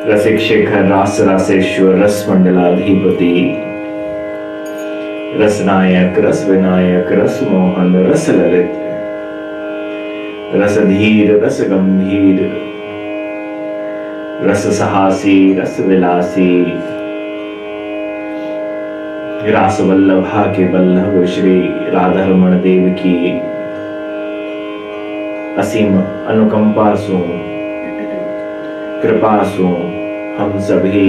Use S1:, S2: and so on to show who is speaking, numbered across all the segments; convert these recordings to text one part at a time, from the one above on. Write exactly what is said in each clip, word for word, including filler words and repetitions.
S1: रसिक शेखर रास रासेश्वर रस मंडलाधिपति रसनायक रस विनायक रस मोहन रस ललित रस धीर रस गंभीर रस सहासी रस विलासी रास वल्लभा के वल्लभ श्री राधा रमण देव की असीम अनुकंपा सो कृपा सो हम सभी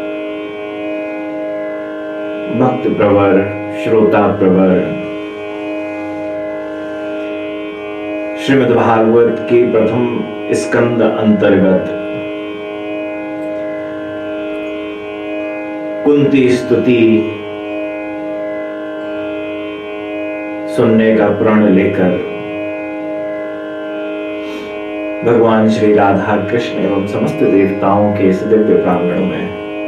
S1: भक्त प्रवर श्रोता प्रवर श्रीमद् भागवत के प्रथम स्कंद अंतर्गत कुंती स्तुति सुनने का प्रण लेकर भगवान श्री राधा कृष्ण एवं समस्त देवताओं के इस दिव्य प्रांगण में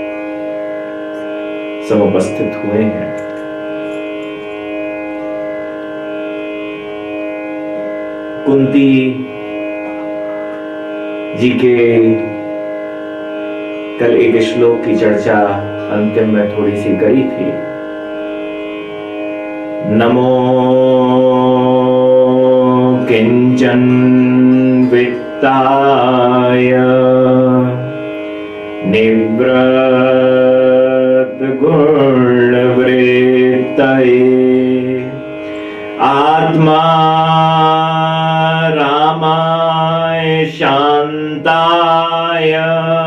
S1: समुपस्थित हुए हैं। कुंती जी के कल एक श्लोक की चर्चा अंतिम में थोड़ी सी करी थी। नमो किंचन वित्ताय निवृत्त गुण वृत्तये आत्मा रामाय शांताय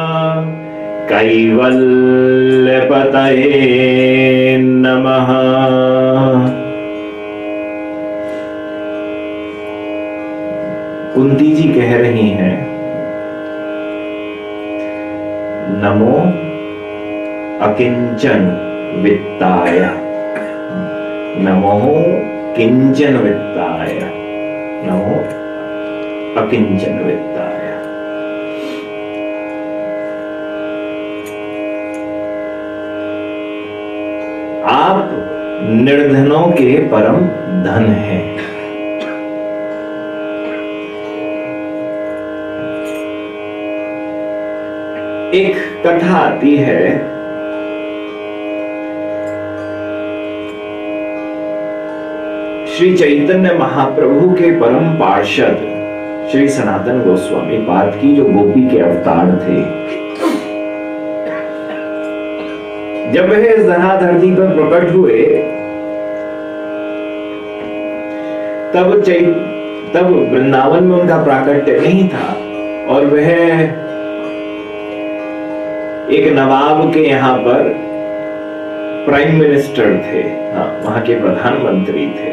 S1: कैवल्य पतये नमः। कुंती जी कह रही हैं, नमो अकिंचन वित्ताय, नमो किंचन वित्ताय, नमो अकिंचन वित्ताय। आप निर्धनों के परम धन हैं। एक कथा आती है, श्री चैतन्य महाप्रभु के परम पार्षद श्री सनातन गोस्वामी पाद की जो गोपी के अवतार थे, जब वह इस धराधरती पर प्रकट हुए तब चैत तब वृंदावन में उनका प्राकट्य नहीं था और वह एक नवाब के यहाँ पर प्राइम मिनिस्टर थे, हाँ, वहां के प्रधानमंत्री थे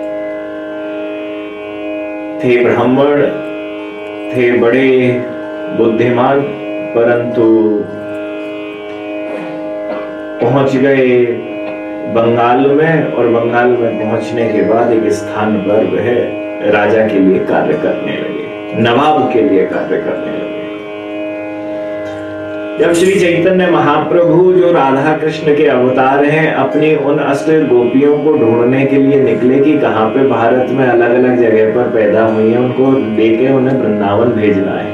S1: थे ब्राह्मण थे, बड़े बुद्धिमान, परंतु पहुंच गए बंगाल में और बंगाल में पहुंचने के बाद एक स्थान पर वह राजा के लिए कार्य करने लगे, नवाब के लिए कार्य करने लगे। जब श्री चैतन्य महाप्रभु जो राधा कृष्ण के अवतार हैं अपनी उन अष्ट गोपियों को ढूंढने के लिए निकले कि कहां पे भारत में अलग अलग जगह पर पैदा हुई हैं, उनको लेके उन्हें वृंदावन भेजना है,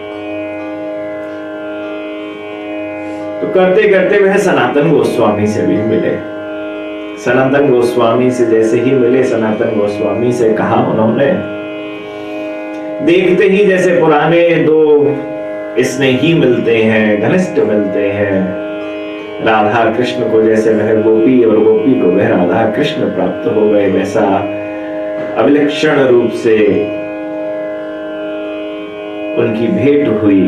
S1: तो करते करते वह सनातन गोस्वामी से भी मिले। सनातन गोस्वामी से जैसे ही मिले, सनातन गोस्वामी से कहा उन्होंने, देखते ही जैसे पुराने दो स्नेही मिलते हैं, घनिष्ठ मिलते हैं, राधा कृष्ण को जैसे वह गोपी और गोपी को वह राधा कृष्ण प्राप्त हो गए, वैसा अविलक्षण रूप से उनकी भेंट हुई।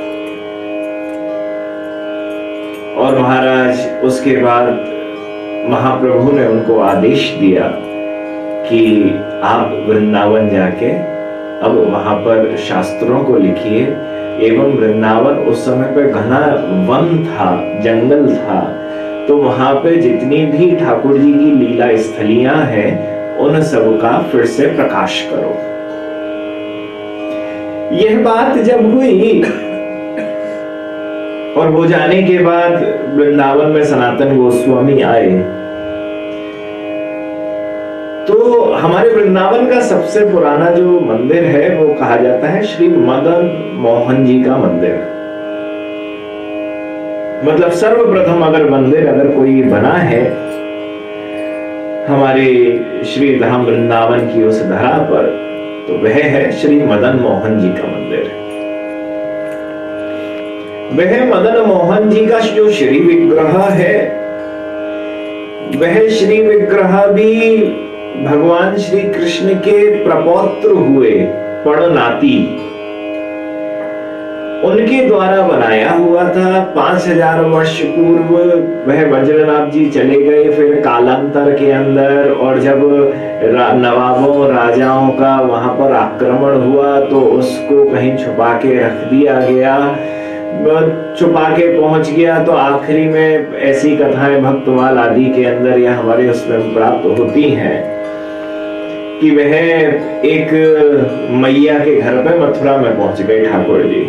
S1: और महाराज उसके बाद महाप्रभु ने उनको आदेश दिया कि आप वृंदावन जाके अब वहां पर शास्त्रों को लिखिए, एवं वृंदावन उस समय पे घना वन था, जंगल था, तो वहां पे जितनी भी ठाकुर जी की लीला स्थलियां हैं उन सब का फिर से प्रकाश करो। यह बात जब हुई और हो जाने के बाद वृंदावन में सनातन गोस्वामी आए, तो हमारे वृंदावन का सबसे पुराना जो मंदिर है वो कहा जाता है श्री मदन मोहन जी का मंदिर। मतलब सर्वप्रथम अगर मंदिर अगर कोई बना है हमारे श्री धाम वृंदावन की उस धरा पर, तो वह है श्री मदन मोहन जी का मंदिर। वह मदन मोहन जी का जो श्री विग्रह है, वह श्री विग्रह भी भगवान श्री कृष्ण के प्रपौत्र हुए पड़नाती, उनके द्वारा बनाया हुआ था। पांच हजार वर्ष पूर्व वह वज्रनाभ जी चले गए, फिर कालांतर के अंदर, और जब नवाबों राजाओं का वहां पर आक्रमण हुआ तो उसको कहीं छुपा के रख दिया गया, छुपा के पहुंच गया। तो आखिरी में ऐसी कथाएं भक्तमाल आदि के अंदर या हमारे उसमें प्राप्त होती हैं कि वह एक मैया के घर पे मथुरा में पहुंच गए ठाकुर जी,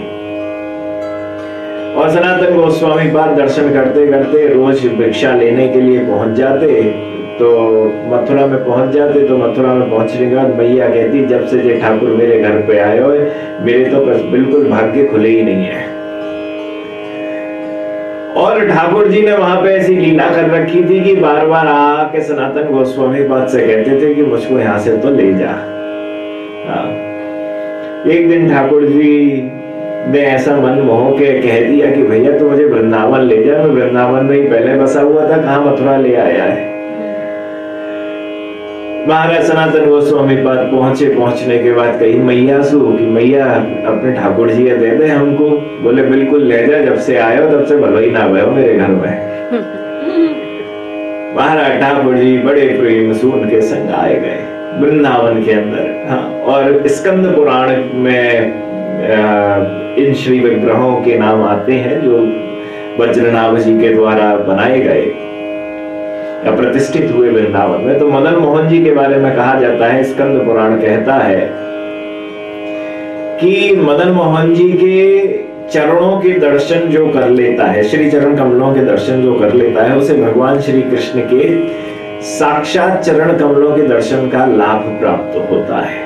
S1: और सनातन गोस्वामी पाद दर्शन करते करते रोज भिक्षा लेने के लिए पहुंच जाते। तो मथुरा में पहुंच जाते तो मथुरा में पहुंचने के बाद मैया कहती, जब से जे ठाकुर मेरे घर पे आए हो, मेरे तो बिल्कुल भाग्य खुले ही नहीं है। और ठाकुर जी ने वहां पे ऐसी लीला कर रखी थी कि बार बार आके सनातन गोस्वामी पाद से कहते थे कि मुझको यहाँ से तो ले जा। हाँ। एक दिन ठाकुर जी ने ऐसा मन मोह के कह दिया कि भैया तो मुझे वृंदावन ले जा, मैं वृंदावन में ही पहले बसा हुआ था, कहाँ मथुरा ले आया है। महाराज सनातन गोस्वामी पाद पहुंचे, पहुंचने के बाद कही मैया सु कि मैया अपने ठाकुर जी दे दे हमको। बोले बिल्कुल ले जा, जब से आयो तब से भलो ही ना भयो मेरे घर में। महाराज ठाकुर जी बड़े प्रेम से उनके संग आए गए वृंदावन के अंदर। हाँ, और स्कंद पुराण में इन श्री विग्रहों के नाम आते हैं जो वज्रनाभ जी के द्वारा बनाए गए या प्रतिष्ठित हुए वृंदावन में। तो मदन मोहन जी के बारे में कहा जाता है, स्कंद पुराण कहता है कि मदन मोहन जी के चरणों के दर्शन जो कर लेता है, श्री चरण कमलों के दर्शन जो कर लेता है, उसे भगवान श्री कृष्ण के साक्षात चरण कमलों के दर्शन का लाभ प्राप्त होता है।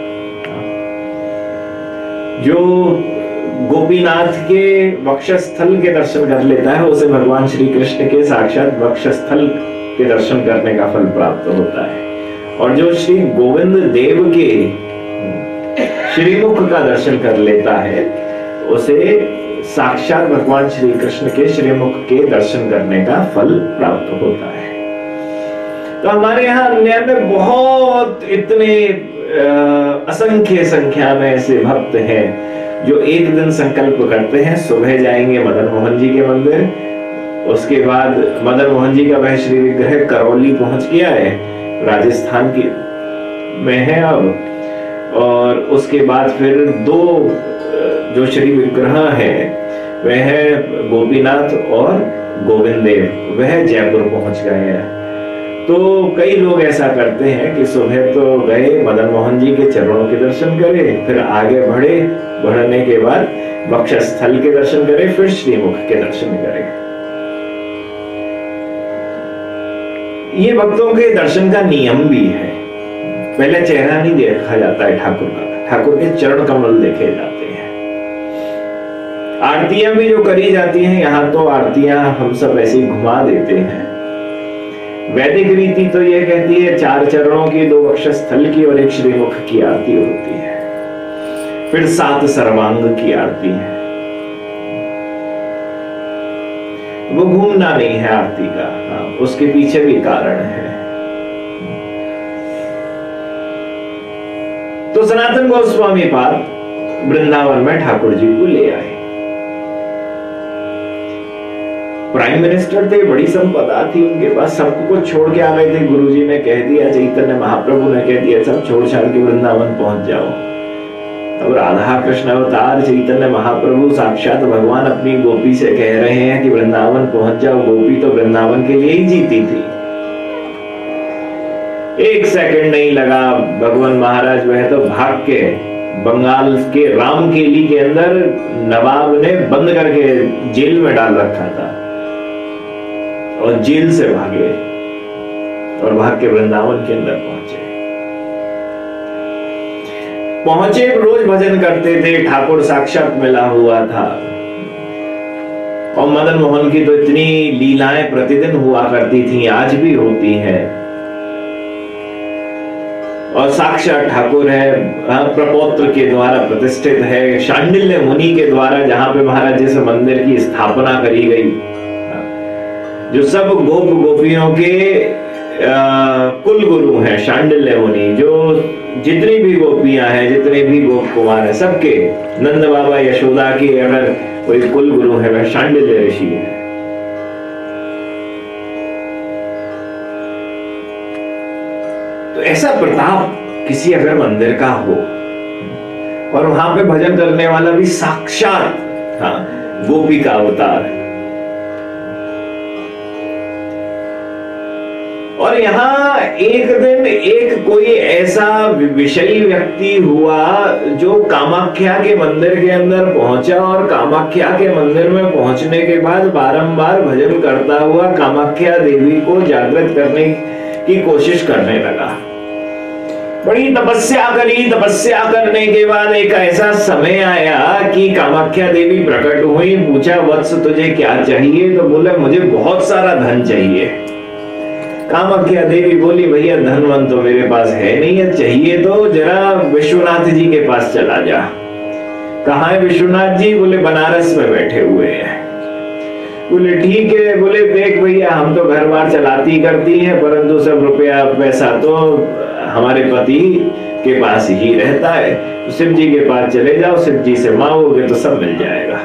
S1: जो गोपीनाथ के वक्षस्थल के दर्शन कर लेता है, उसे भगवान श्री कृष्ण के साक्षात वक्षस्थल के दर्शन करने का फल प्राप्त होता है। और जो श्री गोविंद देव के श्रीमुख का दर्शन कर लेता है, उसे साक्षात भगवान श्री कृष्ण के श्रीमुख के दर्शन करने का फल प्राप्त होता है। तो हमारे यहाँ अन्य में बहुत इतने असंख्य संख्या में ऐसे भक्त हैं जो एक दिन संकल्प करते हैं सुबह जाएंगे मदन मोहन जी के मंदिर, उसके बाद मदन मोहन जी का वह श्री विग्रह करौली पहुंच गया है, राजस्थान की में है अब, और उसके बाद फिर दो जो श्री विग्रह है वह है गोपीनाथ और गोविंद देव, वह जयपुर पहुंच गए हैं। तो कई लोग ऐसा करते हैं कि सुबह तो गए मदन मोहन जी के चरणों के दर्शन करे, फिर आगे बढ़े, बढ़ने के बाद वक्षस्थल के दर्शन करे, फिर श्रीमुख के दर्शन करे। ये भक्तों के दर्शन का नियम भी है। पहले चेहरा नहीं देखा जाता है ठाकुर का, ठाकुर के चरण कमल देखे जाते हैं। आरतियां भी जो करी जाती हैं, यहाँ तो आरतियां हम सब ऐसे ही घुमा देते हैं। वैदिक रीति तो यह कहती है चार चरणों की, दो वक्षस्थल की और एक श्रीमुख की आरती होती है, फिर सात सर्वांग की आरती है। वो घूमना नहीं है आरती का, हाँ, उसके पीछे भी कारण है। तो सनातन गोस्वामी पाद वृंदावन में ठाकुर जी को ले आए। प्राइम मिनिस्टर थे, बड़ी संपदा थी उनके पास, सबको कुछ छोड़ के आ गए थे। गुरुजी ने कह दिया, चैतन्य महाप्रभु ने कह दिया, सब छोड़ छाड़ के वृंदावन पहुंच जाओ। अब राधा कृष्ण अवतार चैतन्य महाप्रभु साक्षात भगवान अपनी गोपी से कह रहे हैं कि वृंदावन पहुंच जाओ। गोपी तो वृंदावन के लिए ही जीती थी। एक सेकंड नहीं लगा, भगवान महाराज वह तो भाग के बंगाल के रामकेली के अंदर नवाब ने बंद करके जेल में डाल रखा था, और जेल से भागे और भाग के वृंदावन के अंदर पहुंचे। पहुंचे रोज भजन करते थे, ठाकुर साक्षात मिला हुआ था। और मदन मोहन की तो इतनी लीलाएं प्रतिदिन हुआ करती थी, आज भी होती हैं। और साक्षात ठाकुर है, प्रपौत्र के द्वारा प्रतिष्ठित है, शांडिल्य मुनि के द्वारा जहां पे महाराज जी से मंदिर की स्थापना करी गई, जो सब गोप गोपियों के आ, कुल गुरु हैं शांडिल्य मुनि, जो जितनी भी गोपियां हैं, जितने भी गोप कुमार हैं, सबके नंद बाबा यशोदा की अगर कोई कुल गुरु है वह शांडिल्य ऋषि है। तो ऐसा प्रताप किसी अगर मंदिर का हो और वहां पे भजन करने वाला भी साक्षात हाँ गोपी का अवतार है। और यहाँ एक दिन एक कोई ऐसा विषयी व्यक्ति हुआ जो कामाख्या के मंदिर के अंदर पहुंचा और कामाख्या के मंदिर में पहुंचने के बाद बारंबार भजन करता हुआ कामाख्या देवी को जागृत करने की कोशिश करने लगा। बड़ी तपस्या करी, तपस्या करने के बाद एक ऐसा समय आया कि कामाख्या देवी प्रकट हुई, पूछा वत्स तुझे क्या चाहिए? तो बोले मुझे बहुत सारा धन चाहिए। कामाख्या देवी बोली भैया धनवन तो मेरे पास है नहीं है, चाहिए तो जरा विश्वनाथ जी के पास चला जा। कहाँ है विश्वनाथ जी? बोले बनारस में बैठे हुए हैं। बोले ठीक है। बोले देख भैया हम तो घर बार चलाती करती हैं, परंतु सब रुपया पैसा तो हमारे पति के पास ही रहता है, तो शिव जी के पास चले जाओ, शिव जी से मांगोगे तो सब मिल जाएगा।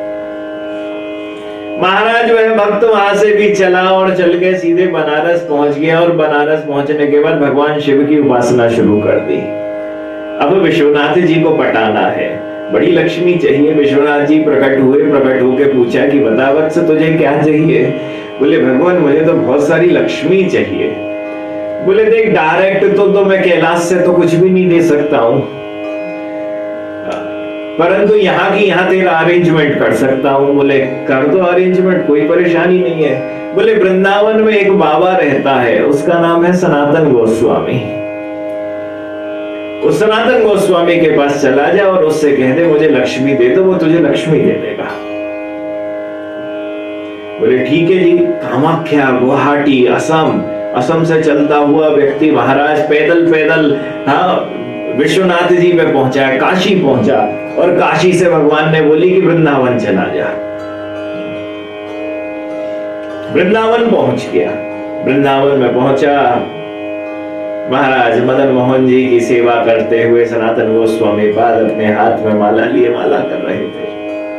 S1: महाराज वह भक्त वहां से भी चला और चल के सीधे बनारस पहुंच गया। और बनारस पहुंचने के बाद भगवान शिव की उपासना शुरू कर दी। अब विश्वनाथ जी को पटाना है, बड़ी लक्ष्मी चाहिए। विश्वनाथ जी प्रकट हुए, प्रकट होकर पूछा कि बता वत्स तुझे क्या चाहिए? बोले भगवान मुझे तो बहुत सारी लक्ष्मी चाहिए। बोले देख डायरेक्ट तो, तो मैं कैलाश से तो कुछ भी नहीं दे सकता हूं, परंतु यहाँ की यहाँ तेरा अरेंजमेंट कर सकता हूँ। बोले कर दो अरेंजमेंट, कोई परेशानी नहीं है। बोले वृंदावन में एक बाबा रहता है, उसका नाम है सनातन गोस्वामी। उस सनातन गोस्वामी के पास चला जा और उससे कह दे मुझे लक्ष्मी दे दो, वो तुझे लक्ष्मी दे देगा। बोले ठीक है जी। कामाख्या, गुवाहाटी, असम, असम से चलता हुआ व्यक्ति महाराज पैदल पैदल हाँ विश्वनाथ जी पे पहुंचा, काशी पहुंचा और काशी से भगवान ने बोली कि वृंदावन चला जा। वृंदावन पहुंच गया। वृंदावन में पहुंचा, महाराज मदन मोहन जी की सेवा करते हुए सनातन गोस्वामी पाद अपने हाथ में माला लिए माला कर रहे थे।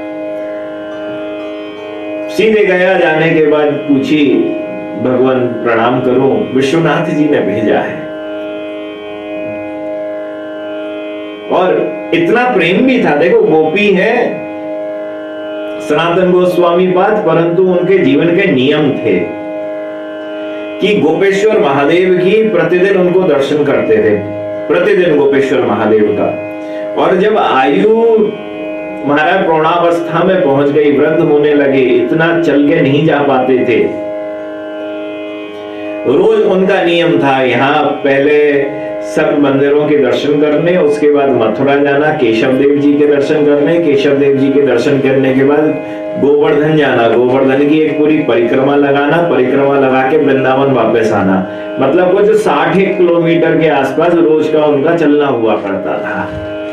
S1: सीधे गया, जाने के बाद पूछी भगवान प्रणाम करूं, विश्वनाथ जी ने भेजा है। और इतना प्रेम भी था, देखो गोपी है सनातन गोस्वामी पाद, परंतु उनके जीवन के नियम थे कि गोपेश्वर महादेव की प्रतिदिन उनको दर्शन करते थे, प्रतिदिन गोपेश्वर महादेव का। और जब आयु महाराज प्रौढ़ावस्था में पहुंच गई, वृद्ध होने लगे, इतना चल के नहीं जा पाते थे, रोज उनका नियम था यहाँ पहले सब मंदिरों के दर्शन करने, उसके बाद मथुरा जाना, केशव देव जी के दर्शन करने, केशव देव जी के दर्शन करने के बाद गोवर्धन जाना, गोवर्धन की एक पूरी परिक्रमा लगाना, परिक्रमा लगा के वृंदावन वापस आना। मतलब कुछ साठ एक किलोमीटर के आसपास रोज का उनका चलना हुआ करता था।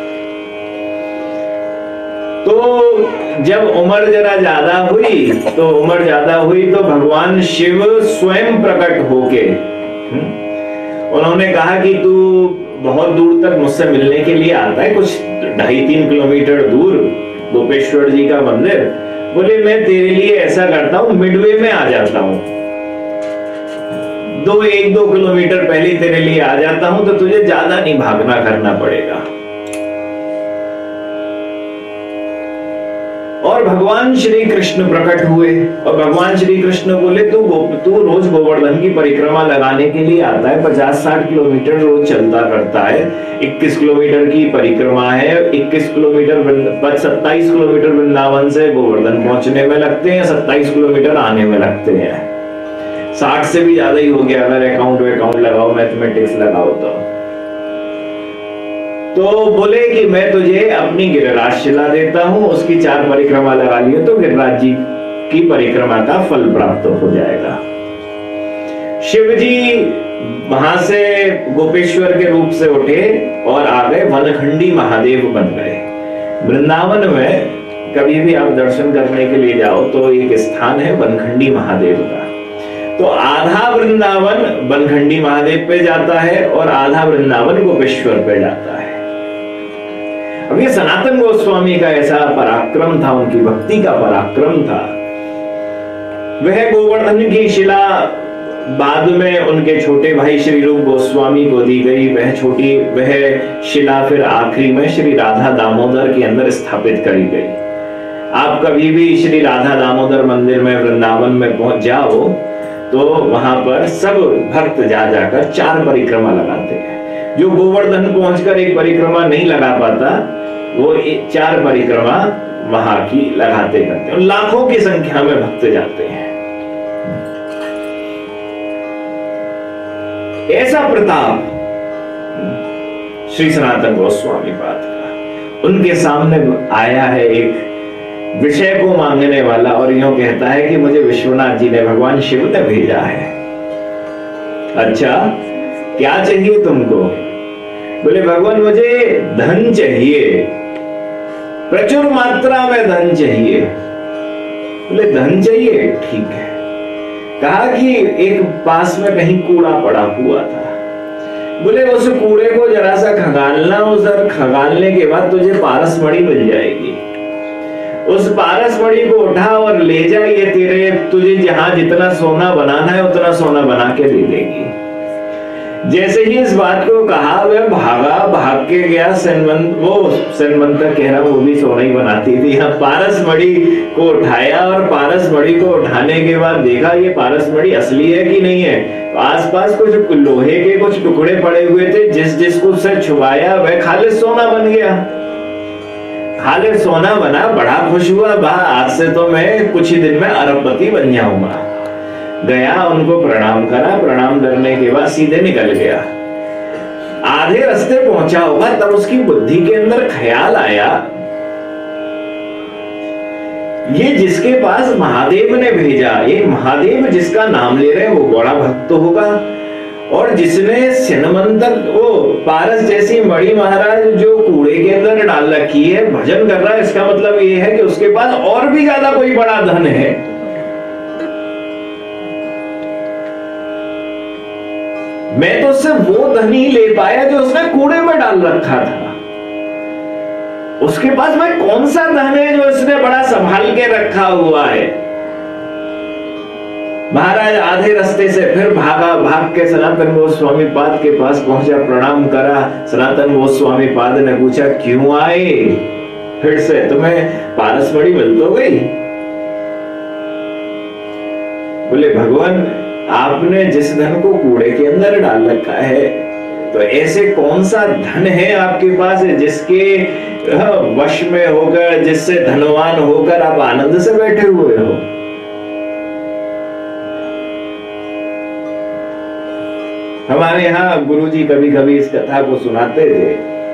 S1: तो जब उम्र जरा ज्यादा हुई तो उम्र ज्यादा हुई तो भगवान शिव स्वयं प्रकट होके उन्होंने कहा कि तू बहुत दूर तक मुझसे मिलने के लिए आता है, कुछ ढाई तीन किलोमीटर दूर गोपेश्वर जी का मंदिर। बोले मैं तेरे लिए ऐसा करता हूँ, मिडवे में आ जाता हूँ, दो एक दो किलोमीटर पहले तेरे लिए आ जाता हूँ, तो तुझे ज्यादा नहीं भागना करना पड़ेगा। और भगवान श्री कृष्ण प्रकट हुए और भगवान श्री कृष्ण बोले तू तू रोज गोवर्धन की परिक्रमा लगाने के लिए आता है, पचास साठ किलोमीटर रोज चलता करता है, इक्कीस किलोमीटर की परिक्रमा है, इक्कीस किलोमीटर सत्ताईस किलोमीटर वृंदावन से गोवर्धन पहुंचने में लगते हैं, सत्ताईस किलोमीटर आने में लगते हैं, साठ से भी ज्यादा ही हो गया अगर अकाउंट अकाउंट लगाओ, मैथमेटिक्स लगाओ तो। तो बोले कि मैं तुझे अपनी गिरिराज शिला देता हूं, उसकी चार परिक्रमा लगा लियो तो गिरिराज जी की परिक्रमा का फल प्राप्त हो जाएगा। शिव जी वहां से गोपेश्वर के रूप से उठे और आ गए वनखंडी महादेव बन गए। वृंदावन में कभी भी आप दर्शन करने के लिए जाओ तो एक स्थान है वनखंडी महादेव का। तो आधा वृंदावन वनखंडी महादेव पे जाता है और आधा वृंदावन गोपेश्वर पे जाता है। अब ये सनातन गोस्वामी का ऐसा पराक्रम था, उनकी भक्ति का पराक्रम था। वह गोवर्धन की शिला बाद में उनके छोटे भाई श्री रूप गोस्वामी को दी गई। वह छोटी वह शिला फिर आखिरी में श्री राधा दामोदर के अंदर स्थापित करी गई। आप कभी भी श्री राधा दामोदर मंदिर में वृंदावन में पहुंच जाओ तो वहां पर सब भक्त जा जाकर चार परिक्रमा लगाते हैं। जो गोवर्धन पहुंचकर एक परिक्रमा नहीं लगा पाता वो चार परिक्रमा वहां की लगाते करते हैं। लाखों की संख्या में भक्त जाते हैं। ऐसा प्रताप श्री सनातन गोस्वामी पाद का। उनके सामने आया है एक विषय को मांगने वाला और यूं कहता है कि मुझे विश्वनाथ जी ने, भगवान शिव ने भेजा है। अच्छा, क्या चाहिए तुमको? बोले भगवान मुझे धन चाहिए, प्रचुर मात्रा में धन चाहिए। बोले धन चाहिए, ठीक है। कहा कि एक पास में कहीं कूड़ा पड़ा हुआ था। बोले उस कूड़े को जरा सा खंगालना, उस खंगालने के बाद तुझे पारस मणि मिल जाएगी। उस पारस मणि को उठा और ले जा, ये तेरे तुझे जहां जितना सोना बनाना है उतना सोना बना के दे देगी। जैसे ही इस बात को कहा वह भागा, भाग के गया। सेनमंत वो सेनमंतर कह रहा वो भी सोना ही बनाती थी। यहाँ पारस मणि को उठाया और पारस मणि को उठाने के बाद देखा ये पारस मणि असली है कि नहीं है। तो आसपास कुछ लोहे के कुछ टुकड़े पड़े हुए थे, जिस जिसको उससे छुपाया वह खालिद सोना बन गया। खालिद सोना बना, बड़ा खुश हुआ। वाह, आज से तो मैं कुछ ही दिन में अरबपति बन जाऊंगा। गया, उनको प्रणाम करा। प्रणाम करने के बाद सीधे निकल गया। आधे रास्ते पहुंचा होगा तब उसकी बुद्धि के अंदर ख्याल आया, ये जिसके पास महादेव ने भेजा, ये महादेव जिसका नाम ले रहे हैं वो बड़ा भक्त होगा। और जिसने सिनमंतक वो पारस जैसी मणि महाराज जो कूड़े के अंदर डाल रखी है, भजन कर रहा है, इसका मतलब ये है कि उसके पास और भी ज्यादा कोई बड़ा धन है। मैं तो उससे वो धन ही ले पाया जो उसने कूड़े में डाल रखा था। उसके पास में कौन सा धन है जो इसने बड़ा संभाल के रखा हुआ है। महाराज आधे रास्ते से फिर भागा, भाग के सनातन गोस्वामी पाद के पास पहुंचा, प्रणाम करा। सनातन गोस्वामी पाद ने पूछा क्यों आए? फिर से तुम्हें पारस मणि मिल तो गई? बोले भगवान आपने जिस धन को कूड़े के अंदर डाल रखा है, तो ऐसे कौन सा धन है आपके पास जिसके वश में होकर, जिससे धनवान होकर आप आनंद से बैठे हुए हो? हमारे यहाँ गुरुजी कभी कभी इस कथा को सुनाते थे।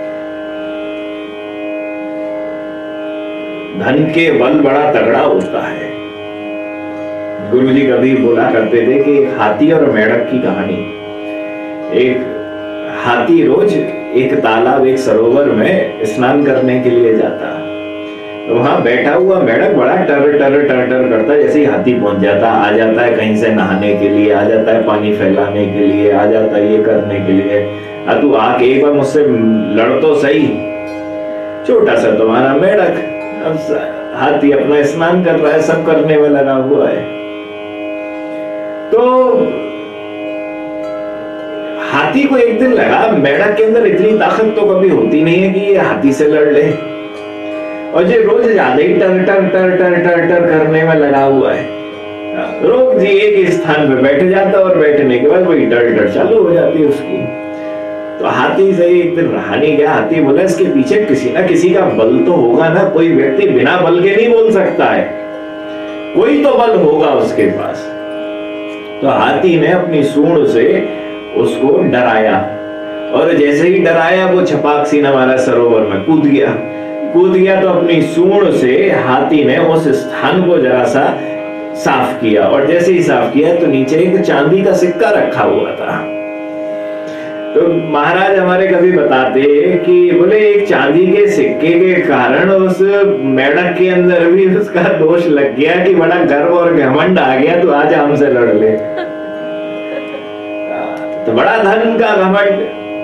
S1: धन के बल बड़ा तगड़ा होता है। गुरुजी कभी बोला करते थे कि एक हाथी और मेढक की कहानी। एक हाथी रोज एक तालाब, एक सरोवर में स्नान करने के लिए जाता। तो वहां बैठा हुआ मेढक बड़ा टर टर टर टर करता, जैसे ही हाथी पहुंच जाता, आ जाता है कहीं से नहाने के लिए, आ जाता है पानी फैलाने के लिए, आ जाता है ये करने के लिए। अब तू आके एक बार मुझसे लड़ तो सही। छोटा सा तुम्हारा मेढक, अब हाथी अपना स्नान कर रहा है, सब करने में लगा हुआ है। तो हाथी को एक दिन लगा मेढक के अंदर इतनी ताकत तो कभी होती नहीं है कि ये हाथी से लड़ ले, और ये रोज ज्यादा ही टर टर टर टर टर टर करने में लगा हुआ है। रोज जी एक स्थान पे बैठ जाता और बैठने के बाद वही टर टर चालू हो जाती है उसकी। तो हाथी से एक दिन रहा नहीं गया। हाथी बोला इसके पीछे किसी ना किसी का बल तो होगा ना, कोई व्यक्ति बिना बल के नहीं बोल सकता है, कोई तो बल होगा उसके पास। तो हाथी ने अपनी सूंड से उसको डराया, और जैसे ही डराया वो छपाक सी हमारा सरोवर में कूद गया। कूद गया तो अपनी सूंड से हाथी ने उस स्थान को जरा सा साफ किया, और जैसे ही साफ किया तो नीचे एक चांदी का सिक्का रखा हुआ था। तो महाराज हमारे कभी बताते कि बोले एक चांदी के सिक्के के कारण उस मेढक के अंदर भी उसका दोष लग गया कि बड़ा गर्व और घमंड आ गया, तो आज हमसे लड़ ले। तो बड़ा धन का घमंड।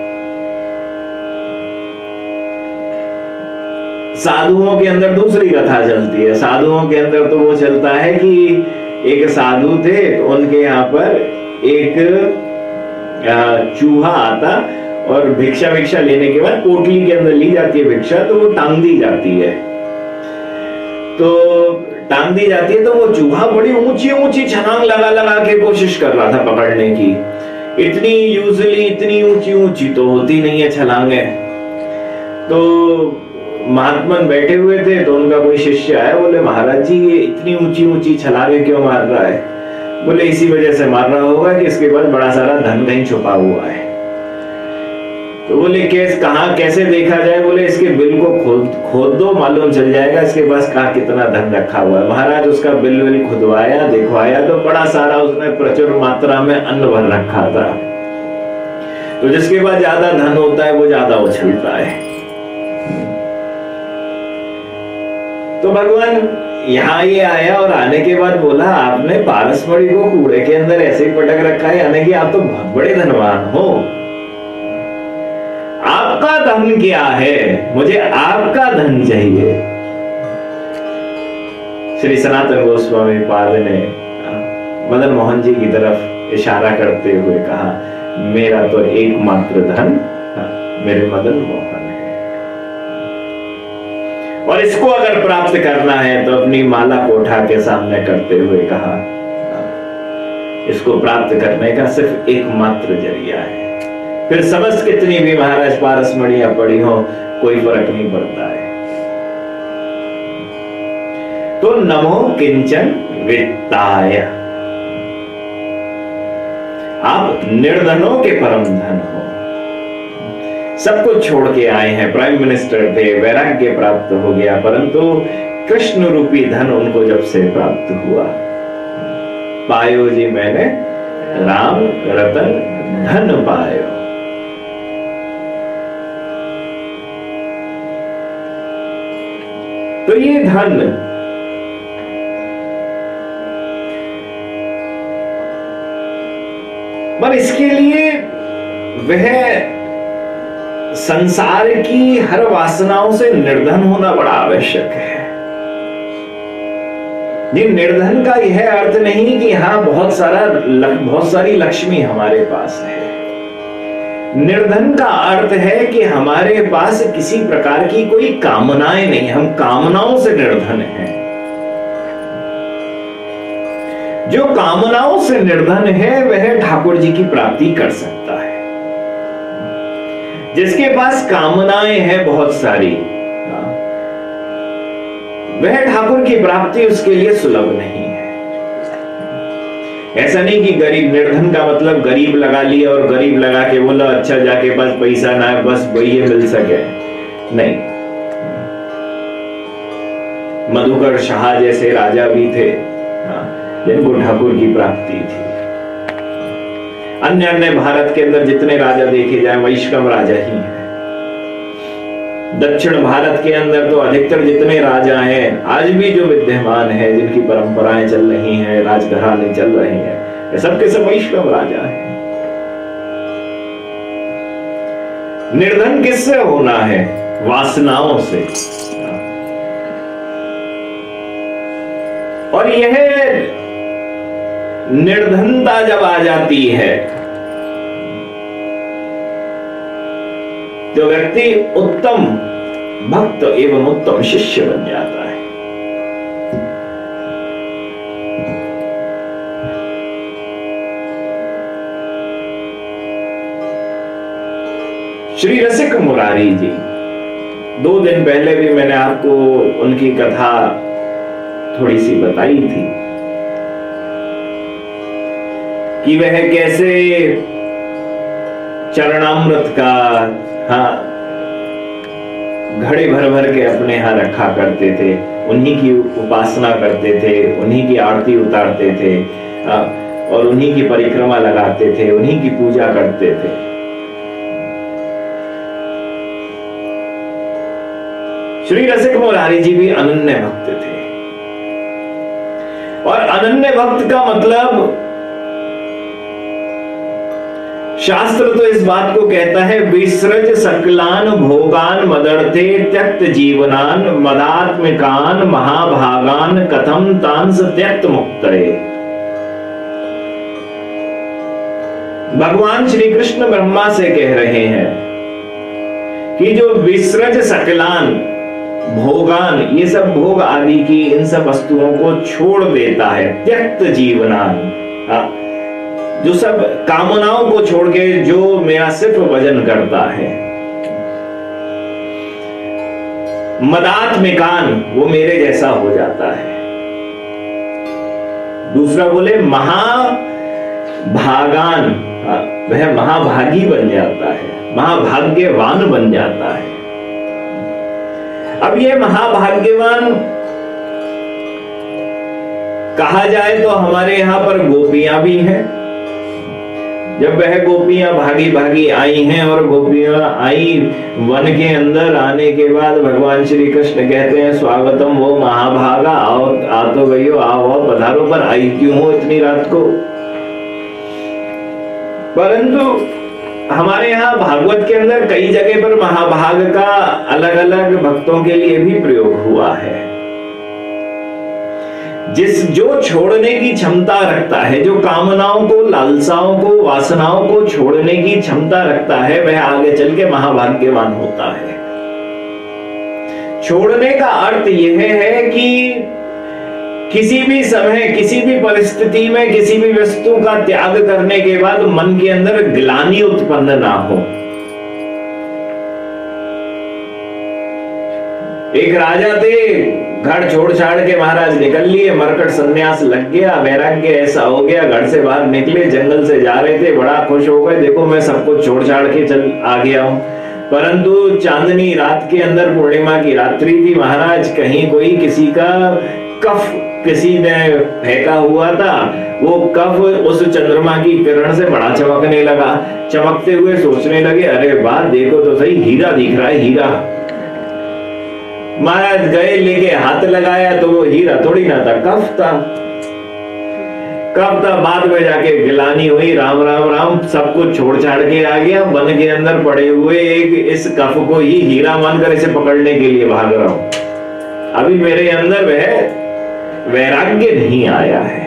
S1: साधुओं के अंदर दूसरी कथा चलती है। साधुओं के अंदर तो वो चलता है कि एक साधु थे, तो उनके यहाँ पर एक चूहा आता और भिक्षा भिक्षा लेने के बाद पोटली के अंदर ली जाती है भिक्षा, तो वो टांग दी जाती है। तो टांग दी जाती है तो वो चूहा बड़ी ऊंची ऊंची छलांग लगा लगा के कोशिश कर रहा था पकड़ने की। इतनी यूजुअली इतनी ऊंची ऊंची तो होती नहीं है छलांगे। तो महात्मन बैठे हुए थे, तो उनका कोई शिष्य आया, बोले महाराज जी ये इतनी ऊंची ऊंची छलांगे क्यों मार रहा है? बोले इसी वजह से मार रहा होगा कि इसके पास बड़ा सारा धन कहीं छुपा हुआ है। तो बोले कैसे, कहां कैसे देखा जाए? बोले इसके बिल को खोद खोद दो, मालूम चल जाएगा इसके पास कहां कितना धन रखा हुआ है। महाराज उसका बिल बिल खुदवाया, दिखवाया, तो बड़ा सारा उसने प्रचुर मात्रा में अन्न भर रखा था। तो जिसके पास ज्यादा धन होता है वो ज्यादा उछलता है। तो भगवान यहाँ ये आया और आने के बाद बोला आपने पारसमणि को कूड़े के अंदर ऐसे ही पटक रखा है, यानी कि आप तो बहुत बड़े धनवान हो। आपका धन क्या है? मुझे आपका धन चाहिए। श्री सनातन गोस्वामी पाद ने मदन मोहन जी की तरफ इशारा करते हुए कहा, मेरा तो एकमात्र धन मेरे मदन मोहन है, और इसको अगर प्राप्त करना है तो अपनी माला को उठा के सामने करते हुए कहा, इसको प्राप्त करने का सिर्फ एकमात्र जरिया है। फिर समस्त कितनी भी महाराज पारसमणियां पड़ी हो, कोई फर्क नहीं पड़ता है। तो नमो किंचन वित्ताय, आप निर्धनों के परम धन हो। सब कुछ छोड़ के आए हैं, प्राइम मिनिस्टर थे, वैराग्य प्राप्त हो गया, परंतु कृष्ण रूपी धन उनको जब से प्राप्त हुआ, पायो जी मैंने राम रतन धन पायो। तो ये धन पर इसके लिए वह संसार की हर वासनाओं से निर्धन होना बड़ा आवश्यक है। ये निर्धन का यह अर्थ नहीं कि यहां बहुत सारा बहुत सारी लक्ष्मी हमारे पास है। निर्धन का अर्थ है कि हमारे पास किसी प्रकार की कोई कामनाएं नहीं, हम कामनाओं से निर्धन हैं। जो कामनाओं से निर्धन है वह ठाकुर जी की प्राप्ति कर सकता है। जिसके पास कामनाएं हैं बहुत सारी, वह ठाकुर की प्राप्ति उसके लिए सुलभ नहीं है। ऐसा नहीं कि गरीब, निर्धन का मतलब गरीब लगा लिया और गरीब लगा के बोला अच्छा जाके पास पैसा ना है बस वही मिल सके, नहीं। मधुकर शाह जैसे राजा भी थे जिनको ठाकुर की प्राप्ति थी। अन्य अन्य भारत के अंदर जितने राजा देखे जाए वैष्णव राजा ही हैं। दक्षिण भारत के अंदर तो अधिकतर जितने राजा हैं आज भी जो विद्यमान हैं, जिनकी परंपराएं चल रही हैं, राजघराने चल रहे हैं, ये सब के सब वैष्णव राजा हैं। निर्धन किससे होना है? वासनाओं से। और यह निर्धनता जब आ जाती है तो व्यक्ति उत्तम भक्त एवं उत्तम शिष्य बन जाता है। श्री रसिक मुरारी जी, दो दिन पहले भी मैंने आपको उनकी कथा थोड़ी सी बताई थी कि वह कैसे चरणामृत का हाँ घड़े भर भर के अपने यहाँ रखा करते थे, उन्हीं की उपासना करते थे, उन्हीं की आरती उतारते थे और उन्हीं की परिक्रमा लगाते थे, उन्हीं की पूजा करते थे। श्री रसिक मुरारी जी भी अनन्य भक्त थे, और अनन्य भक्त का मतलब शास्त्र तो इस बात को कहता है, विसृज सकलान भोगान मदर्थे त्यक्त जीवनान मदात्मिकान महाभागान कथम तांस त्यक्त मुक्तये। भगवान श्री कृष्ण ब्रह्मा से कह रहे हैं कि जो विसृज सकलान भोगान, ये सब भोग आदि की इन सब वस्तुओं को छोड़ देता है, त्यक्त जीवनान, जो सब कामनाओं को छोड़ के जो मेरा सिर्फ भजन करता है, मदात्मिकान, वो मेरे जैसा हो जाता है। दूसरा बोले महाभागान, वह महाभागी बन जाता है, महाभाग्यवान बन जाता है। अब ये महाभाग्यवान कहा जाए तो हमारे यहां पर गोपियां भी हैं। जब वह गोपियां भागी भागी आई हैं और गोपियां आई वन के अंदर, आने के बाद भगवान श्री कृष्ण कहते हैं स्वागतम वो महाभागा, आओ आ तो भैया आओ आओ पधारो, पर आई क्यों हो इतनी रात को। परंतु हमारे यहाँ भागवत के अंदर कई जगह पर महाभाग का अलग अलग भक्तों के लिए भी प्रयोग हुआ है। जिस जो छोड़ने की क्षमता रखता है, जो कामनाओं को, लालसाओं को, वासनाओं को छोड़ने की क्षमता रखता है, वह आगे चल के महाभाग्यवान होता है। छोड़ने का अर्थ यह है कि किसी भी समय, किसी भी परिस्थिति में, किसी भी वस्तु का त्याग करने के बाद मन के अंदर ग्लानि उत्पन्न ना हो। एक राजा थे, घर छोड़ छाड़ के महाराज निकल लिए, मरकट संन्यास लग गया, वैराग्य ऐसा हो गया, घर से बाहर निकले, जंगल से जा रहे थे, बड़ा खुश हो गए, देखो मैं सब कुछ छोड़ छाड़ के चल आ गया हूं। परंतु चांदनी रात के अंदर, पूर्णिमा की रात्रि थी महाराज, कहीं कोई किसी का कफ किसी ने फेंका हुआ था, वो कफ उस चंद्रमा की किरण से बड़ा चमकने लगा। चमकते हुए सोचने लगे, अरे वाह देखो तो सही, हीरा दिख रहा है, हीरा। महाराज गए, लेके हाथ लगाया तो वो हीरा थोड़ी ना था, कफ था। कब था, बाद में जाके गिलानी हुई, राम राम राम, सब कुछ छोड़ छाड़ के आ गया, वन के अंदर पड़े हुए एक इस कफ को ही हीरा मानकर इसे पकड़ने के लिए भाग रहा हूं। अभी मेरे अंदर वह वैराग्य नहीं आया है।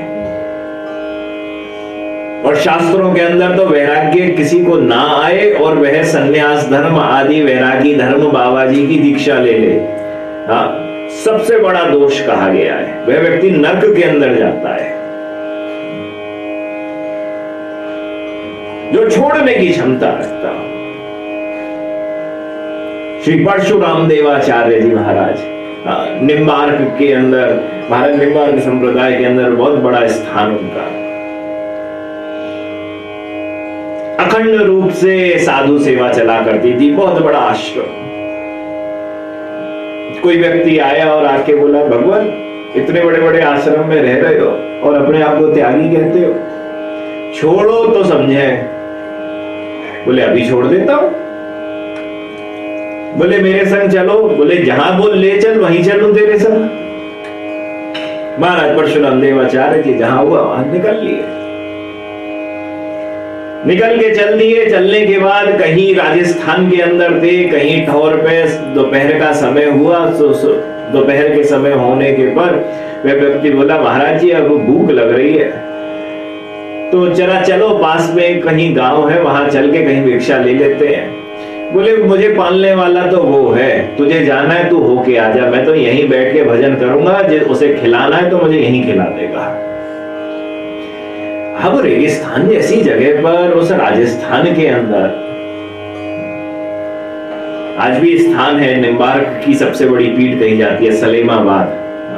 S1: और शास्त्रों के अंदर तो वैराग्य किसी को ना आए और वह सन्यास धर्म आदि वैरागी धर्म बाबा जी की दीक्षा ले ले, हाँ, सबसे बड़ा दोष कहा गया है। वह व्यक्ति नरक के अंदर जाता है। जो छोड़ने की क्षमता रखता। श्री परशुराम देवाचार्य जी महाराज निम्बार्क के अंदर, भारत निम्बार्क संप्रदाय के अंदर बहुत बड़ा स्थान उनका, अखंड रूप से साधु सेवा चला करती थी, बहुत बड़ा आश्रम। कोई व्यक्ति आया और आके बोला, भगवान इतने बड़े बड़े आश्रम में रह रहे हो और अपने आप को त्यागी कहते हो, छोड़ो तो समझे। बोले अभी छोड़ देता हूं। बोले मेरे संग चलो। बोले जहां बोल ले चल वहीं चलूं तेरे संग। महाराज परशुराम देवाचार्य जी जहां हुआ वहां निकल लिए, निकल के चल दिए। चलने के बाद कहीं राजस्थान के अंदर थे, कहीं ठौर पे दोपहर का समय हुआ। दोपहर के समय होने के पर वह व्यक्ति बोला, महाराज जी अब भूख लग रही है, तो जरा चलो पास में कहीं गांव है, वहां चल के कहीं भिक्षा ले लेते हैं। बोले मुझे पालने वाला तो वो है, तुझे जाना है तू होके आ जा, मैं तो यहीं बैठ के भजन करूंगा, उसे खिलाना है तो मुझे यहीं खिला देगा। अब रेगिस्तान जैसी जगह पर, उस राजस्थान के अंदर आज भी स्थान है, निम्बार्क की सबसे बड़ी पीठ कही जाती है, सलेमाबाद।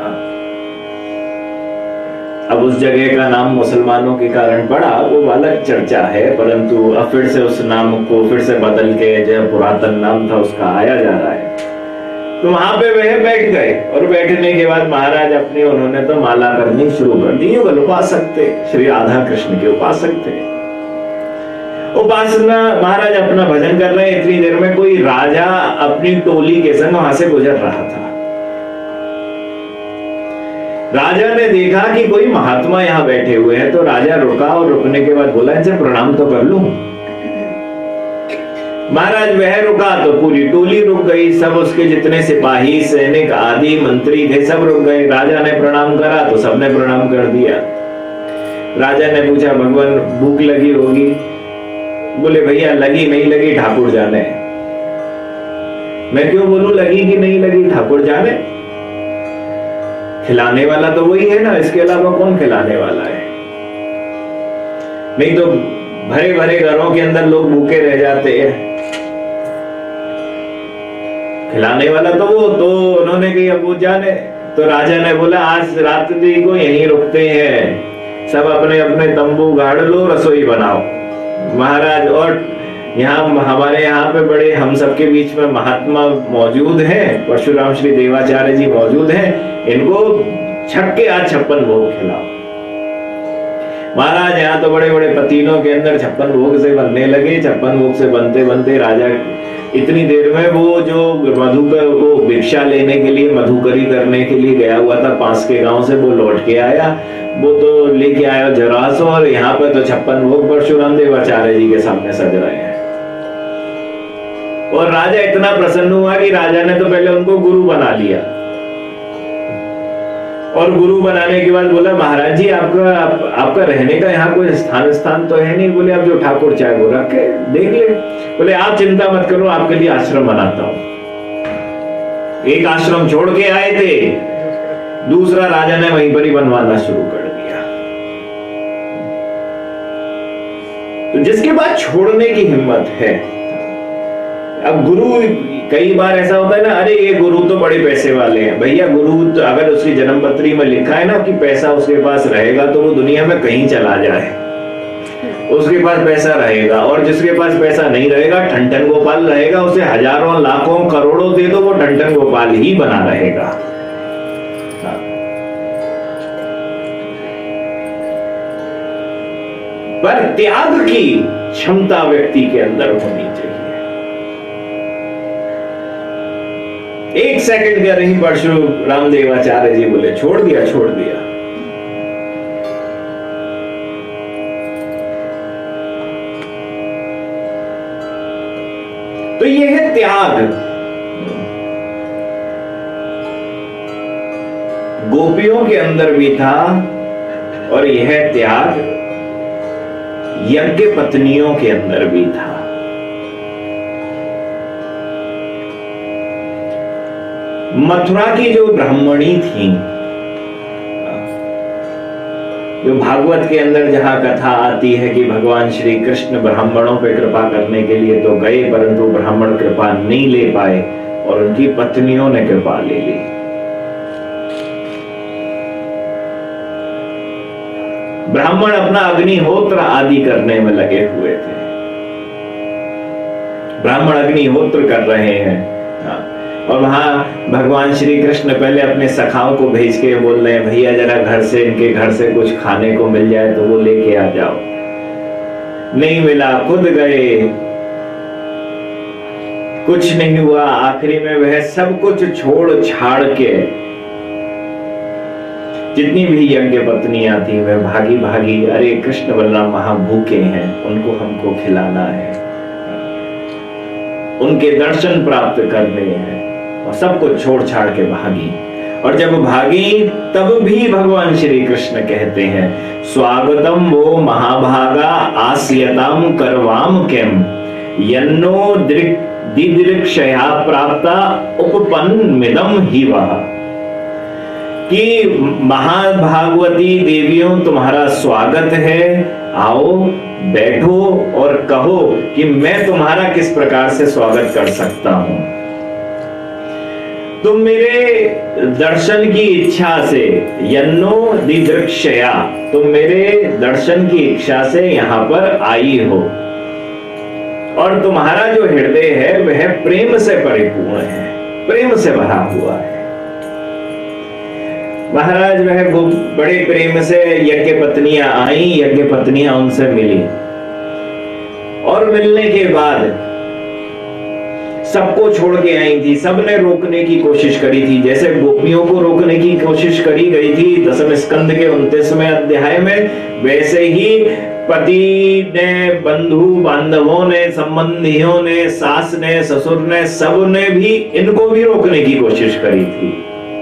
S1: अब उस जगह का नाम मुसलमानों के कारण पड़ा, वो अलग चर्चा है, परंतु अब फिर से उस नाम को फिर से बदल के जो पुरातन नाम था उसका आया जा रहा है। तो वहां पे वह बैठ गए और बैठने के बाद महाराज अपने उन्होंने तो माला करनी शुरू कर दी। युगल उपासक थे, श्री राधा कृष्ण के उपासक थे। उपासना महाराज अपना भजन कर रहे हैं। इतनी देर में कोई राजा अपनी टोली के संग वहां से गुजर रहा था। राजा ने देखा कि कोई महात्मा यहाँ बैठे हुए हैं, तो राजा रुका और रुकने के बाद बोला इनसे प्रणाम तो कर लूं। महाराज वह रुका तो पूरी टोली रुक गई, सब उसके जितने सिपाही सैनिक आदि मंत्री थे सब रुक गए। राजा ने प्रणाम करा तो सबने प्रणाम कर दिया। राजा ने पूछा भगवान भूख लगी होगी? बोले भैया लगी नहीं लगी ठाकुर जाने। मैं क्यों बोलूं लगी कि नहीं लगी, ठाकुर जाने। खिलाने वाला तो वही है ना, इसके अलावा कौन खिलाने वाला है? नहीं तो भरे भरे घरों के अंदर लोग भूखे रह जाते हैं। खिलाने वाला तो वो, तो उन्होंने कही अब वो जाने। तो राजा ने बोला आज रात्रि को यहीं रुकते हैं, सब अपने अपने तंबू गाड़ लो, रसोई बनाओ। महाराज और यहाँ हमारे यहाँ पे बड़े हम सबके बीच में महात्मा मौजूद हैं, परशुराम श्री देवाचार्य जी मौजूद हैं, इनको छक्के आज छप्पन भोग खिलाओ। महाराज यहाँ तो बड़े बड़े पतीलों के अंदर छप्पन भोग से बनने लगे। छप्पन भोग से बनते बनते राजा इतनी देर में वो जो मधुकर वो भिक्षा लेने के लिए मधुकरी करने के लिए गया हुआ था पास के गांव से, वो लौट के आया। वो तो लेके आया जरासो और यहाँ पे तो छप्पन भोग परशुराम देवाचार्य जी के सामने सज रहे हैं। और राजा इतना प्रसन्न हुआ कि राजा ने तो पहले उनको गुरु बना लिया और गुरु बनाने के बाद बोला महाराज जी आपका आप, आपका रहने का यहाँ कोई स्थान स्थान तो है नहीं। बोले आप जो ठाकुर चाहे वो रखे देख ले। बोले आप चिंता मत करो, आपके लिए आश्रम बनाता हूं। एक आश्रम छोड़ के आए थे, दूसरा राजा ने वहीं पर ही बनवाना शुरू कर दिया। तो जिसके बाद छोड़ने की हिम्मत है। अब गुरु कई बार ऐसा होता है ना, अरे ये गुरु तो बड़े पैसे वाले हैं। भैया गुरु तो अगर उसकी जन्मपत्री में लिखा है ना कि पैसा उसके पास रहेगा तो वो दुनिया में कहीं चला जाए, उसके पास पैसा रहेगा। और जिसके पास पैसा नहीं रहेगा, ठंठन गोपाल रहेगा, उसे हजारों लाखों करोड़ों दे दो वो ठंठन गोपाल ही बना रहेगा। पर त्याग की क्षमता व्यक्ति के अंदर होनी चाहिए। एक सेकंड का नहीं, परशुराम देवाचार्य जी बोले छोड़ दिया छोड़ दिया। तो ये है त्याग। गोपियों के अंदर भी था और यह त्याग यज्ञ पत्नियों के अंदर भी था। मथुरा की जो ब्राह्मणी थी, जो भागवत के अंदर जहां कथा आती है कि भगवान श्री कृष्ण ब्राह्मणों पे कृपा करने के लिए तो गए, परंतु ब्राह्मण कृपा नहीं ले पाए और उनकी पत्नियों ने कृपा ले ली। ब्राह्मण अपना अग्निहोत्र आदि करने में लगे हुए थे। ब्राह्मण अग्निहोत्र कर रहे हैं और वहां भगवान श्री कृष्ण पहले अपने सखाओं को भेज के बोल रहे हैं भैया जरा घर से इनके घर से कुछ खाने को मिल जाए तो वो लेके आ जाओ। नहीं मिला, खुद गए, कुछ नहीं हुआ। आखिरी में वह सब कुछ छोड़ छाड़ के जितनी भी यज्ञ पत्नियां थी वह भागी भागी, अरे कृष्ण बलराम वहां भूखे हैं, उनको हमको खिलाना है, उनके दर्शन प्राप्त करने हैं, और सब कुछ छोड़ छाड़ के भागी। और जब भागी तब भी भगवान श्री कृष्ण कहते हैं स्वागतम वो महाभागा आस्यताम करवाम किम यन्नो दिदृक्षया प्राप्ता उपपन्नमिदं हि वः, कि महाभागवती देवियों तुम्हारा स्वागत है, आओ बैठो और कहो कि मैं तुम्हारा किस प्रकार से स्वागत कर सकता हूं। तुम मेरे दर्शन की इच्छा से, यन्नो दिदृक्षया, तुम मेरे दर्शन की इच्छा से यहां पर आई हो और तुम्हारा जो हृदय है वह प्रेम से परिपूर्ण है। प्रेम से भरा हुआ है। महाराज वह बड़े प्रेम से यज्ञ पत्नियां आई, यज्ञ पत्नियां उनसे मिली और मिलने के बाद सबको छोड़ के आई थी। सबने रोकने की कोशिश करी थी, जैसे गोपियों को रोकने की कोशिश करी गई थी दसम स्कंद के उनतीसवें अध्याय में, वैसे ही पति ने, बंधु बांधवों ने, संबंधियों ने, सास ने, ससुर ने, सब ने भी इनको भी रोकने की कोशिश करी थी।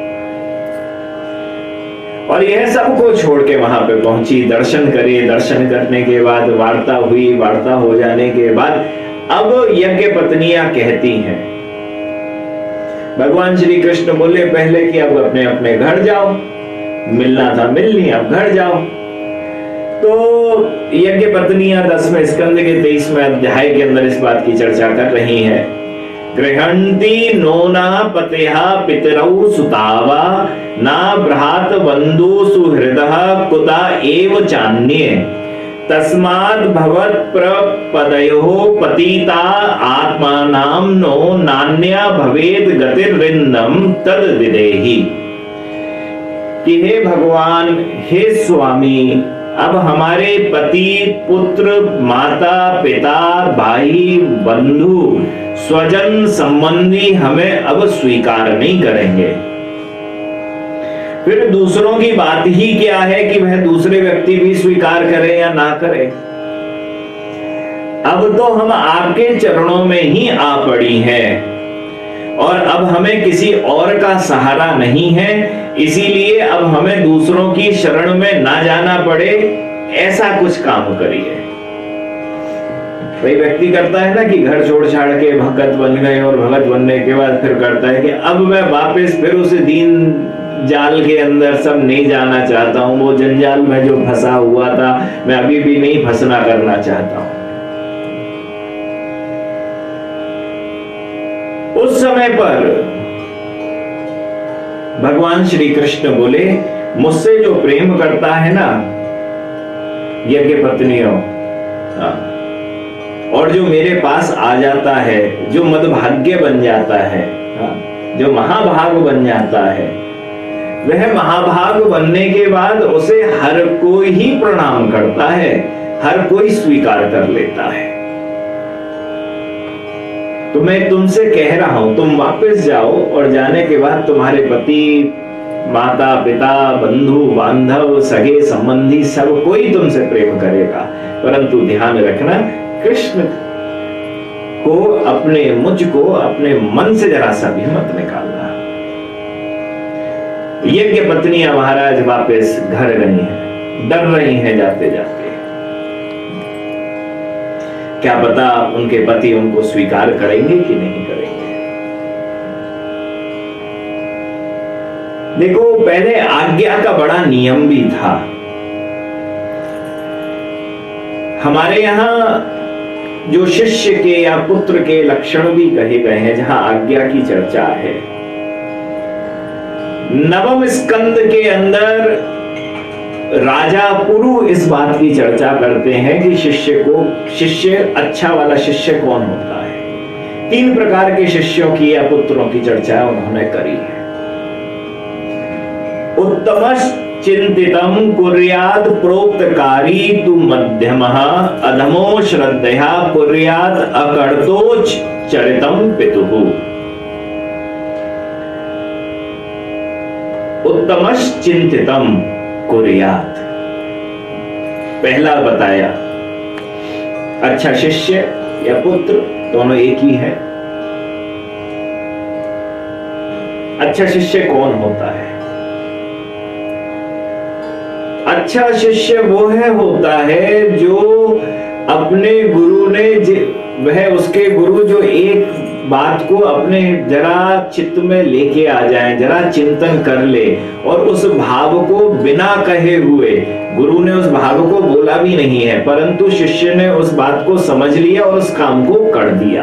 S1: और यह सबको छोड़ के वहां पे पहुंची, दर्शन करे। दर्शन करने के बाद वार्ता हुई, वार्ता हो जाने के बाद अब यज्ञ पत्नियां कहती हैं, भगवान श्री कृष्ण बोले पहले कि अब अपने अपने घर जाओ, मिलना था मिल लिया, अब घर जाओ। तो यज्ञ पत्नियां दसवें स्कंद के तेईसवें अध्याय के अंदर इस बात की चर्चा कर रही हैं। गृहंती नोना पतेहा पितरौ सुतावा ना भ्रात बंधु सुहृदः कुता एव चान्ये तस्माद् भवत् प्रपदयोः पतिता आत्मानां नो नान्या भवेद गतिर्विन्दं तद विदेहि। कि हे भगवान, हे स्वामी, अब हमारे पति, पुत्र, माता, पिता, भाई, बंधु, स्वजन, संबंधी हमें अब स्वीकार नहीं करेंगे। फिर दूसरों की बात ही क्या है कि वह दूसरे व्यक्ति भी स्वीकार करें या ना करें। अब तो हम आपके चरणों में ही आ पड़ी हैं और अब हमें किसी और का सहारा नहीं है, इसीलिए अब हमें दूसरों की शरण में ना जाना पड़े, ऐसा कुछ काम करिए। वही व्यक्ति करता है ना कि घर छोड़ छाड़ के भगत बन गए और भगत बनने के बाद फिर करता है कि अब मैं वापस फिर उस दीन जाल के अंदर सब नहीं जाना चाहता हूं, वो जंजाल में जो फंसा हुआ था मैं अभी भी नहीं फंसना करना चाहता हूं। उस समय पर भगवान श्री कृष्ण बोले, मुझसे जो प्रेम करता है ना यज्ञ पत्नियों, और जो मेरे पास आ जाता है, जो मदभाग्य बन जाता है, जो महाभाग बन जाता है, वह महाभाग बनने के बाद उसे हर कोई ही प्रणाम करता है, हर कोई स्वीकार कर लेता है। तो मैं तुमसे कह रहा हूं, तुम वापस जाओ और जाने के बाद तुम्हारे पति, माता, पिता, बंधु बांधव, सगे संबंधी सब कोई तुमसे प्रेम करेगा, परंतु ध्यान रखना कृष्ण को, अपने मुझ को अपने मन से जरा सा भी मत निकालना। यज्ञ पत्नियां महाराज वापस घर गई हैं, डर रही हैं जाते जाते। क्या पता उनके पति उनको स्वीकार करेंगे कि नहीं करेंगे। देखो, पहले आज्ञा का बड़ा नियम भी था। हमारे यहां जो शिष्य के या पुत्र के लक्षण भी कहे गए हैं, जहां आज्ञा की चर्चा है। नवम स्कंद के अंदर राजा पुरु इस बात की चर्चा करते हैं कि शिष्य को, शिष्य अच्छा वाला शिष्य कौन होता है। तीन प्रकार के शिष्यों की या पुत्रों की चर्चा उन्होंने करी है। उत्तमश्च चिंतितम कुर्यात् प्रोक्तकारी तु मध्यमः अधमो श्रद्धया कुर्यात् अकर्तोच चरितम पितुः। उत्तमश्च चिंतितम कुर्यात्, पहला बताया अच्छा शिष्य या पुत्र दोनों एक ही है। अच्छा शिष्य कौन होता है? अच्छा शिष्य वो है होता है जो अपने गुरु ने, वह उसके गुरु जो एक बात को अपने जरा चित्त में लेके आ जाए, जरा चिंतन कर ले और उस भाव को बिना कहे हुए, गुरु ने उस भाव को बोला भी नहीं है परंतु शिष्य ने उस बात को समझ लिया और उस काम को कर दिया।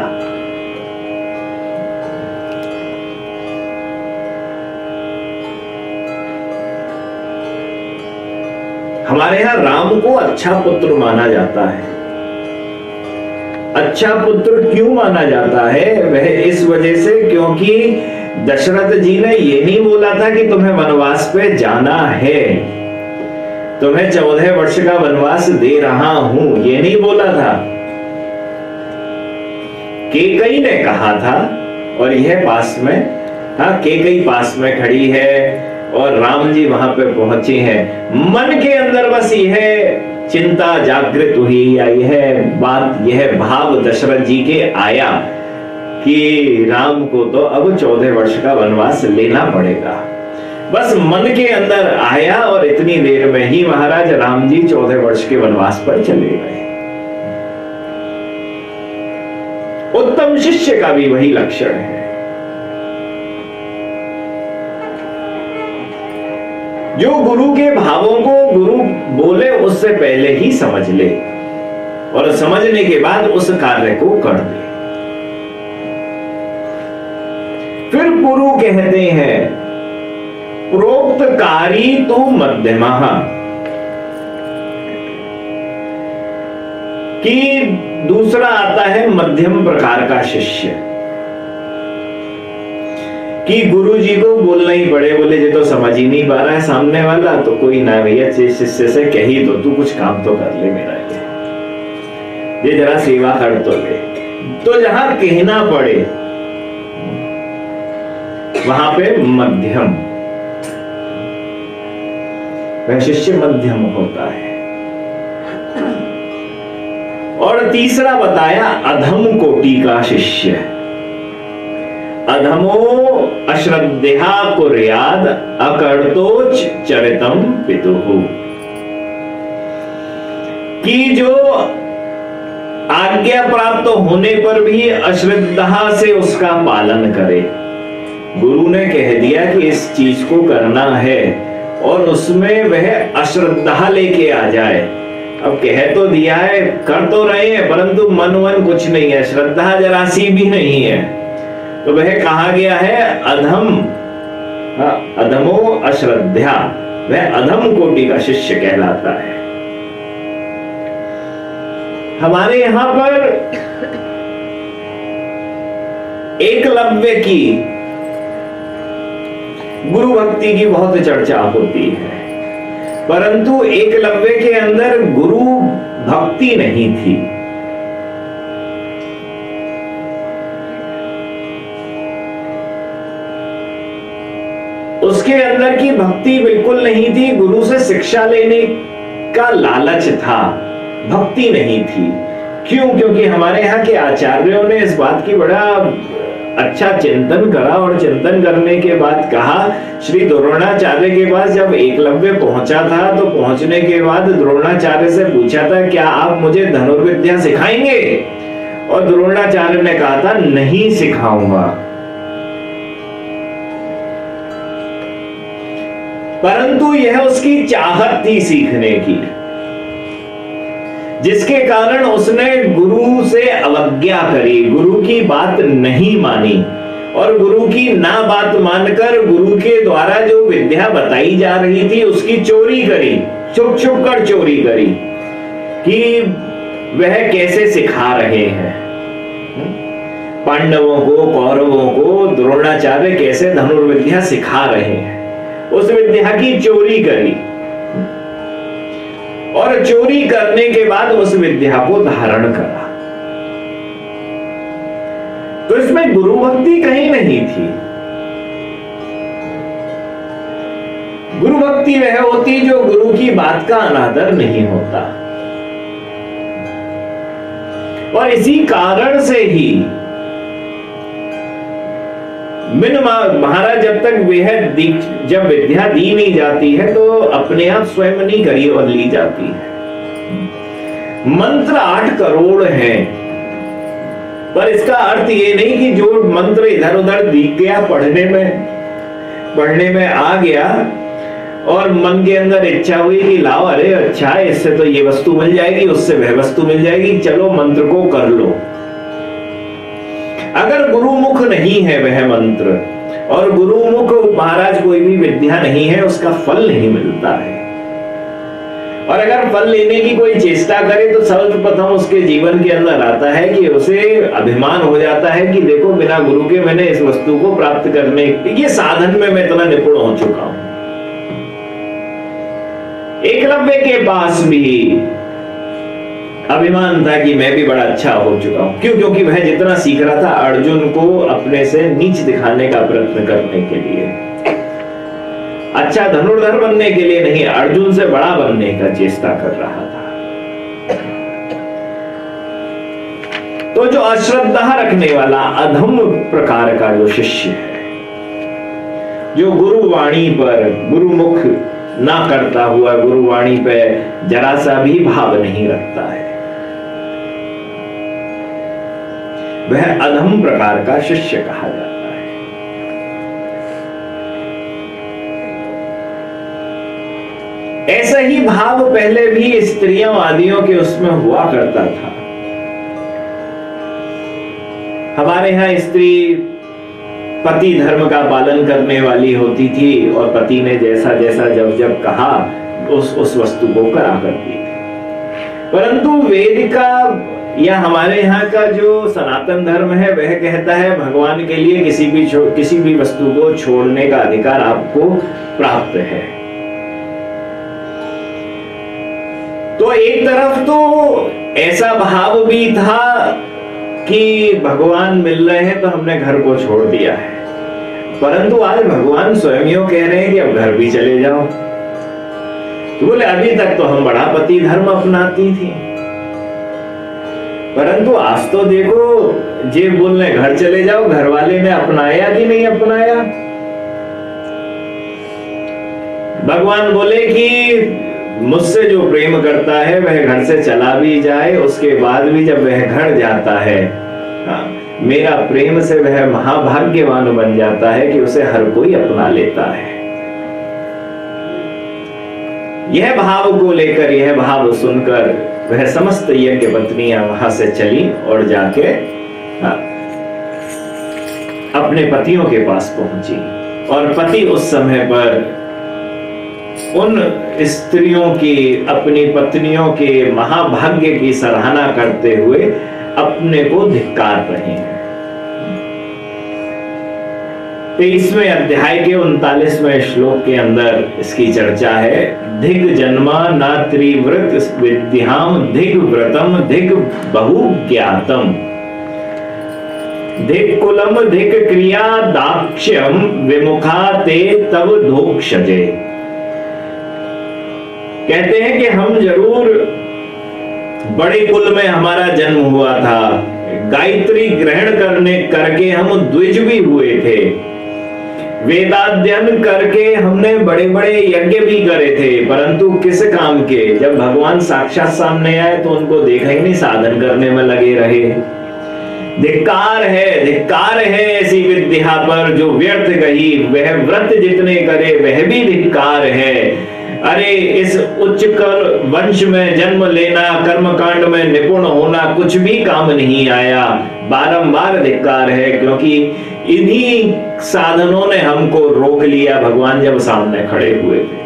S1: हमारे यहां राम को अच्छा पुत्र माना जाता है। अच्छा पुत्र क्यों माना जाता है? वह इस वजह से क्योंकि दशरथ जी ने ये नहीं बोला था कि तुम्हें वनवास पे जाना है, तुम्हें चौदह वर्ष का वनवास दे रहा हूं, ये नहीं बोला था। कैकेयी ने कहा था, और यह पास में, हाँ कैकेयी पास में खड़ी है और राम जी वहां पे पहुंचे हैं। मन के अंदर बस यह चिंता जागृत हुई, या यह बात, यह भाव दशरथ जी के आया कि राम को तो अब चौदह वर्ष का वनवास लेना पड़ेगा। बस मन के अंदर आया और इतनी देर में ही महाराज राम जी चौदह वर्ष के वनवास पर चले गए। उत्तम शिष्य का भी वही लक्षण है। जो गुरु के भावों को गुरु बोले उससे पहले ही समझ ले, और समझने के बाद उस कार्य को कर दे। फिर गुरु कहते हैं प्रोक्तकारी तो मध्यमः, कि दूसरा आता है मध्यम प्रकार का शिष्य, कि गुरु जी को बोलना ही पड़े, बोले ये तो समझ ही नहीं पा रहा है सामने वाला, तो कोई ना भैया शिष्य से कह ही दो, तू कुछ काम तो कर ले मेरा, ये ये जरा सेवा कर तो ले। तो जहां कहना पड़े वहां पे मध्यम, वह शिष्य मध्यम होता है। और तीसरा बताया अधम कोटि का शिष्य, अधमो अश्रद्धया कुर्याद अकर्तोच चरितम पितुः, कि जो आज्ञा प्राप्त होने पर भी अश्रद्धा से उसका पालन करे। गुरु ने कह दिया कि इस चीज को करना है और उसमें वह अश्रद्धा लेके आ जाए। अब कह तो दिया है, कर तो रहे हैं, परंतु मन वन कुछ नहीं है, श्रद्धा जरा सी भी नहीं है, तो वह कहा गया है अधम, अधमो अश्रद्धा, वह अधम कोटि का शिष्य कहलाता है। हमारे यहां पर एकलव्य की गुरु भक्ति की बहुत चर्चा होती है, परंतु एकलव्य के अंदर गुरु भक्ति नहीं थी। उसके अंदर की भक्ति बिल्कुल नहीं थी, गुरु से शिक्षा लेने का लालच था, भक्ति नहीं थी। क्यों? क्योंकि हमारे यहाँ के आचार्यों ने इस बात की बड़ा अच्छा चिंतन करा, और चिंतन करने के बाद कहा, श्री द्रोणाचार्य के पास जब एकलव्य पहुंचा था तो पहुंचने के बाद द्रोणाचार्य से पूछा था क्या आप मुझे धनुर्विद्या सिखाएंगे? और द्रोणाचार्य ने कहा था नहीं सिखाऊंगा। परंतु यह उसकी चाहत थी सीखने की, जिसके कारण उसने गुरु से अवज्ञा करी, गुरु की बात नहीं मानी, और गुरु की ना बात मानकर गुरु के द्वारा जो विद्या बताई जा रही थी उसकी चोरी करी, छुप छुप कर चोरी करी, कि वह कैसे सिखा रहे हैं पांडवों को, कौरवों को द्रोणाचार्य कैसे धनुर्विद्या सिखा रहे हैं, उस विद्या की चोरी करी, और चोरी करने के बाद उस विद्या को धारण करा। तो इसमें गुरु भक्ति कहीं नहीं थी। गुरु भक्ति वह होती जो गुरु की बात का अनादर नहीं होता, और इसी कारण से ही बिन महाराज जब तक वह जब विद्या दी नहीं जाती है तो अपने आप स्वयं नहीं करी और ली जाती है। मंत्र आठ करोड़ हैं, पर इसका अर्थ ये नहीं कि जो मंत्र इधर उधर दिख गया, पढ़ने में पढ़ने में आ गया और मन के अंदर इच्छा हुई कि लाओ, अरे अच्छा है, इससे तो ये वस्तु मिल जाएगी, उससे वह वस्तु मिल जाएगी, चलो मंत्र को कर लो। अगर गुरुमुख नहीं है वह मंत्र, और गुरुमुख महाराज कोई भी विद्या नहीं है, उसका फल नहीं मिलता है। और अगर फल लेने की कोई चेष्टा करे तो सर्वप्रथम उसके जीवन के अंदर आता है कि उसे अभिमान हो जाता है कि देखो बिना गुरु के मैंने इस वस्तु को प्राप्त करने ये साधन में मैं इतना निपुण हो चुका हूं। एकलव्य के पास भी अभिमान था कि मैं भी बड़ा अच्छा हो चुका हूं। क्यों? क्योंकि वह जितना सीख रहा था अर्जुन को अपने से नीच दिखाने का प्रयत्न करने के लिए, अच्छा धनुर्धर बनने के लिए नहीं, अर्जुन से बड़ा बनने का चेष्टा कर रहा था। तो जो अश्रद्धा रखने वाला अधम प्रकार का जो शिष्य है, जो गुरुवाणी पर गुरुमुख ना करता हुआ गुरुवाणी पे जरा सा भी भाव नहीं रखता है, वह अधम प्रकार का शिष्य कहा जाता है। ऐसा ही भाव पहले भी स्त्रियों आदियों के उसमें हुआ करता था। हमारे यहां स्त्री पति धर्म का पालन करने वाली होती थी और पति ने जैसा जैसा जब जब कहा उस उस वस्तु को करा करती थी। परंतु वेद का या हमारे यहाँ का जो सनातन धर्म है वह कहता है भगवान के लिए किसी भी किसी भी वस्तु को छोड़ने का अधिकार आपको प्राप्त है। तो एक तरफ तो ऐसा भाव भी था कि भगवान मिल रहे हैं तो हमने घर को छोड़ दिया है, परंतु आज भगवान स्वयं यूं कह रहे हैं कि अब घर भी चले जाओ। तो बोले अभी तक तो हम बड़ा पति धर्म अपनाती थी, परंतु आज तो देखो जे बोल रहे घर चले जाओ, घर वाले ने अपनाया कि नहीं अपनाया। भगवान बोले कि मुझसे जो प्रेम करता है वह घर से चला भी जाए, उसके बाद भी जब वह घर जाता है, हाँ, मेरा प्रेम से वह महाभाग्यवान बन जाता है कि उसे हर कोई अपना लेता है। यह भाव को लेकर, यह भाव सुनकर वह समस्त यज्ञ पत्नियां वहां से चली और जाके हाँ, अपने पतियों के पास पहुंची। और पति उस समय पर उन स्त्रियों की, अपनी पत्नियों के महाभाग्य की सराहना करते हुए अपने को धिक्कार रहे हैं। तेईसवें अध्याय के उनतालीसवें श्लोक के अंदर इसकी चर्चा है। धिक जन्मा न त्रिव्रत विद्याम धिक व्रतम धिक बहु ज्ञातम धिक कुलम धिक क्रिया दाक्ष्यम विमुखा ते तव धोक्षजे। कहते हैं कि हम जरूर बड़े कुल में हमारा जन्म हुआ था, गायत्री ग्रहण करने करके हम द्विज भी हुए थे, वेदाध्ययन करके हमने बड़े बड़े यज्ञ भी करे थे, परंतु किस काम के? जब भगवान साक्षात सामने आए तो उनको देखा ही नहीं, साधन करने में लगे रहे। धिक्कार है, धिक्कार है ऐसी विद्या पर जो व्यर्थ गई। वह व्रत जितने करे वह भी धिक्कार है। अरे इस उच्च कर वंश में जन्म लेना, कर्मकांड में निपुण होना कुछ भी काम नहीं आया, बारंबार धिक्कार है, क्योंकि इन्हीं साधनों ने हमको रोक लिया भगवान जब सामने खड़े हुए थे।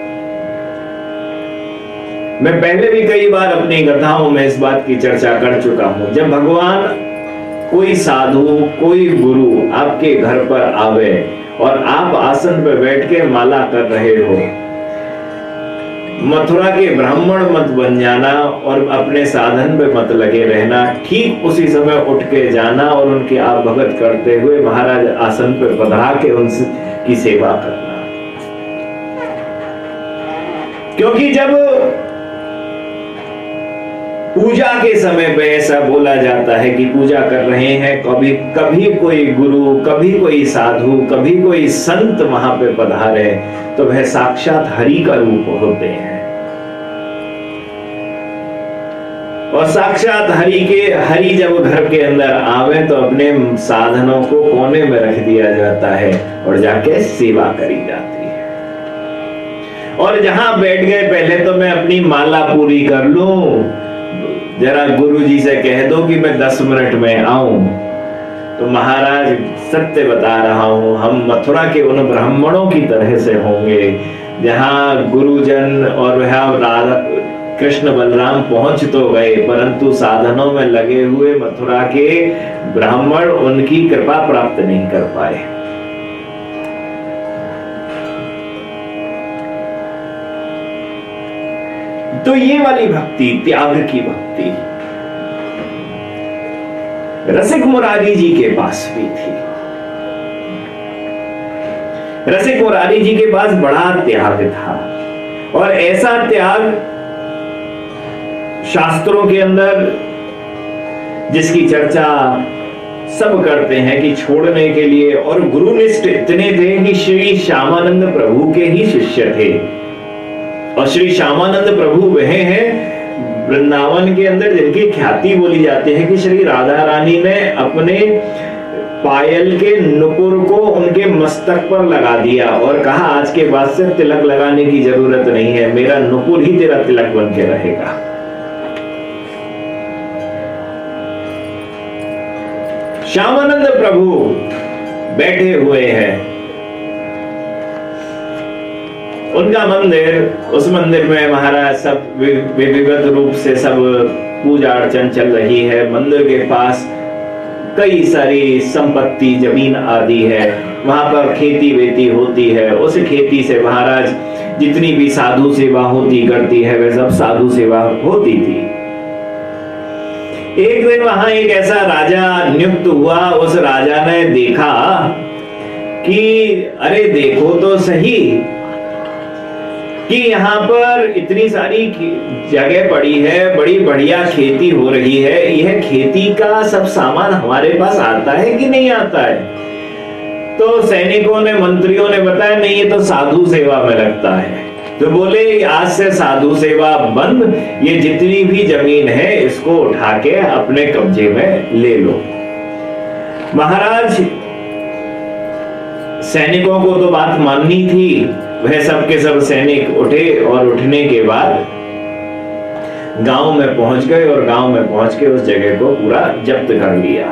S1: मैं पहले भी कई बार अपनी कथाओं में इस बात की चर्चा कर चुका हूं। जब भगवान कोई साधु, कोई गुरु आपके घर पर आवे और आप आसन पर बैठ के माला कर रहे हो, मथुरा के ब्राह्मण मत बन जाना और अपने साधन पे मत लगे रहना। ठीक उसी समय उठ के जाना और उनके आप भगत करते हुए महाराज आसन पे पधरा के उनकी सेवा करना। क्योंकि जब पूजा के समय पे ऐसा बोला जाता है कि पूजा कर रहे हैं, कभी कभी कोई गुरु, कभी कोई साधु, कभी कोई संत वहां पे पधारे, तो वह साक्षात हरि का रूप होते हैं। और साक्षात हरि के हरि जब घर के अंदर आवे तो अपने साधनों को कोने में रख दिया जाता है और जाके सेवा करी जाती है। और जहां बैठ गए, पहले तो मैं अपनी माला पूरी कर लूं, जरा गुरु जी से कह दो कि मैं दस मिनट में आऊं। तो महाराज सत्य बता रहा हूं, हम मथुरा के उन ब्राह्मणों की तरह से होंगे जहां गुरुजन और वह राधा कृष्ण बलराम पहुंच तो गए, परंतु साधनों में लगे हुए मथुरा के ब्राह्मण उनकी कृपा प्राप्त नहीं कर पाए। तो ये वाली भक्ति, त्याग की भक्ति, रसिक मुरारी जी के पास भी थी। रसिक मुरारी जी के पास बड़ा त्याग था, और ऐसा त्याग शास्त्रों के अंदर जिसकी चर्चा सब करते हैं कि छोड़ने के लिए, और गुरुनिष्ठ इतने थे कि श्री श्यामानंद प्रभु के ही शिष्य थे। और श्री श्यामानंद प्रभु वह हैं वृंदावन के अंदर जिनकी ख्याति बोली जाती है कि श्री राधा रानी ने अपने पायल के नुपुर को उनके मस्तक पर लगा दिया और कहा, आज के बाद से तिलक लगाने की जरूरत नहीं है, मेरा नुपुर ही तेरा तिलक बन के रहेगा। श्यामानंद प्रभु बैठे हुए हैं, उनका मंदिर, उस मंदिर में महाराज सब विधिवत रूप से सब पूजा अर्चन चल रही है। मंदिर के पास कई सारी संपत्ति, जमीन आदि है, वहां पर खेती वेती होती है। उस खेती से महाराज जितनी भी साधु सेवा होती करती है, वह सब साधु सेवा होती थी। एक दिन वहां एक ऐसा राजा नियुक्त हुआ, उस राजा ने देखा कि अरे देखो तो सही कि यहाँ पर इतनी सारी जगह पड़ी है, बड़ी बढ़िया खेती हो रही है, यह खेती का सब सामान हमारे पास आता है कि नहीं आता है? तो सैनिकों ने, मंत्रियों ने बताया, नहीं ये तो साधु सेवा में लगता है। तो बोले आज से साधु सेवा बंद, ये जितनी भी जमीन है इसको उठा के अपने कब्जे में ले लो। महाराज सैनिकों को तो बात माननी थी, वह सब के सब सैनिक उठे और उठने के बाद गांव में पहुंच गए और गांव में पहुंच के उस जगह को पूरा जब्त कर लिया।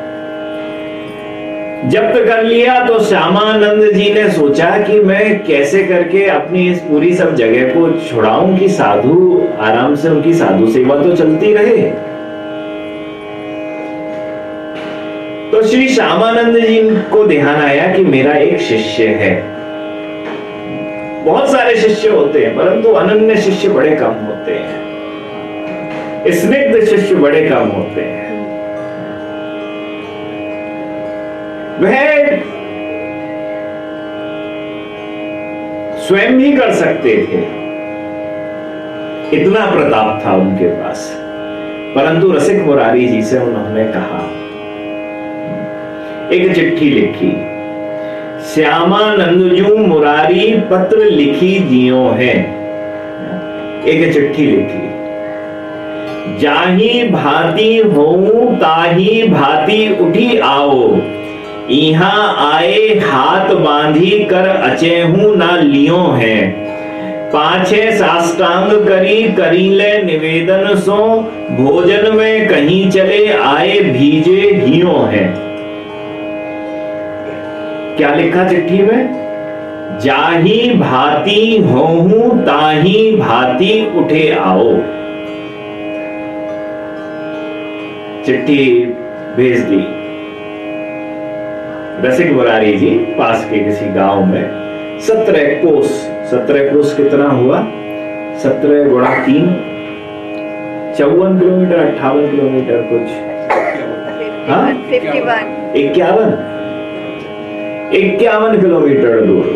S1: जब्त कर लिया तो श्यामानंद जी ने सोचा कि मैं कैसे करके अपनी इस पूरी सब जगह को छुड़ाऊं कि साधु आराम से, उनकी साधु सेवा तो चलती रहे। तो श्री श्यामानंद जी को ध्यान आया कि मेरा एक शिष्य है। बहुत सारे शिष्य होते हैं परंतु अनन्य शिष्य बड़े कम होते हैं, स्निग्ध शिष्य बड़े कम होते हैं। वह स्वयं भी कर सकते थे, इतना प्रताप था उनके पास, परंतु रसिक मुरारी जी से उन्होंने कहा, एक चिट्ठी लिखी, श्यामानंदजू मुरारी पत्र लिखी दियो है। एक चिट्ठी लिखी, जाही भांति होऊं ताही भांति उठी आओ, यहाँ आए हाथ बांधी कर अचेहू ना लियो है, पाछे साष्टांग करी करीले निवेदन सो, भोजन में कहीं चले आए भीजे हियो है। क्या लिखा चिट्ठी में? जाही भांति होऊं ताही भांति उठे आओ। चिट्ठी भेज दी। रसिक मुरारी जी पास के किसी गांव में सत्रह कोस, सत्रह कोस कितना हुआ? सत्रह गुणा तीन, चौवन किलोमीटर, अट्ठावन किलोमीटर कुछ, हाँ इक्यावन इक्यावन किलोमीटर दूर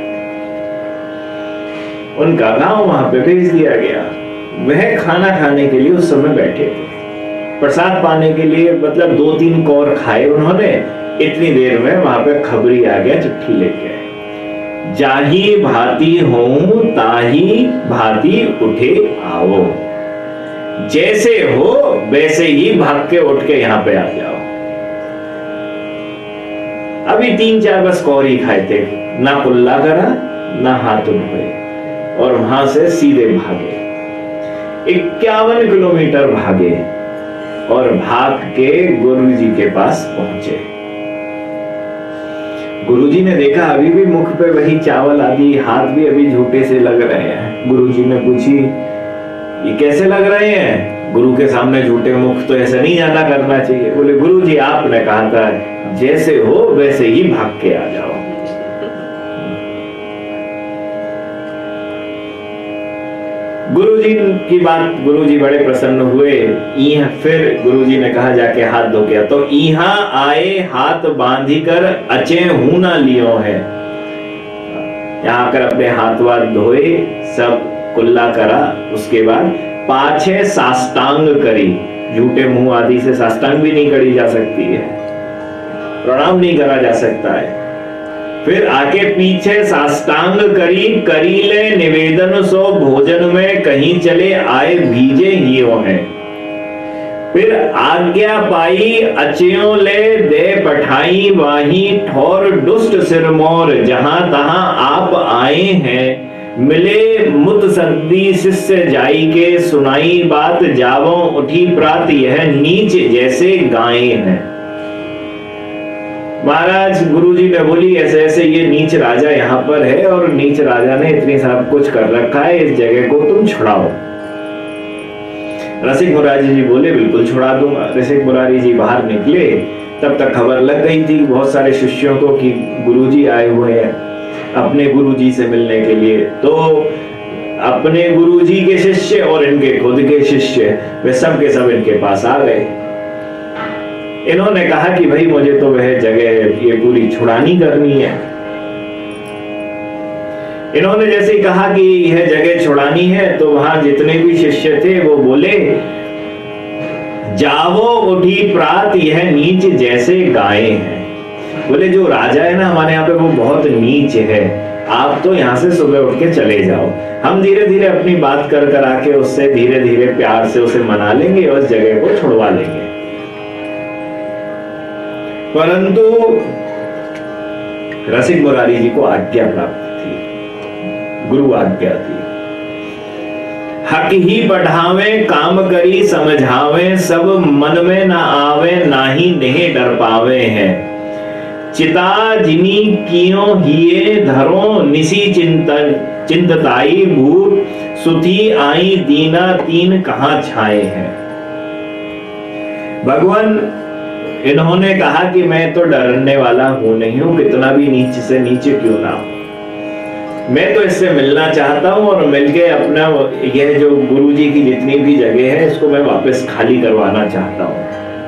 S1: उनका गांव, वहां पे भेज दिया गया। वह खाना खाने के लिए उस समय बैठे थे, प्रसाद पाने के लिए, मतलब दो तीन कौर खाए उन्होंने, इतनी देर में वहां पे खबरी आ गया, चिट्ठी लेके, जाही भांति होऊं ताही भांति उठे आओ, जैसे हो वैसे ही भाग के उठ के यहाँ पे आ जाओ। अभी तीन चार बस कौरी खाए थे, ना कुल्ला करा ना हाथ धोए, और वहां से सीधे भागे, इक्यावन किलोमीटर भागे और भाग के गुरु जी के पास पहुंचे। गुरुजी ने देखा अभी भी मुख पे वही चावल आदि, हाथ भी अभी झूठे से लग रहे हैं। गुरुजी ने पूछी ये कैसे लग रहे हैं? गुरु के सामने झूठे मुख तो ऐसा नहीं जाना करना चाहिए। बोले गुरुजी आपने कहा था जैसे हो वैसे ही भाग के आ जाओ। गुरुजी की बात, गुरुजी बड़े प्रसन्न हुए। यह फिर गुरुजी ने कहा जाके हाथ धो के, तो यहाँ आए हाथ बांधी कर अचे हूं ना लियो है। यहाँ आकर अपने हाथ वाथ धोए, सब कुल्ला करा। उसके बाद पाछे साष्टांग करी। झूठे मुंह आदि से साष्टांग भी नहीं करी जा सकती है, प्रणाम नहीं करा जा सकता है। फिर आके पीछे साष्टांग करी, करीले निवेदन सो भोजन में कहीं चले आए भीजे ही हैं। फिर आज्ञा पाई अचियों ले दे पठाई वाही ठोर दुष्ट सिरमौर जहां तहां आप आए हैं। मिले मुत सद्दी शिष्य जाई के सुनाई बात जावो उठी प्रात यह नीच जैसे गाय हैं। महाराज गुरुजी ने बोली ऐसे ऐसे ये नीच राजा यहाँ पर है और नीच राजा ने इतनी सब कुछ कर रखा है, इस जगह को तुम छुड़ाओ। रसिक मुरारी जी बोले बिल्कुल छुड़ा दूंगा। रसिक मुरारी जी बाहर निकले, तब तक खबर लग गई थी बहुत सारे शिष्यों को कि गुरुजी आए हुए हैं अपने गुरुजी से मिलने के लिए। तो अपने गुरुजी के शिष्य और इनके खुद के शिष्य वे सब के सब इनके पास आ गए। इन्होंने कहा कि भाई मुझे तो वह जगह ये पूरी छुड़ानी करनी है। इन्होंने जैसे ही कहा कि यह जगह छुड़ानी है तो वहां जितने भी शिष्य थे वो बोले जावो उठी प्रात यह नीच जैसे गाय हैं। बोले जो राजा है ना हमारे यहाँ पे वो बहुत नीच है, आप तो यहाँ से सुबह उठ के चले जाओ। हम धीरे धीरे अपनी बात कर कर आके उससे धीरे धीरे प्यार से उसे मना लेंगे और उस जगह को छुड़वा लेंगे। परंतु रसिक मुरारी जी को आज्ञा प्राप्त थी, गुरु आज्ञा थी। हक ही बढ़ावे काम करी समझावे सब मन में ना आवे ना ही नहीं डर पावे हैं। चिता जिनी कियो हिये धरो निसी चिंतन चिंतताई भूत सुधी आई दीना तीन कहां छाए हैं। भगवान इन्होंने कहा कि मैं तो डरने वाला हूं नहीं हूं, कितना भी नीचे से नीचे क्यों ना हो, मैं तो इससे मिलना चाहता हूं और मिलके अपना यह जो गुरुजी की जितनी भी जगह है इसको मैं वापस खाली करवाना चाहता हूं।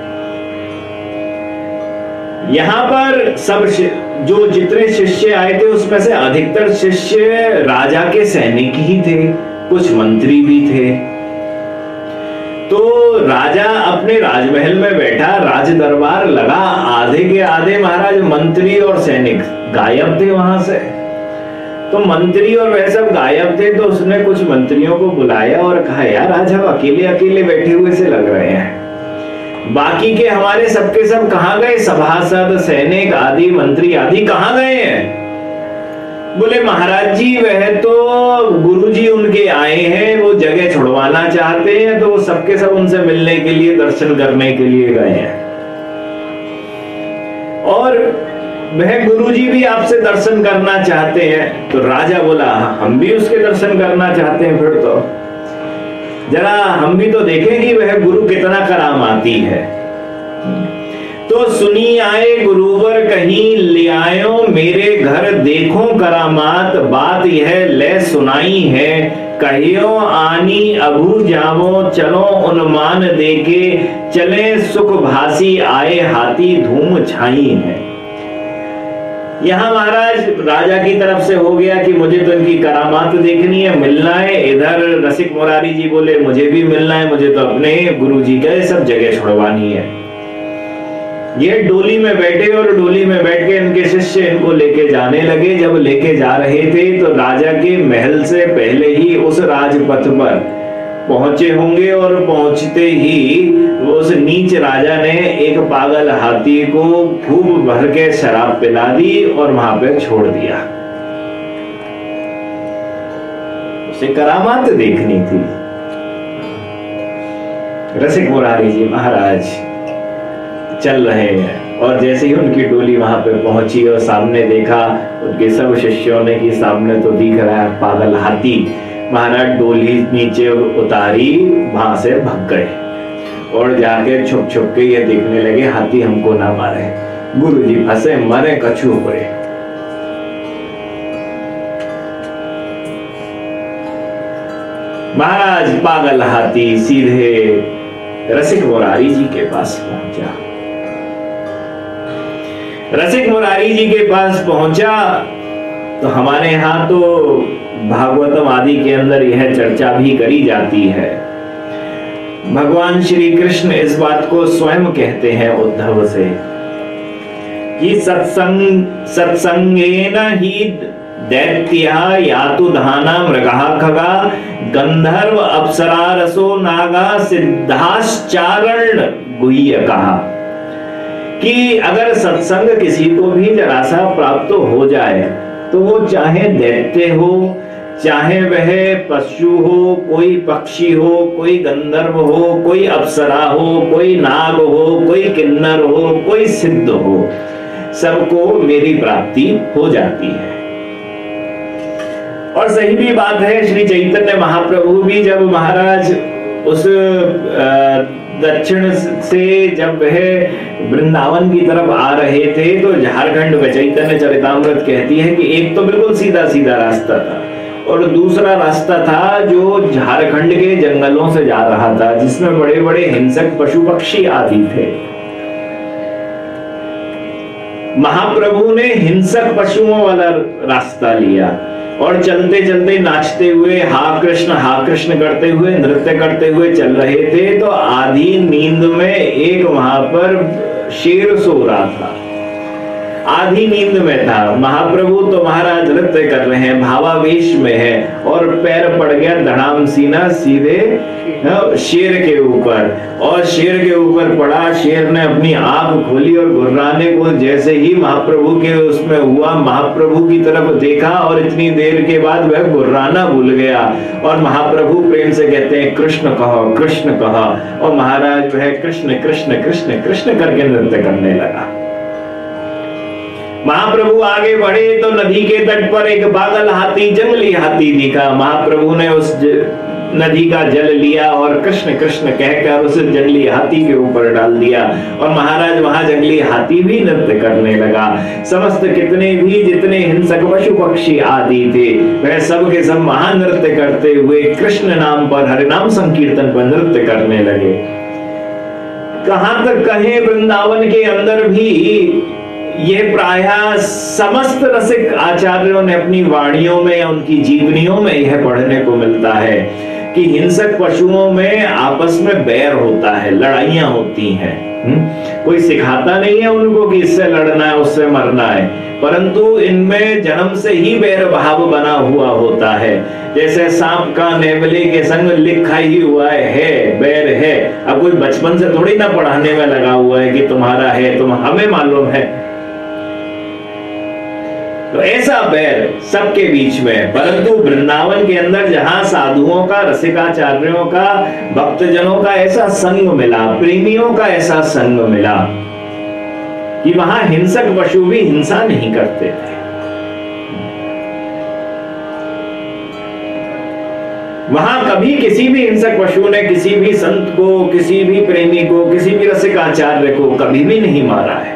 S1: यहाँ पर सब जो जितने शिष्य आए थे उसमें से अधिकतर शिष्य राजा के सैनिक ही थे, कुछ मंत्री भी थे। तो राजा अपने राजमहल में बैठा, राज दरबार लगा, आधे के आधे महाराज मंत्री और सैनिक गायब थे वहां से। तो मंत्री और वह सब गायब थे, तो उसने कुछ मंत्रियों को बुलाया और कहा यार आज हम अकेले अकेले बैठे हुए से लग रहे हैं, बाकी के हमारे सबके सब कहां गए, सभासद सैनिक आदि मंत्री आदि कहां गए हैं? बोले महाराज जी वह तो गुरुजी उनके आए हैं, वो जगह छुड़वाना चाहते हैं, तो वो सबके सब उनसे मिलने के लिए दर्शन करने के लिए गए हैं और वह गुरुजी भी आपसे दर्शन करना चाहते हैं। तो राजा बोला हम भी उसके दर्शन करना चाहते हैं, फिर तो जरा हम भी तो देखें कि वह गुरु कितना करामाती है। तो सुनी आए गुरुवर कहीं ले आयो मेरे घर देखो करामात बात यह ले सुनाई है। कहियो आनी अभू जावो चलो उन्मान देके चले सुख भासी आए हाथी धूम छाई है। यहाँ महाराज राजा की तरफ से हो गया कि मुझे तो इनकी करामात देखनी है, मिलना है। इधर रसिक मुरारी जी बोले मुझे भी मिलना है, मुझे तो अपने गुरुजी का सब जगह छुड़वानी है। ये डोली में बैठे और डोली में बैठ के इनके शिष्य इनको लेके जाने लगे। जब लेके जा रहे थे तो राजा के महल से पहले ही उस राजपथ पर पहुंचे होंगे और पहुंचते ही उस नीच राजा ने एक पागल हाथी को खूब भर के शराब पिला दी और वहां पे छोड़ दिया। उसे करामात देखनी थी। रसिक मुरारी जी महाराज चल रहे हैं, और जैसे ही उनकी डोली वहां पे पहुंची और सामने देखा, उनके सब शिष्यों ने कि सामने तो दिख रहा है पागल हाथी। महाराज डोली नीचे उतारी, वहां से भाग गए और जाके छुप छुप के ये देखने लगे हाथी हमको ना मारे। गुरुजी फंसे मरे कछु पड़े। महाराज पागल हाथी सीधे रसिक मुरारी जी के पास पहुंचा। रसिक मुरारी जी के पास पहुंचा तो हमारे यहाँ तो भागवतम आदि के अंदर यह चर्चा भी करी जाती है। भगवान श्री कृष्ण इस बात को स्वयं कहते हैं उद्धव से कि सत्संग सत्संगेन ही दैत्या यातु धाना मृगा खगा गंधर्व अप्सरा रसो नागा सिद्धाश्चारण गुह्य कहा कि अगर सत्संग किसी को भी जरा सा प्राप्त हो जाए तो वो चाहे दैत्य हो, चाहे वह पशु हो, कोई पक्षी हो, कोई गंधर्व हो, कोई अप्सरा हो, कोई नाग हो, कोई किन्नर हो, कोई सिद्ध हो, सबको मेरी प्राप्ति हो जाती है। और सही भी बात है, श्री चैतन्य महाप्रभु भी जब महाराज उस दक्षिण से जब वह वृंदावन की तरफ आ रहे थे तो झारखंड में चैतन्य चरितामृत कहती है कि एक तो बिल्कुल सीधा सीधा रास्ता था और दूसरा रास्ता था जो झारखंड के जंगलों से जा रहा था, जिसमें बड़े बड़े हिंसक पशु पक्षी आदि थे। महाप्रभु ने हिंसक पशुओं वाला रास्ता लिया और चलते चलते नाचते हुए हा कृष्ण हा कृष्ण करते हुए नृत्य करते हुए चल रहे थे तो आधी नींद में एक वहां पर शेर सो रहा था, आधी नींद में था। महाप्रभु तो महाराज नृत्य कर रहे हैं, भावावेश में है और पैर पड़ गया धड़ाम सीना सीधे शेर के ऊपर और शेर के ऊपर पड़ा। शेर ने अपनी आंख खोली और गुर्राने को जैसे ही महाप्रभु के उसमें हुआ, महाप्रभु की तरफ देखा और इतनी देर के बाद वह गुर्राना भूल गया और महाप्रभु प्रेम से कहते हैं कृष्ण कहो कृष्ण कहो और महाराज वह कृष्ण कृष्ण कृष्ण कृष्ण करके नृत्य करने लगा। महाप्रभु आगे बढ़े तो नदी के तट पर एक पागल हाथी, जंगली हाथी दिखा। महाप्रभु ने उस नदी का जल लिया और कृष्ण कृष्ण कहकर उस जंगली हाथी के ऊपर डाल दिया और महाराज वहां जंगली हाथी भी नृत्य करने लगा। समस्त कितने भी जितने हिंसक पशु पक्षी आदि थे वह सब के सब महानृत्य करते हुए कृष्ण नाम पर, हरिनाम संकीर्तन पर नृत्य करने लगे। कहां तक कहें, वृंदावन के अंदर भी ये प्रायः समस्त रसिक आचार्यों ने अपनी वाणियों में या उनकी जीवनियों में यह पढ़ने को मिलता है कि हिंसक पशुओं में आपस में बैर होता है, लड़ाइयां होती हैं। कोई सिखाता नहीं है उनको कि इससे लड़ना है उससे मरना है, परंतु इनमें जन्म से ही बैर भाव बना हुआ होता है। जैसे सांप का नेवले के संग लिखा ही हुआ है, है बैर है। अब कोई बचपन से थोड़ी ना पढ़ाने में लगा हुआ है कि तुम्हारा है, तुम हमें मालूम है। तो ऐसा बैर सबके बीच में, परंतु वृंदावन के अंदर जहां साधुओं का, रसिकाचार्यों का, भक्तजनों का ऐसा संग मिला, प्रेमियों का ऐसा संग मिला कि वहां हिंसक पशु भी हिंसा नहीं करते थे। वहां कभी किसी भी हिंसक पशु ने किसी भी संत को, किसी भी प्रेमी को, किसी भी रसिकाचार्य को कभी भी नहीं मारा है।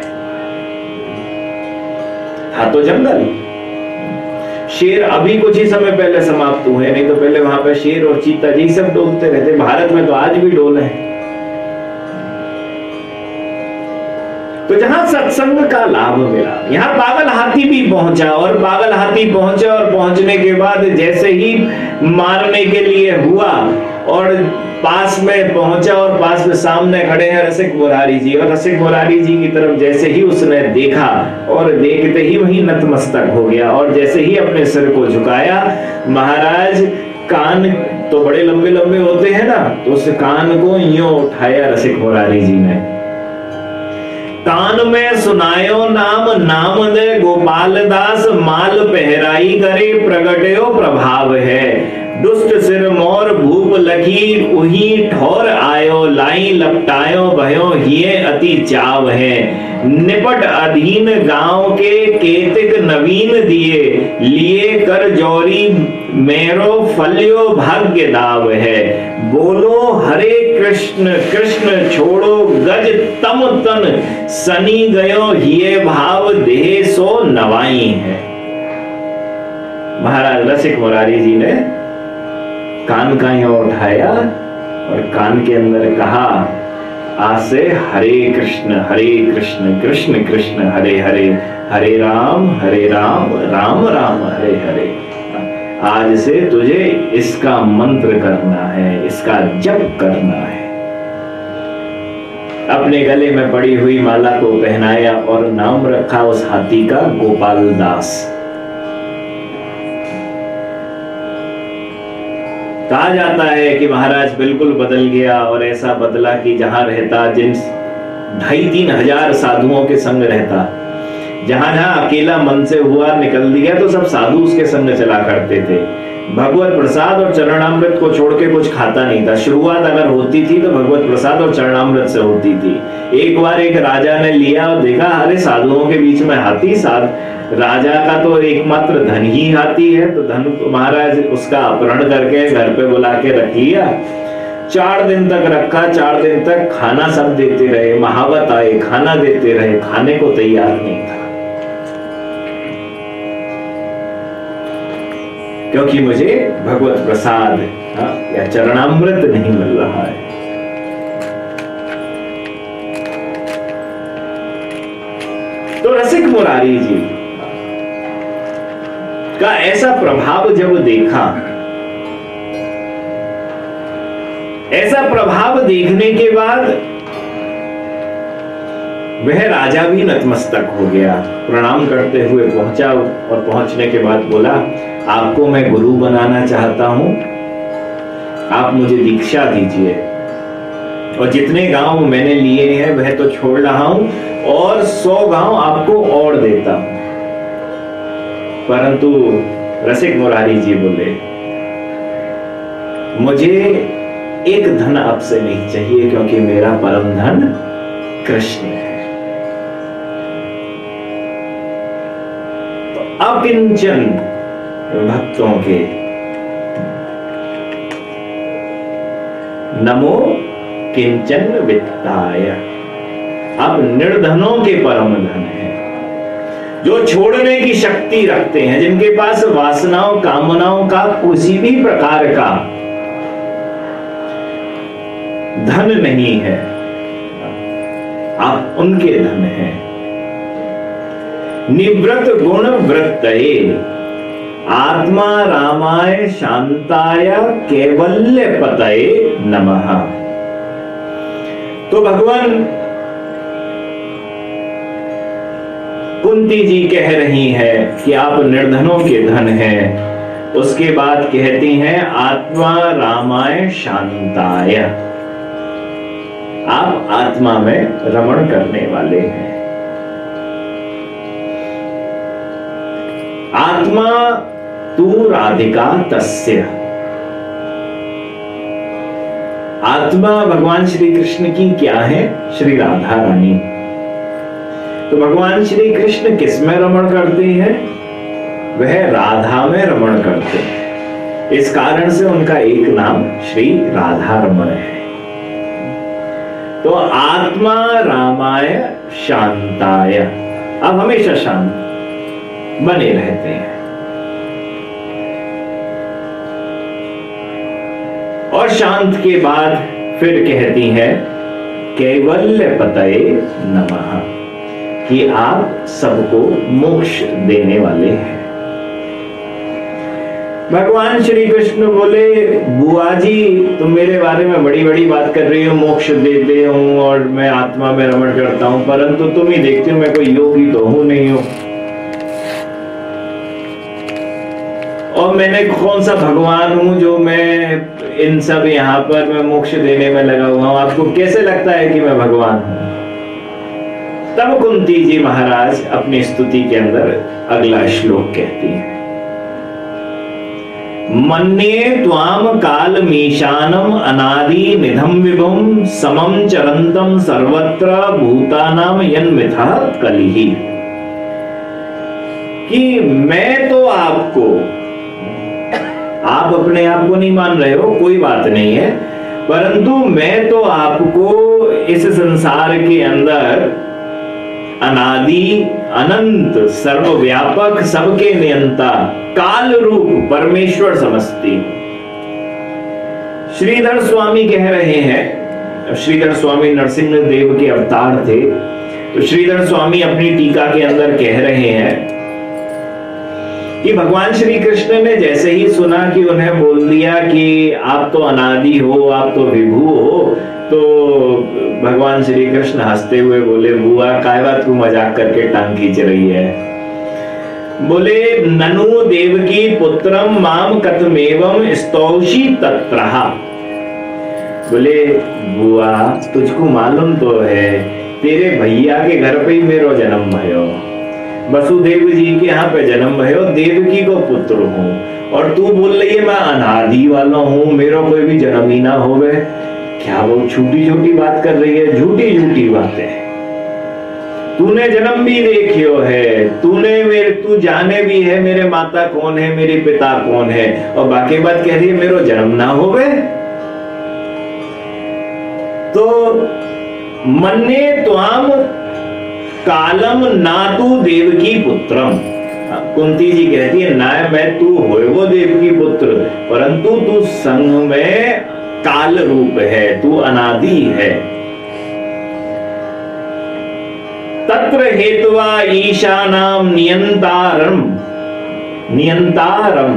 S1: था तो जंगल। शेर अभी कुछ ही समय पहले समाप्त हुए, नहीं तो पहले वहां पे शेर और चीता जी सब डोलते रहते। भारत में तो आज भी डोल है। तो जहां सत्संग का लाभ मिला, यहाँ पागल हाथी भी पहुंचा और पागल हाथी पहुंचे और पहुंचने के बाद जैसे ही मारने के लिए हुआ और पास में पहुंचा और पास में सामने खड़े हैं रसिक मुरारी जी और रसिक मुरारी जी की तरफ जैसे ही उसने देखा और देखते ही वही नतमस्तक हो गया और जैसे ही अपने सिर को झुकाया, महाराज कान तो बड़े लंबे लंबे होते हैं ना, तो उस कान को यूं उठाया रसिक मुरारी जी ने। कान में सुनायो नाम, नाम दे गोपाल दास, माल पहराई करे प्रगटयो प्रभाव है। दुष्ट सिर मोर भूप लखी, उही ठोर आयो, लाई लपटायो भयो हिये अति चाव है। निपट अधीन गांव के केतिक नवीन दिए, लिए कर जौरी मेरो फल्यो भाग्य दाव है। बोलो हरे कृष्ण कृष्ण छोड़ो गज तम तन, सनी गयो हिये भाव देह सो नवाई है। महाराज रसिक मुरारी जी ने कान का यूं उठाया और कान के अंदर कहा, आज से हरे कृष्ण हरे कृष्ण कृष्ण कृष्ण हरे हरे, हरे राम हरे राम राम राम हरे हरे। आज से तुझे इसका मंत्र करना है, इसका जप करना है। अपने गले में पड़ी हुई माला को पहनाया और नाम रखा उस हाथी का गोपाल दास। कहा जाता है कि महाराज बिल्कुल बदल गया और ऐसा बदला कि जहां रहता, जिन ढाई तीन हजार साधुओं के संग रहता, जहां जहां अकेला मन से हुआ निकल दिया तो सब साधु उसके संग चला करते थे। भगवत प्रसाद और चरणामृत को छोड़ के कुछ खाता नहीं था। शुरुआत अगर होती थी तो भगवत प्रसाद और चरणामृत से होती थी। एक बार एक राजा ने लिया और देखा, अरे साधुओं के बीच में हाथी, साध राजा का तो एकमात्र धन ही हाथी है, तो धन महाराज उसका अपहरण करके घर पे बुला के रख लिया। चार दिन तक रखा, चार दिन तक खाना सब देते रहे, महावत आए, खाना देते रहे, खाने को तैयार नहीं था, क्योंकि मुझे भगवत प्रसाद या चरणामृत नहीं मिल रहा है। तो रसिक मुरारी जी का ऐसा प्रभाव जब देखा, ऐसा प्रभाव देखने के बाद वह राजा भी नतमस्तक हो गया। प्रणाम करते हुए पहुंचा और पहुंचने के बाद बोला, आपको मैं गुरु बनाना चाहता हूं, आप मुझे दीक्षा दीजिए, और जितने गांव मैंने लिए हैं वह तो छोड़ रहा हूं और सौ गांव आपको और देता हूं। परंतु रसिक मुरारी जी बोले, मुझे एक धन आपसे नहीं चाहिए, क्योंकि मेरा परम धन कृष्ण है। तो अकिंचन भक्तों के नमो किंचन वित्ताय, अब निर्धनों के परम धन है, जो छोड़ने की शक्ति रखते हैं, जिनके पास वासनाओं कामनाओं का किसी भी प्रकार का धन नहीं है, आप उनके धन हैं। निवृत गुण वृत्तये आत्मा रामाय शांताय कैवल्य पतये नमः। तो भगवान कुंती जी कह रही है कि आप निर्धनों के धन हैं, उसके बाद कहती हैं आत्मा रामाय शांताय, आप आत्मा में रमण करने वाले हैं। आत्मा तू राधिका तस्य, आत्मा भगवान श्री कृष्ण की क्या है? श्री राधा रानी। तो भगवान श्री कृष्ण किस में रमण करते हैं? वह राधा में रमण करते हैं। इस कारण से उनका एक नाम श्री राधा रमण है। तो आत्मा रामाय शांताय, अब हमेशा शांत बने रहते हैं। और शांत के बाद फिर कहती है कैवल्य पतये नमः, कि आप सबको मोक्ष देने वाले हैं। भगवान श्री कृष्ण बोले, बुआ जी तुम मेरे बारे में बड़ी बड़ी बात कर रही हो, मोक्ष देते हूँ और मैं आत्मा में रमण करता हूँ, परंतु तुम ही देखते हो मैं कोई योगी तो हूं नहीं हूं, और मैंने कौन सा भगवान हूं जो मैं इन सब यहाँ पर मैं मोक्ष देने में लगा हुआ हूं, आपको कैसे लगता है कि मैं भगवान हूं? तब कुंती जी महाराज अपनी स्तुति के अंदर अगला श्लोक कहती है, मन्ये त्वाम काल मीशानम अनादि निधम विभुम समम चरंतम सर्वत्र भूतानाम यन्मिथः कलिहि। कि मैं तो आपको, आप अपने आप को नहीं मान रहे हो, कोई बात नहीं है, परंतु मैं तो आपको इस संसार के अंदर अनादि अनंत सर्वव्यापक सबके नियंता काल रूप परमेश्वर समझती हूं। श्रीधर स्वामी कह रहे हैं, श्रीधर स्वामी नरसिंह देव के अवतार थे, तो श्रीधर स्वामी अपनी टीका के अंदर कह रहे हैं कि भगवान श्री कृष्ण ने जैसे ही सुना कि उन्हें बोल दिया कि आप तो अनादि हो, आप तो विभु हो, तो भगवान श्री कृष्ण हंसते हुए बोले, बुआ काय बात तू मजाक करके टांग खींच रही है। बोले, ननु देवकी पुत्रम माम कथमेवम स्तौषि तत्रहा। बोले, बुआ तुझको मालूम तो है तेरे भैया के घर पे ही मेरो जन्म भयो, वसुदेव जी के यहाँ पे जन्म भयो, देवकी को पुत्र हूँ, और तू बोल रही है मैं अनादि वाला हूँ, मेरा कोई भी जन्म ही ना होवे। क्या वो छोटी छोटी बात कर रही है, झूठी झूठी बातें। तूने जन्म भी देखियो है, तूने मेरे तू जाने भी है मेरे माता कौन है, मेरे पिता कौन है, और बाकी बात कह रही है मेरो जन्म ना होवे। तो मन्ने त्वाम कालम ना तू देवकी पुत्रम। कुंती जी कहती है ना मैं तू होए वो देवकी पुत्र, परंतु तू संग में काल रूप है, तू अनादि है। तत्र हेतुवा ईशानाम नियंतारम नियंतारम।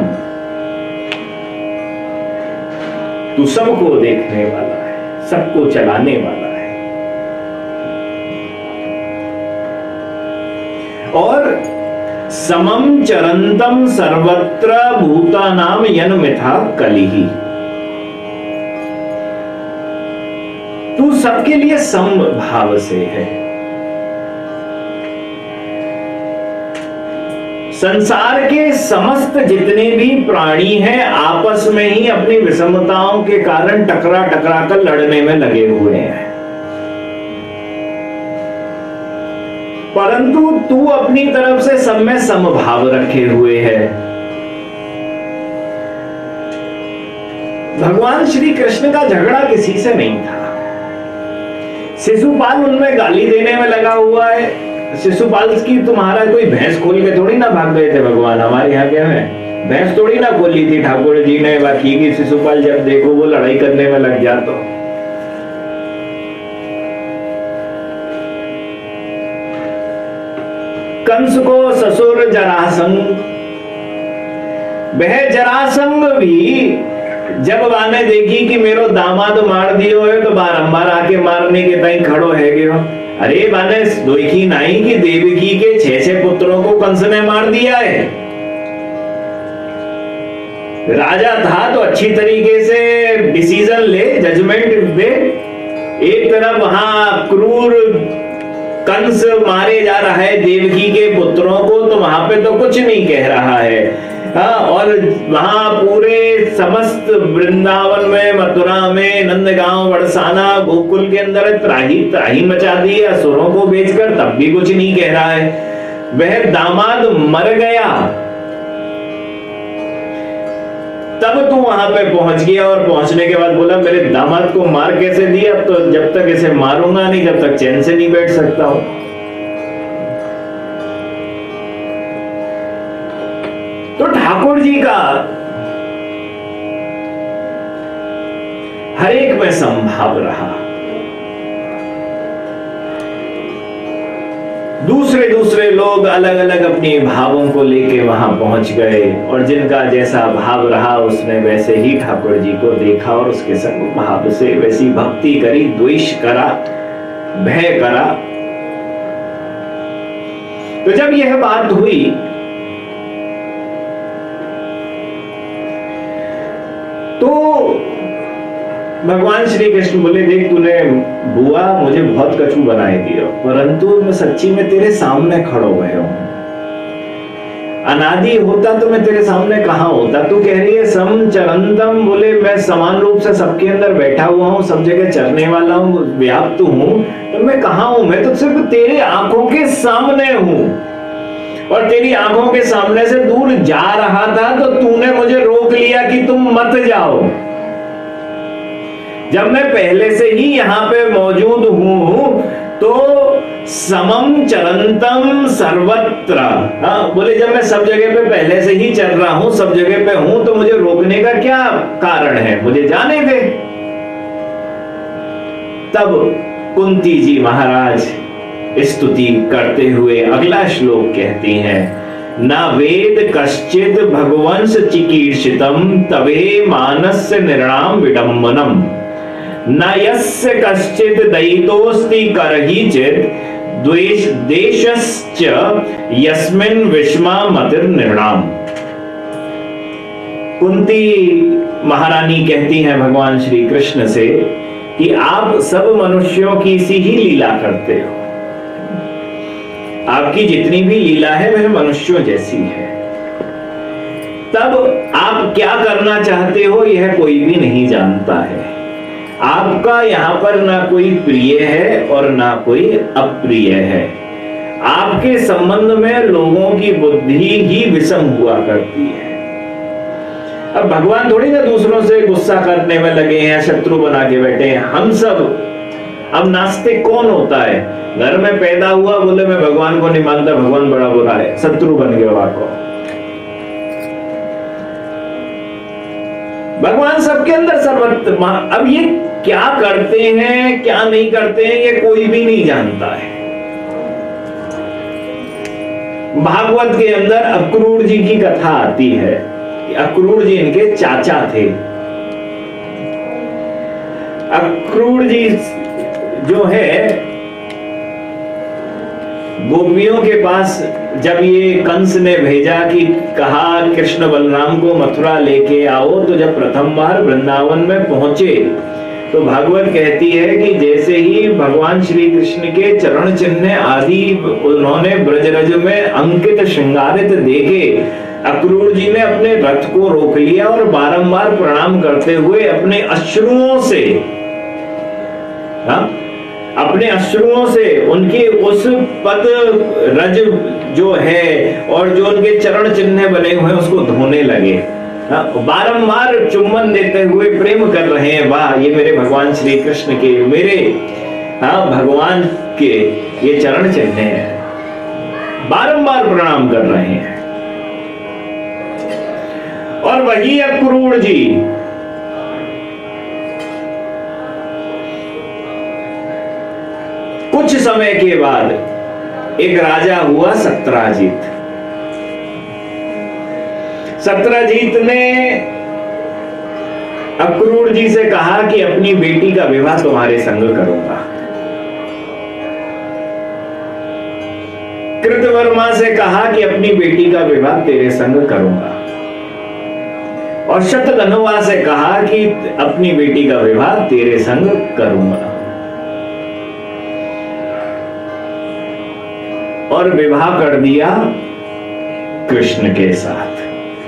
S1: तू सबको देखने वाला है, सबको चलाने वाला है, और समम चरंतम सर्वत्र भूतानाम यन्मिथः कलिहि। तू सबके लिए सम भाव से है। संसार के समस्त जितने भी प्राणी हैं आपस में ही अपनी विषमताओं के कारण टकरा टकरा कर लड़ने में लगे हुए हैं, परंतु तू अपनी तरफ से सब में समभाव रखे हुए है। भगवान श्री कृष्ण का झगड़ा किसी से नहीं था। शिशुपाल उनमें गाली देने में लगा हुआ है। शिशुपाल की तुम्हारा कोई भैंस खोल के थोड़ी ना भाग गए थे भगवान, हमारे यहाँ क्या है भैंस थोड़ी ना खोली थी ठाकुर जी ने, बाकी की शिशुपाल जब देखो वो लड़ाई करने में लग जाता। कंस को ससुर जरासंग, वह जरासंग भी जब वाने देखी कि मेरो दामाद मार दियो है तो बारंबार आके मारने के ताई खड़ो है गयो। अरे बाने देखी नहीं कि देवकी के छह छह पुत्रों को कंस ने मार दिया है। राजा था तो अच्छी तरीके से डिसीजन ले, जजमेंट दे। एक तरफ वहां क्रूर कंस मारे जा रहा है देवकी के पुत्रों को, तो वहां पे तो कुछ नहीं कह रहा है। हाँ, और वहां पूरे समस्त वृंदावन में, मथुरा में, नंदगांव, बरसाना, गोकुल के अंदर त्राही त्राही मचा दी है असुरों को बेचकर, तब भी कुछ नहीं कह रहा है। वह दामाद मर गया, तब तू वहां पे पहुंच गया, और पहुंचने के बाद बोला मेरे दामाद को मार कैसे दिया, अब तो जब तक इसे मारूंगा नहीं तब तक चैन से नहीं बैठ सकता हूं। तो ठाकुर जी का हर एक में संभाव रहा। दूसरे दूसरे लोग अलग अलग अपने भावों को लेके वहां पहुंच गए, और जिनका जैसा भाव रहा उसने वैसे ही ठाकुर जी को देखा और उसके संग भाव से वैसी भक्ति करी, द्वेष करा, भय करा। तो जब यह बात हुई तो भगवान श्री कृष्ण बोले देख तूने बुआ मुझे बहुत कछू बनाए दिया, परंतु मैं सच्ची में तेरे सामने खड़ो गया हूं। अनादि होता तो मैं तेरे सामने कहाँ होता। तू कह रही है सम चरंतम, बोले मैं समान रूप से सबके अंदर बैठा हुआ हूँ, सब जगह चरने वाला हूँ, व्याप्त हूँ, तो मैं कहाँ हूँ? मैं तो सिर्फ तेरे आंखों के सामने हूँ, और तेरी आंखों के सामने से दूर जा रहा था तो तूने मुझे रोक लिया कि तुम मत जाओ। जब मैं पहले से ही यहाँ पे मौजूद हूँ तो समम चरंतम सर्वत्र, हाँ बोले जब मैं सब जगह पे पहले से ही चल रहा हूं, सब जगह पे हूं, तो मुझे रोकने का क्या कारण है? मुझे जाने दे। तब कुंती जी महाराज स्तुति करते हुए अगला श्लोक कहती हैं, न वेद कश्चिद भगवंस चिकीर्षितम तवे मानस्य निर्णाम विडम्बनम, न यस्य कश्चिद दयितोस्ति करहि चित द्वेष देशश्च यस्मिन् विषमा मतिर निर्णाम। कुंती महारानी कहती हैं भगवान श्री कृष्ण से कि आप सब मनुष्यों की सी ही लीला करते हो, आपकी जितनी भी लीला है वह मनुष्यों जैसी है। तब आप क्या करना चाहते हो यह कोई भी नहीं जानता है। आपका यहाँ पर ना कोई प्रिय है और ना कोई अप्रिय है। आपके संबंध में लोगों की बुद्धि ही विषम हुआ करती है। अब भगवान थोड़ी ना दूसरों से गुस्सा करने में लगे हैं, शत्रु बना के बैठे हैं। हम सब, अब नास्तिक कौन होता है? घर में पैदा हुआ, बोले मैं भगवान को नहीं मानता, भगवान बड़ा बुरा है, शत्रु बन गया वाको। भगवान सबके अंदर सर्वत्र। अब ये क्या करते हैं क्या नहीं करते हैं ये कोई भी नहीं जानता है। भागवत के अंदर अक्रूर जी की कथा आती है कि अक्रूर जी इनके चाचा थे। अक्रूर जी जो है गोपियों के पास, जब ये कंस ने भेजा कि कहा कृष्ण बलराम को मथुरा लेके आओ, तो जब प्रथम बार वृंदावन में पहुंचे तो भागवत कहती है कि जैसे ही भगवान श्री कृष्ण के चरण चिन्ह आदि उन्होंने ब्रजरज में अंकित श्रृंगारित देखे, अक्रूर जी ने अपने रथ को रोक लिया और बारंबार प्रणाम करते हुए अपने अश्रुओं से, हाँ अपने अश्रुओं से उनके उस पद रज जो है और जो उनके चरण चिन्ह बने हुए उसको धोने लगे। बारंबार चुम्बन देते हुए प्रेम कर रहे हैं। वाह, ये मेरे भगवान श्री कृष्ण के, मेरे हाँ भगवान के ये चरण चिन्ह हैं। बारंबार प्रणाम कर रहे हैं। और वही अक्रूर जी कुछ समय के बाद एक राजा हुआ सत्राजीत। सत्राजीत ने अक्रूर जी से कहा कि अपनी बेटी का विवाह तुम्हारे संग करूंगा। कृतवर्मा से कहा कि अपनी बेटी का विवाह तेरे संग करूंगा। और शतधनुवा से कहा कि अपनी बेटी का विवाह तेरे संग करूंगा। और विवाह कर दिया कृष्ण के साथ।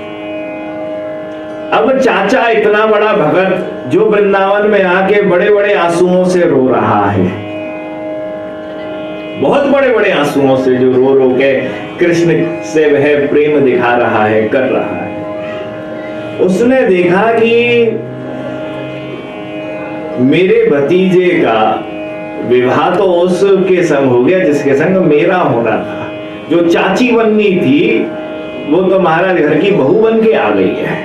S1: अब चाचा इतना बड़ा भगत जो वृंदावन में आके बड़े बड़े आंसुओं से रो रहा है, बहुत बड़े बड़े आंसुओं से जो रो रो के कृष्ण से वह प्रेम दिखा रहा है, कर रहा है। उसने देखा कि मेरे भतीजे का विवाह तो उसके संग हो गया जिसके संग मेरा होना था। जो चाची बननी थी वो तो महाराज घर की बहू बन के आ गई है।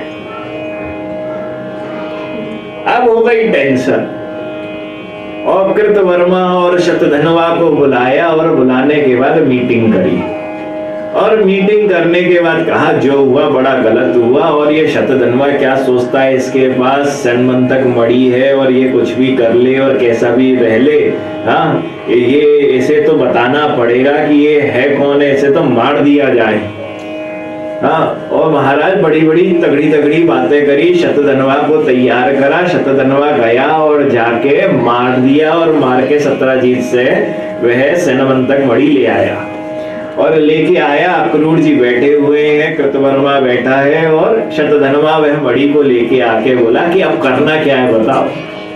S1: अब हो गई टेंशन। और कृतवर्मा और शतधनवा को बुलाया और बुलाने के बाद मीटिंग करी। और मीटिंग करने के बाद कहा जो हुआ बड़ा गलत हुआ। और ये शतधनवा क्या सोचता है, इसके पास सन्मंतक मड़ी है और ये कुछ भी कर ले और कैसा भी रह ले, हाँ ये इसे तो बताना पड़ेगा कि ये है कौन है, इसे तो मार दिया जाए। हाँ, और महाराज बड़ी बड़ी तगड़ी तगड़ी बातें करी, शतधनवा को तैयार करा। शतधनवा गया और जाके मार दिया और मार के सत्राजीत से वह सन्मंतक मड़ी ले आया। और लेके आया। अक्रूर जी बैठे हुए हैं, कृतवर्मा बैठा है और शतधनवा वह मणि को लेके आके बोला कि अब करना क्या है बताओ।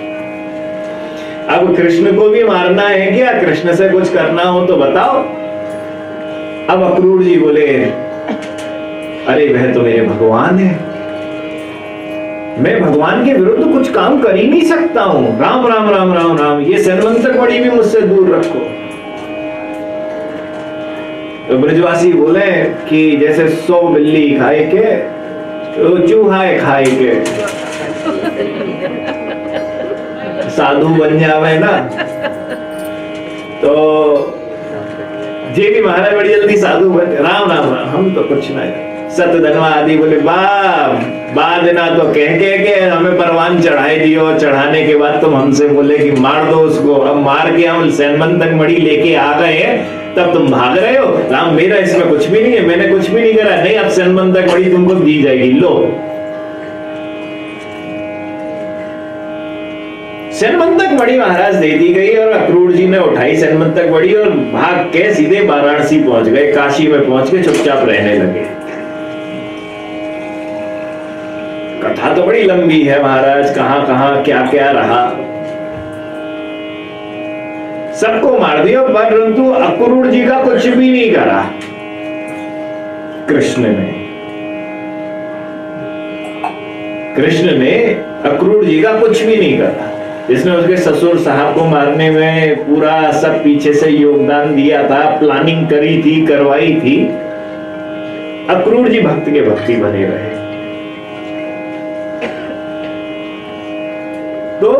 S1: अब कृष्ण को भी मारना है क्या? कृष्ण से कुछ करना हो तो बताओ। अब अक्रूर जी बोले, अरे वह तो मेरे भगवान है, मैं भगवान के विरुद्ध तो कुछ काम कर ही नहीं सकता हूं। राम राम राम राम राम, ये सन्मंतक मणि भी मुझसे दूर रखो। तो ब्रजवासी बोले कि जैसे सौ बिल्ली खाए के तो चूहा खाए के साधु बन जावे ना। तो जे भी महाराज बड़ी जल्दी साधु बन, राम राम राम, हम तो कुछ नहीं। सतधनवा आदि बोले, बाप बाद ना तो कह के, के हमें परवान चढ़ाई दियो, चढ़ाने के बाद तुम हमसे बोले कि मार दो उसको। अब मार के हम सैनमंतक मणि लेके आ गए हैं, तब तुम भाग रहे हो। राम मेरा इसमें कुछ भी नहीं है, मैंने कुछ भी नहीं करा। नहीं, अब सैनमंतक मणि तुमको दी जाएगी, लो। सैनमंतक मणि महाराज दे दी गई और अक्रूर जी ने उठाई सैनमंतक मणि और भाग के सीधे वाराणसी पहुंच गए। काशी में पहुंच के चुपचाप रहने लगे। कथा तो बड़ी लंबी है महाराज, कहां कहां क्या क्या रहा। सबको मार दिया, परंतु अक्रूर जी का कुछ भी नहीं करा कृष्ण ने। कृष्ण ने अक्रूर जी का कुछ भी नहीं करा। जिसने उसके ससुर साहब को मारने में पूरा सब पीछे से योगदान दिया था, प्लानिंग करी थी, करवाई थी, अक्रूर जी भक्त के भक्ति बने रहे। तो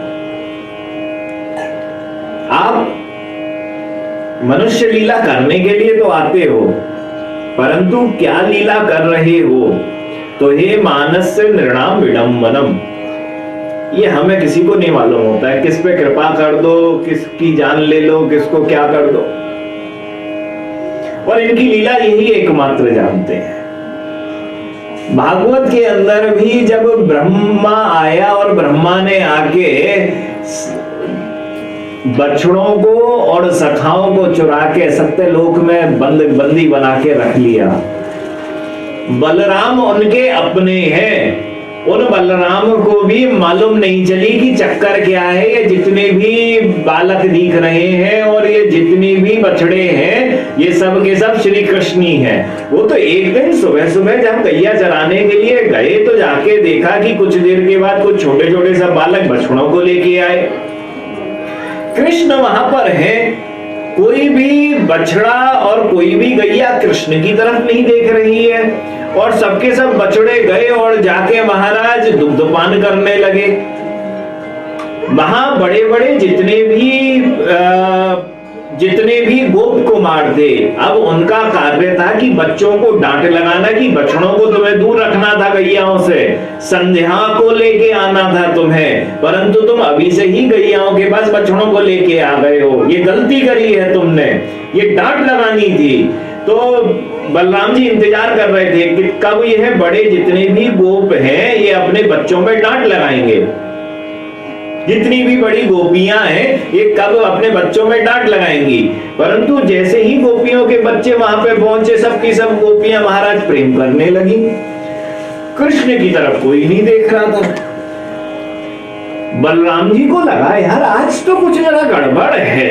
S1: आप मनुष्य लीला करने के लिए तो आते हो, परंतु क्या लीला कर रहे हो? तो हे मानस नृणाम विडंबनम, ये हमें किसी को नहीं मालूम होता है। किस पे कृपा कर दो, किसकी जान ले लो, किसको क्या कर दो। और इनकी लीला यही एकमात्र जानते हैं। भागवत के अंदर भी जब ब्रह्मा आया और ब्रह्मा ने आके बछड़ों को और सखाओं को चुरा के सत्यलोक में बंद बंदी बना के रख लिया। बलराम उनके अपने हैं। उन बलराम को भी मालूम नहीं चली कि चक्कर क्या है। ये जितने भी बालक दिख रहे हैं और ये जितने भी बछड़े हैं, ये सब के सब श्री कृष्ण ही हैं। वो तो एक दिन सुबह सुबह जब गैया चराने के लिए गए तो जाके देखा कि कुछ देर के बाद कुछ छोटे छोटे सब बालक बछड़ों को लेके आए। कृष्ण वहां पर है। कोई भी बछड़ा और कोई भी गैया कृष्ण की तरफ नहीं देख रही है और सबके सब बछड़े गए और जाके महाराज दुग्धपान करने लगे। वहां बड़े बड़े जितने भी आ, जितने भी गोप कुमार थे, अब उनका कार्य था कि बच्चों को डांट लगाना कि बछड़ों को तुम्हें दूर रखना था गैयाओं से, संध्या को लेके आना था तुम्हें, परंतु तुम अभी से ही गैयाओं के पास बछड़ों को लेके आ गए हो। ये गलती करी है तुमने, ये डांट लगानी थी। तो बलराम जी इंतजार कर रहे थे कि कब यह बड़े जितने भी गोप हैं ये अपने बच्चों में डांट लगाएंगे। जितनी भी बड़ी गोपियां हैं ये कब अपने बच्चों में डांट लगाएंगी। परंतु जैसे ही गोपियों के बच्चे वहां पे पहुंचे, सबकी सब गोपियां महाराज प्रेम करने लगी। कृष्ण की तरफ कोई नहीं देख रहा था। बलराम जी को लगा यार आज तो कुछ जरा गड़बड़ है।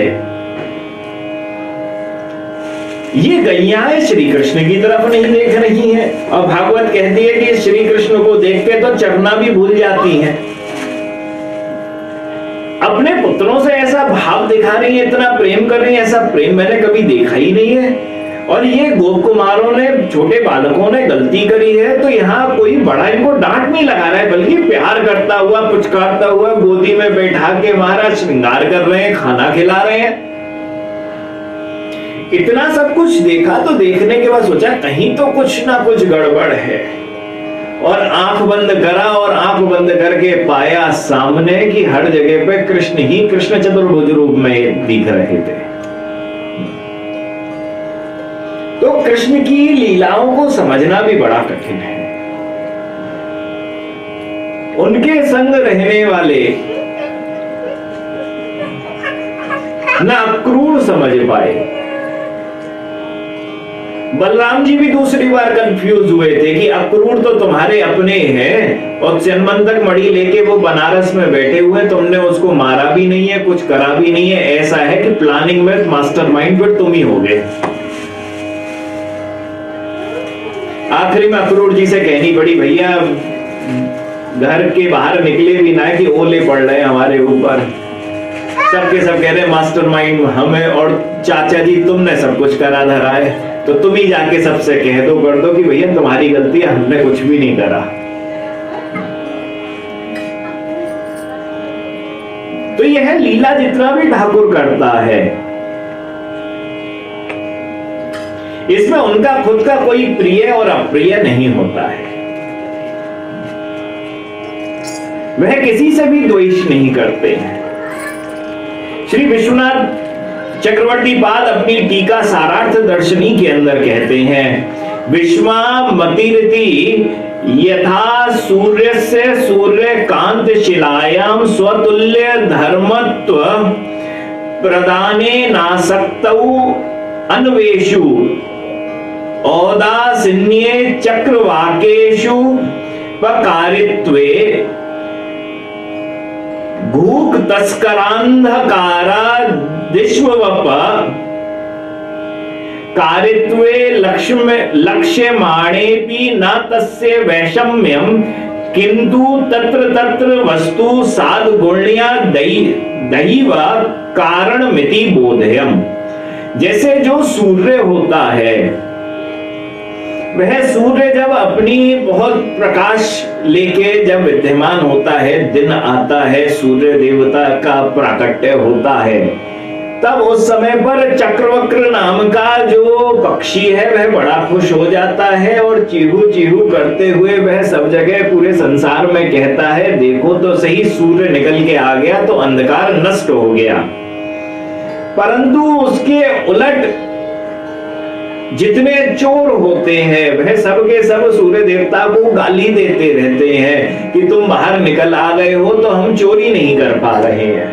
S1: ये गैयाएं श्री कृष्ण की तरफ नहीं देख रही हैं और भागवत कहती है कि श्री कृष्ण को देख के तो चरना भी भूल जाती हैं। अपने पुत्रों से ऐसा भाव दिखा रही है, इतना प्रेम कर रही है, ऐसा प्रेम मैंने कभी देखा ही नहीं है। और ये गोप कुमारों ने, छोटे बालकों ने गलती करी है तो यहाँ कोई बड़ा इनको डांट नहीं लगा रहा है, बल्कि प्यार करता हुआ, पुचकारता हुआ गोदी में बैठा के महाराज श्रृंगार कर रहे हैं, खाना खिला रहे हैं। इतना सब कुछ देखा तो देखने के बाद सोचा कहीं तो कुछ ना कुछ गड़बड़ है और आंख बंद करा और आंख बंद करके पाया सामने कि हर जगह पे कृष्ण ही कृष्ण चतुर्भुज रूप में दिख रहे थे। तो कृष्ण की लीलाओं को समझना भी बड़ा कठिन है। उनके संग रहने वाले न अक्रूर समझ पाए बलराम जी भी दूसरी बार कंफ्यूज हुए थे कि अक्रूर तो तुम्हारे अपने हैं और चिन्मंतक मणि लेके वो बनारस में बैठे हुए, तुमने उसको मारा भी नहीं है, कुछ करा भी नहीं है, ऐसा है कि प्लानिंग में मास्टरमाइंड फिर तुम ही होगे। आखिरी में अक्रूर जी से कहनी पड़ी, भैया घर के बाहर निकले भी ना कि ओले पड़ रहे हमारे ऊपर, सबके सब कह रहे मास्टरमाइंड हमें और चाचा जी तुमने सब कुछ करा धरा है, तो तुम ही जाके सबसे कह दो कर दो कि भैया तुम्हारी गलती है, हमने कुछ भी नहीं करा। तो यह लीला जितना भी ठाकुर करता है, इसमें उनका खुद का कोई प्रिय और अप्रिय नहीं होता है। वह किसी से भी द्वेष नहीं करते हैं। श्री विश्वनाथ चक्रवर्ती पाद अपनी टीका सारार्थ दर्शनी के अंदर कहते हैं, विश्वामतिरिति यथा सूर्य से सूर्य कांत शिलायाम स्वतुल्य धर्मत्व प्रदाने नासक्तौ अन्वेषु औदासीन्ये चक्रवाकेषु पकारित्वे घूक तस्करांधकारा दिश्ववप कारित्वे लक्ष्य लक्ष्यमाणेपि न तस्य वैषम्यम किंतु तत्र तत्र वस्तु साधुगुण्या दैव कारणमिति बोधयम्। जैसे जो सूर्य होता है, वह सूर्य जब अपनी बहुत प्रकाश लेके जब विद्यमान होता है, दिन आता है, सूर्य देवता का प्राकट्य होता है, तब उस समय पर चक्रवक्र नाम का जो पक्षी है वह बड़ा खुश हो जाता है और चीहू चीहू करते हुए वह सब जगह पूरे संसार में कहता है, देखो तो सही सूर्य निकल के आ गया तो अंधकार नष्ट हो गया। परंतु उसके उलट जितने चोर होते हैं वह सब के सब सूर्य देवता को गाली देते रहते हैं कि तुम बाहर निकल आ गए हो तो हम चोरी नहीं कर पा रहे हैं।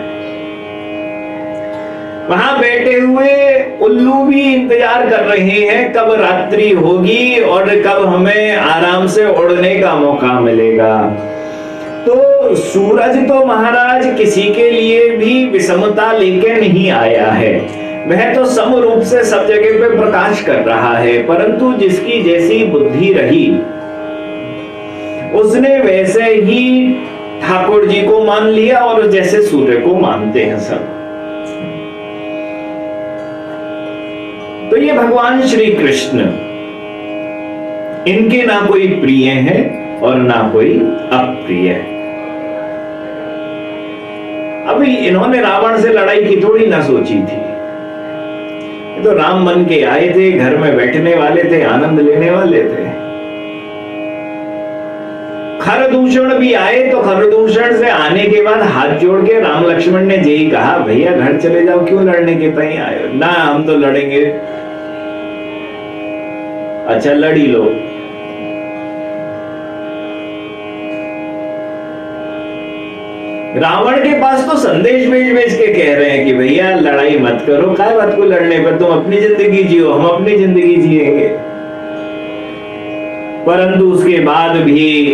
S1: वहां बैठे हुए उल्लू भी इंतजार कर रहे हैं कब रात्रि होगी और कब हमें आराम से उड़ने का मौका मिलेगा। तो सूरज तो महाराज किसी के लिए भी विषमता लेके नहीं आया है, वह तो सम रूप से सब जगह पे प्रकाश कर रहा है, परंतु जिसकी जैसी बुद्धि रही उसने वैसे ही ठाकुर जी को मान लिया और जैसे सूर्य को मानते हैं सब। तो ये भगवान श्री कृष्ण, इनके ना कोई प्रिय है और ना कोई अप्रिय। अभी इन्होंने रावण से लड़ाई की थोड़ी ना सोची थी, तो राम बन के आए थे, घर में बैठने वाले थे, आनंद लेने वाले थे। खरदूषण भी आए तो खरदूषण से आने के बाद हाथ जोड़ के राम लक्ष्मण ने यही कहा, भैया घर चले जाओ, क्यों लड़ने के तय आए हो? ना हम तो लड़ेंगे। अच्छा लड़ी लो। रावण के पास तो संदेश भेज भेज के कह रहे हैं कि भैया लड़ाई मत करो, काय बात को लड़ने पर, तुम अपनी जिंदगी जियो, हम अपनी जिंदगी जिएंगे। परंतु उसके बाद भी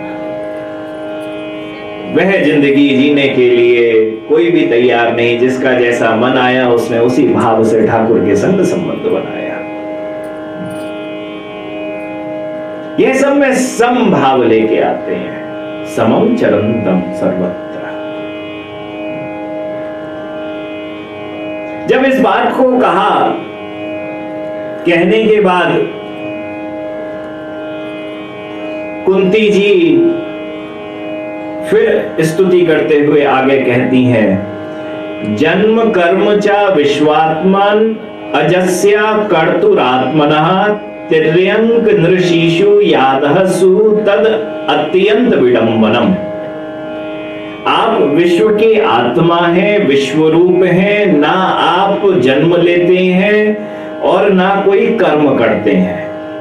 S1: वह जिंदगी जीने के लिए कोई भी तैयार नहीं। जिसका जैसा मन आया उसने उसी भाव से ठाकुर के संग संबंध बनाया। यह सब में सम भाव लेके आते हैं, समम चरंतम सर्वत्र। जब इस बात को कहा, कहने के बाद कुंती जी फिर स्तुति करते हुए आगे कहती हैं, जन्म कर्म चा विश्वात्मन अजस्या कर्तुरात्मनः तिर्यंक नृशीषु यादहसु तद अत्यंत विडंबनम। आप विश्व के आत्मा हैं, विश्व रूप हैं, ना आप जन्म लेते हैं और ना कोई कर्म करते हैं।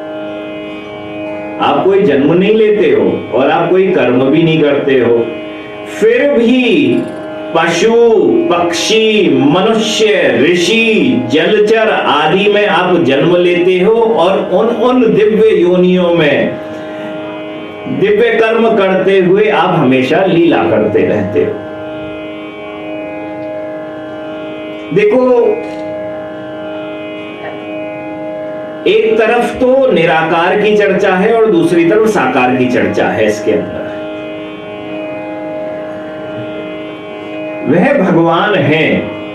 S1: आप कोई जन्म नहीं लेते हो और आप कोई कर्म भी नहीं करते हो, फिर भी पशु, पक्षी, मनुष्य, ऋषि, जलचर आदि में आप जन्म लेते हो और उन उन दिव्य योनियों में दिव्य कर्म करते हुए आप हमेशा लीला करते रहते हो। देखो, एक तरफ तो निराकार की चर्चा है और दूसरी तरफ साकार की चर्चा है। इसके अंदर वह भगवान हैं।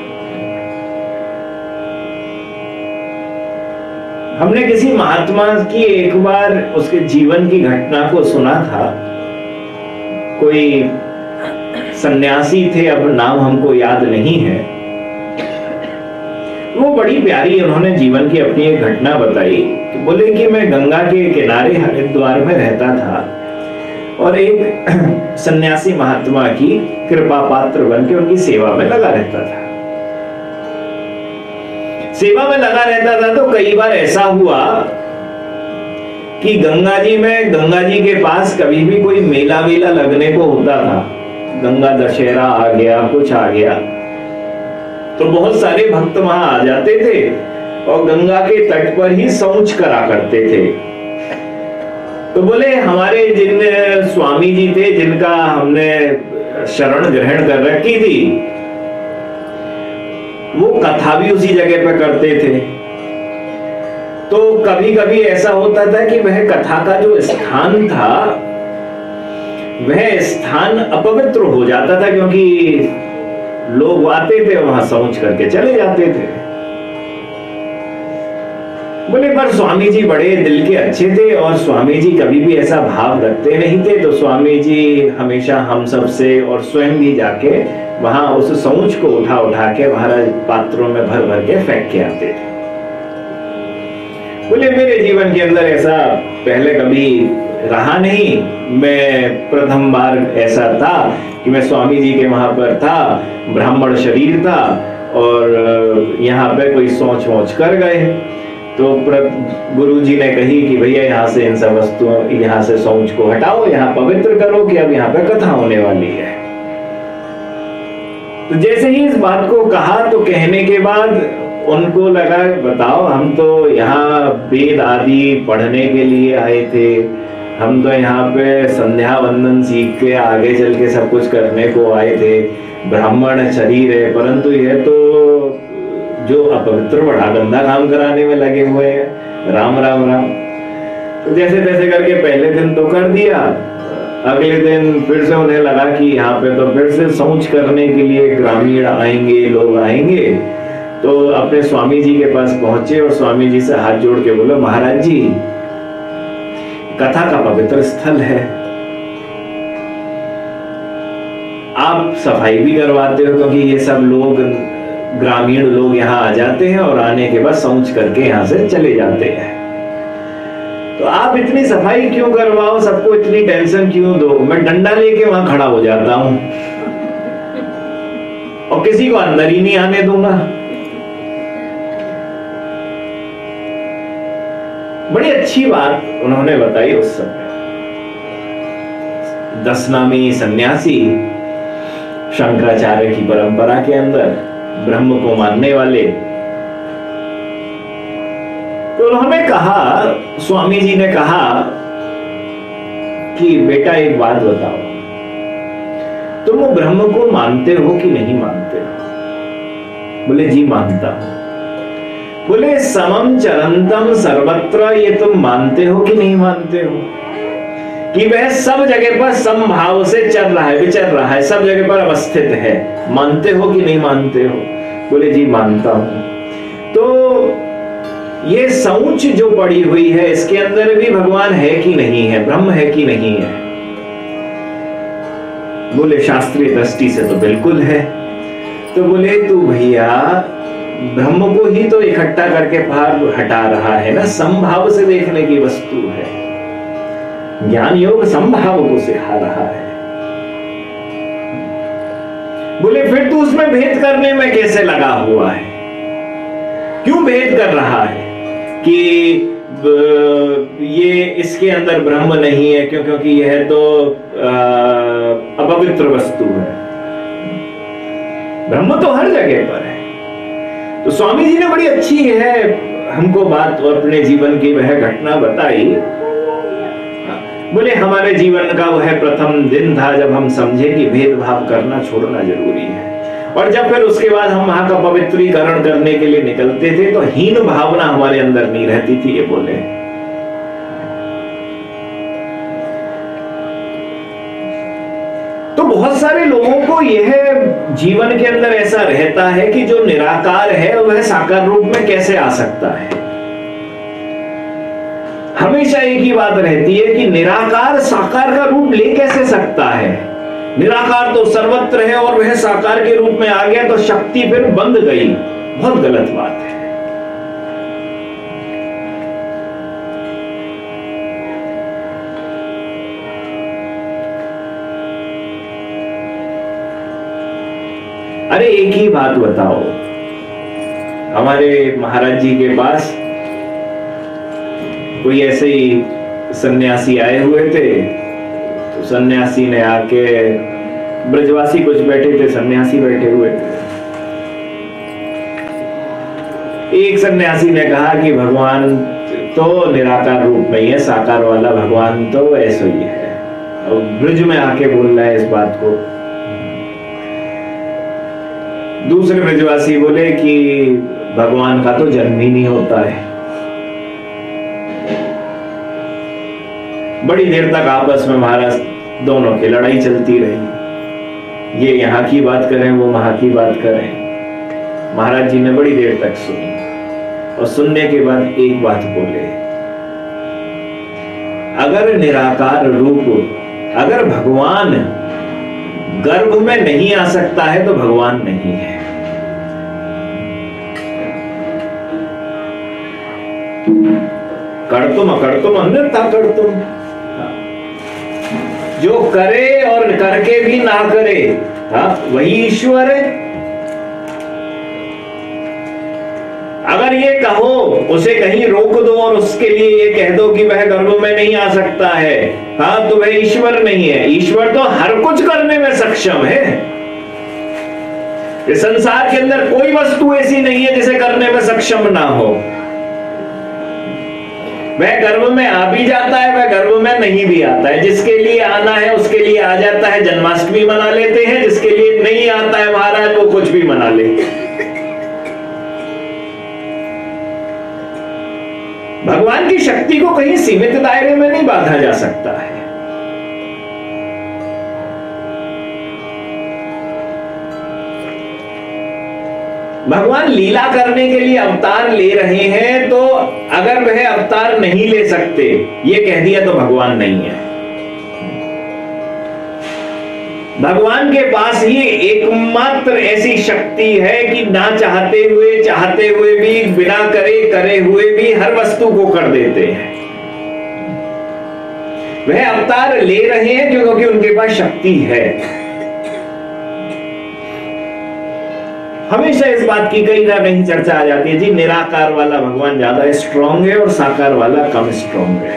S1: हमने किसी महात्मा की एक बार उसके जीवन की घटना को सुना था। कोई सन्यासी थे, अब नाम हमको याद नहीं है। वो बड़ी प्यारी उन्होंने जीवन की अपनी एक घटना बताई। तो बोले कि मैं गंगा के किनारे हरिद्वार में रहता था और एक सन्यासी महात्मा की कृपा पात्र बन के उनकी सेवा में लगा रहता था। सेवा में लगा रहता था तो कई बार ऐसा हुआ कि गंगा जी में गंगा जी के पास कभी भी कोई मेला वेला लगने को होता था, गंगा दशहरा आ गया, कुछ आ गया, तो बहुत सारे भक्त वहां आ जाते थे और गंगा के तट पर ही शौच करा करते थे। तो बोले हमारे जिन स्वामी जी थे, जिनका हमने शरण ग्रहण कर रखी थी, वो कथा भी उसी जगह पर करते थे। तो कभी कभी ऐसा होता था कि वह कथा का जो स्थान था वह स्थान अपवित्र हो जाता था, क्योंकि लोग आते थे वहां शौच करके चले जाते थे। बोले पर स्वामी जी बड़े दिल के अच्छे थे और स्वामी जी कभी भी ऐसा भाव रखते नहीं थे। तो स्वामी जी हमेशा हम सब से और स्वयं भी जाके वहां उस शौच को उठा उठा के महाराज पात्रों में भर भर के फेंक के आते थे। बोले मेरे जीवन के अंदर ऐसा पहले कभी रहा नहीं। मैं प्रथम बार ऐसा था कि मैं स्वामी जी के वहां पर था, ब्राह्मण शरीर था और यहाँ पे कोई सोच वोच कर गए। तो गुरुजी ने कही कि भैया यहाँ से इन सब वस्तुओं, यहाँ से शौच को हटाओ, यहाँ पवित्र करो कि अब यहाँ पे कथा होने वाली है। तो जैसे ही इस बात को कहा तो कहने के बाद उनको लगा बताओ, हम तो यहाँ वेद आदि पढ़ने के लिए आए थे, हम तो यहाँ पे संध्या वंदन सीख के आगे चल के सब कुछ करने को आए थे, ब्राह्मण शरीर है, परंतु यह तो जो अपवित्र बड़ा गंदा काम कराने में लगे हुए हैं। राम राम राम। तो जैसे तैसे करके पहले दिन तो कर दिया, अगले दिन फिर से उन्हें लगा कि यहाँ पे तो फिर से शौच करने के लिए ग्रामीण आएंगे, लोग आएंगे। तो अपने स्वामी जी के पास पहुंचे और स्वामी जी से हाथ जोड़ के बोले, महाराज जी कथा का पवित्र स्थल है, आप सफाई भी करवाते हो, क्योंकि ये सब लोग ग्रामीण लोग यहाँ आ जाते हैं और आने के बाद शौच करके यहाँ से चले जाते हैं, तो आप इतनी सफाई क्यों करवाओ, सबको इतनी टेंशन क्यों दो? मैं डंडा लेके वहां खड़ा हो जाता हूं और किसी को अंदर ही नहीं आने दूंगा। बड़ी अच्छी बात उन्होंने बताई उस समय। दस नामी सन्यासी शंकराचार्य की परंपरा के अंदर ब्रह्म को मानने वाले, तो उन्होंने कहा, स्वामी जी ने कहा कि बेटा एक बात बताओ, तुम वो ब्रह्म को मानते हो कि नहीं मानते हो? बोले जी मानता हूं। बोले समम चरंतम सर्वत्र, ये तुम मानते हो कि नहीं मानते हो कि वह सब जगह पर समभाव से चल रहा है, विचर रहा है, सब जगह पर अवस्थित है? मानते हो कि नहीं मानते हो? बोले जी मानता हूं। तो ये शौच जो पड़ी हुई है, इसके अंदर भी भगवान है कि नहीं है, ब्रह्म है कि नहीं है? बोले शास्त्रीय दृष्टि से तो बिल्कुल है। तो बोले तू भैया ब्रह्म को ही तो इकट्ठा करके बाहर हटा रहा है ना, समभाव से देखने की वस्तु है। ज्ञान योग समभाव को सिखा रहा है। बोले फिर तू उसमें भेद करने में कैसे लगा हुआ है? क्यों भेद कर रहा है कि ये इसके अंदर ब्रह्म नहीं है, क्यों? क्योंकि यह तो अपवित्र वस्तु है। ब्रह्म तो हर जगह पर है। तो स्वामी जी ने बड़ी अच्छी है हमको बात और अपने जीवन की वह घटना बताई। बोले हमारे जीवन का वह प्रथम दिन था जब हम समझे कि भेदभाव करना छोड़ना जरूरी है, और जब फिर उसके बाद हम वहां का पवित्रीकरण करने के लिए निकलते थे तो हीन भावना हमारे अंदर नहीं रहती थी। ये बोले तो बहुत सारे लोगों को यह जीवन के अंदर ऐसा रहता है कि जो निराकार है वह साकार रूप में कैसे आ सकता है। हमेशा एक ही बात रहती है कि निराकार साकार का रूप ले कैसे सकता है। निराकार तो सर्वत्र है और वह साकार के रूप में आ गया तो शक्ति फिर बंद गई। बहुत गलत बात है। अरे एक ही बात बताओ, हमारे महाराज जी के पास कोई ऐसे ही सन्यासी आए हुए थे। तो सन्यासी ने आके, ब्रजवासी कुछ बैठे थे, सन्यासी बैठे हुए थे। एक सन्यासी ने कहा कि भगवान तो निराकार रूप में ही है, साकार वाला भगवान तो ऐसा ही है। और ब्रज में आके बोल रहा है इस बात को। दूसरे ब्रजवासी बोले कि भगवान का तो जन्म ही नहीं होता है। बड़ी देर तक आपस में महाराज दोनों की लड़ाई चलती रही। ये यहाँ की बात करें, वो वहां की बात करें। महाराज जी ने बड़ी देर तक सुनी और सुनने के बाद एक बात बोले, अगर निराकार रूप, अगर भगवान गर्भ में नहीं आ सकता है तो भगवान नहीं है। कर तुम अकर तुम अन्यथा कर तुम, जो करे और करके भी ना करे, हाँ वही ईश्वर है। अगर ये कहो, उसे कहीं रोक दो और उसके लिए ये कह दो कि वह गर्भ में नहीं आ सकता है, हाँ तो वह ईश्वर नहीं है। ईश्वर तो हर कुछ करने में सक्षम है। इस संसार के अंदर कोई वस्तु ऐसी नहीं है जिसे करने में सक्षम ना हो। वह गर्भ में आ भी जाता है, वह गर्भ में नहीं भी आता है। जिसके लिए आना है उसके लिए आ जाता है, जन्माष्टमी मना लेते हैं। जिसके लिए नहीं आता है महाराज वो कुछ भी मना ले। भगवान की शक्ति को कहीं सीमित दायरे में नहीं बांधा जा सकता है। भगवान लीला करने के लिए अवतार ले रहे हैं, तो अगर वह अवतार नहीं ले सकते ये कह दिया तो भगवान नहीं है। भगवान के पास ही एकमात्र ऐसी शक्ति है कि ना चाहते हुए चाहते हुए भी, बिना करे करे हुए भी हर वस्तु को कर देते हैं। वह अवतार ले रहे हैं क्योंकि उनके पास शक्ति है। हमेशा इस बात की कई बार नहीं चर्चा आ जाती है जी, निराकार वाला भगवान ज्यादा स्ट्रांग है और साकार वाला कम स्ट्रांग है।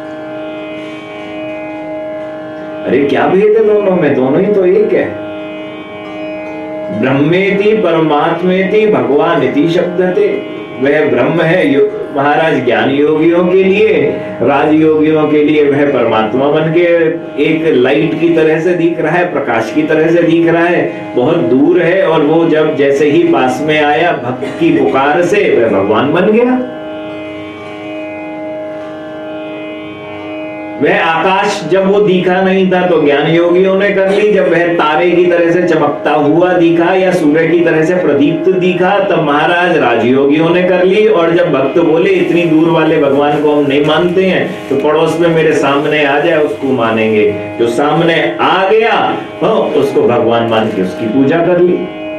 S1: अरे क्या भेद है दोनों में? दोनों ही तो एक है। ब्रह्मेति परमात्मेति भगवानिति शब्दते। वह ब्रह्म है महाराज ज्ञान योगियों के लिए, राजयोगियों के लिए वह परमात्मा बन के एक लाइट की तरह से दिख रहा है, प्रकाश की तरह से दिख रहा है, बहुत दूर है। और वो जब जैसे ही पास में आया भक्त की पुकार से वह भगवान बन गया। वह आकाश जब वो दिखा नहीं था तो ज्ञान योगियों ने कर ली। जब वह तारे की तरह से चमकता हुआ दिखा या सूर्य की तरह से प्रदीप्त दिखा तब महाराज राजयोगियों ने कर ली। और जब भक्त बोले इतनी दूर वाले भगवान को हम नहीं मानते हैं तो पड़ोस में मेरे सामने आ जाए उसको मानेंगे। जो सामने आ गया हाँ, उसको भगवान मान के उसकी पूजा कर ली।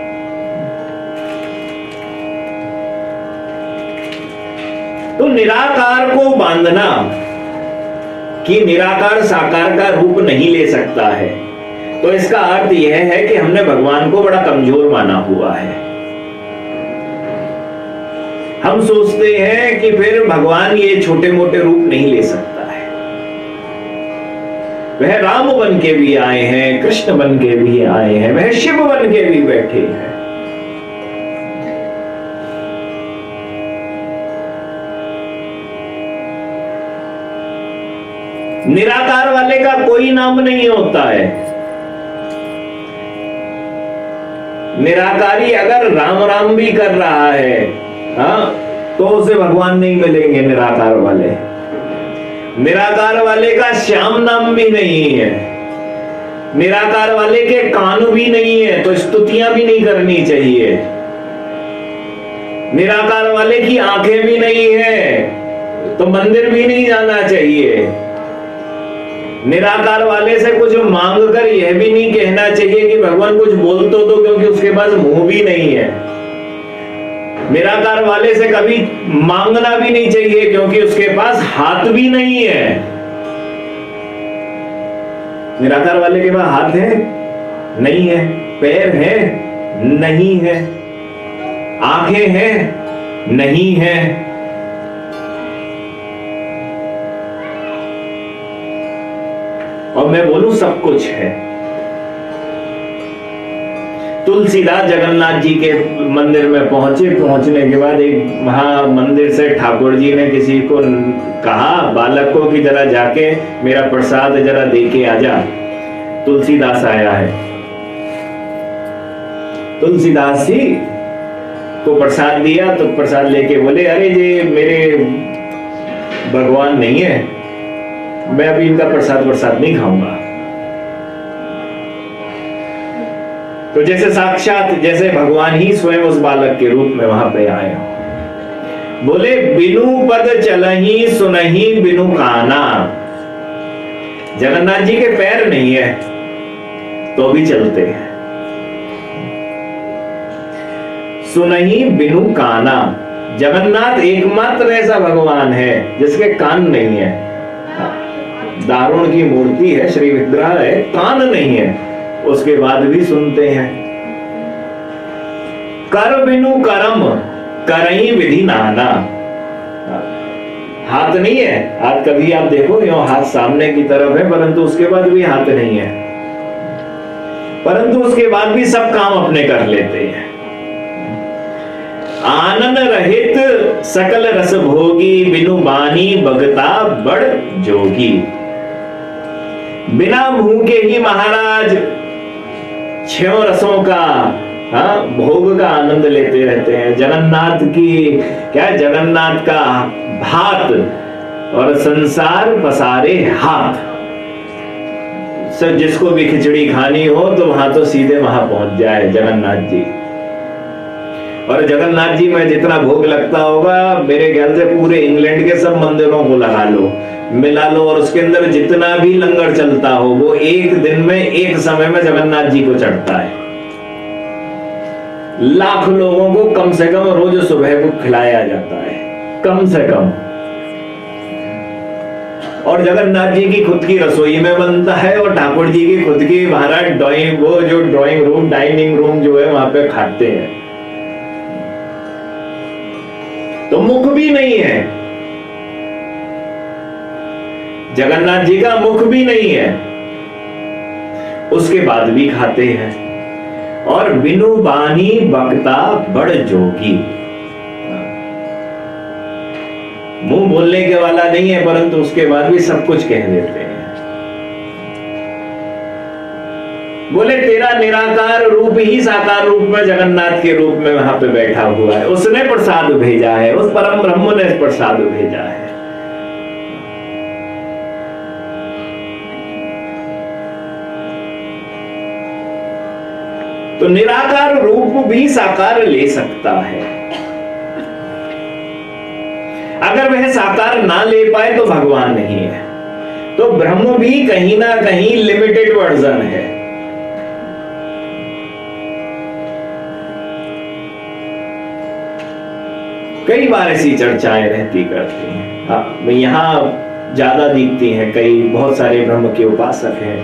S1: तो निराकार को बांधना कि निराकार साकार का रूप नहीं ले सकता है, तो इसका अर्थ यह है कि हमने भगवान को बड़ा कमजोर माना हुआ है। हम सोचते हैं कि फिर भगवान ये छोटे मोटे रूप नहीं ले सकता है। वह राम बन के भी आए हैं, कृष्ण बन के भी आए हैं, वह शिव बन के भी बैठे हैं। निराकार वाले का कोई नाम नहीं होता है। निराकारी अगर राम राम भी कर रहा है, हाँ, तो उसे भगवान नहीं मिलेंगे। निराकार वाले निराकार वाले का श्याम नाम भी नहीं है, निराकार वाले के कान भी नहीं है, तो स्तुतियां भी नहीं करनी चाहिए। निराकार वाले की आंखें भी नहीं है, तो मंदिर भी नहीं जाना चाहिए। निराकार वाले से कुछ मांग कर यह भी नहीं कहना चाहिए कि भगवान कुछ बोल तो दो, क्योंकि उसके पास मुंह भी नहीं है। निराकार वाले से कभी मांगना भी नहीं चाहिए, क्योंकि उसके पास हाथ भी नहीं है। निराकार वाले के पास हाथ है? नहीं है। पैर है? नहीं है। आंखें हैं? नहीं है। और मैं बोलूं सब कुछ है। तुलसीदास जगन्नाथ जी के मंदिर में पहुंचे। पहुंचने के बाद एक वहां मंदिर से ठाकुर जी ने किसी को कहा, बालक को, कि जरा जाके मेरा प्रसाद जरा दे के आ जा। तुलसीदास आया है। तुलसीदास जी को प्रसाद दिया तो प्रसाद लेके बोले, अरे ये मेरे भगवान नहीं है, मैं अभी इनका प्रसाद प्रसाद नहीं खाऊंगा। तो जैसे साक्षात जैसे भगवान ही स्वयं उस बालक के रूप में वहां पे आए। बोले, बिनु पद चलही सुनही बिनु काना। जगन्नाथ जी के पैर नहीं है तो भी चलते हैं। सुनही बिनु काना। जगन्नाथ एकमात्र ऐसा भगवान है जिसके कान नहीं है। दारुण की मूर्ति है, श्री विग्रह है, कान नहीं है, उसके बाद भी सुनते हैं। कर बिनु करम करई विधि नाना। हाथ नहीं है, हाथ कभी आप देखो यो हाथ सामने की तरफ है, परंतु उसके बाद भी हाथ नहीं है, परंतु उसके बाद भी सब काम अपने कर लेते हैं। आनंद रहित सकल रस भोगी बिनु बानी बगता बड़ जोगी। बिना मुंह के ही महाराज छह रसों का, हाँ, भोग का आनंद लेते रहते हैं। जगन्नाथ की क्या, जगन्नाथ का भात और संसार पसारे हाथ। सब जिसको भी खिचड़ी खानी हो तो वहां तो सीधे वहां पहुंच जाए जगन्नाथ जी। और जगन्नाथ जी में जितना भोग लगता होगा, मेरे ख्याल से पूरे इंग्लैंड के सब मंदिरों को लगा लो, मिला लो, और उसके अंदर जितना भी लंगर चलता हो वो एक दिन में एक समय में जगन्नाथ जी को चढ़ता है। लाख लोगों को कम से कम रोज सुबह को खिलाया जाता है, कम से कम। और जगन्नाथ जी की खुद की रसोई में बनता है, और ठाकुर जी की खुद की महाराज ड्राइंग, वो जो ड्राइंग रूम, डाइनिंग रूम जो है वहां पे खाते हैं। तो मुख भी नहीं है, जगन्नाथ जी का मुख भी नहीं है, उसके बाद भी खाते हैं। और बिनु बानी बकता बड़ जोगी। मुंह बोलने के वाला नहीं है, परंतु उसके बाद भी सब कुछ कह देते हैं। बोले, तेरा निराकार रूप ही साकार रूप में जगन्नाथ के रूप में वहां पे बैठा हुआ है, उसने प्रसाद भेजा है, उस परम ब्रह्म ने प्रसाद भेजा है। तो निराकार रूप भी साकार ले सकता है। अगर वह साकार ना ले पाए तो भगवान नहीं है। तो ब्रह्म भी कहीं ना कहीं लिमिटेड वर्जन है। कई बार ऐसी चर्चाएं रहती करती हैं, हाँ, यहां ज्यादा दिखती हैं। कई बहुत सारे ब्रह्म के उपासक हैं,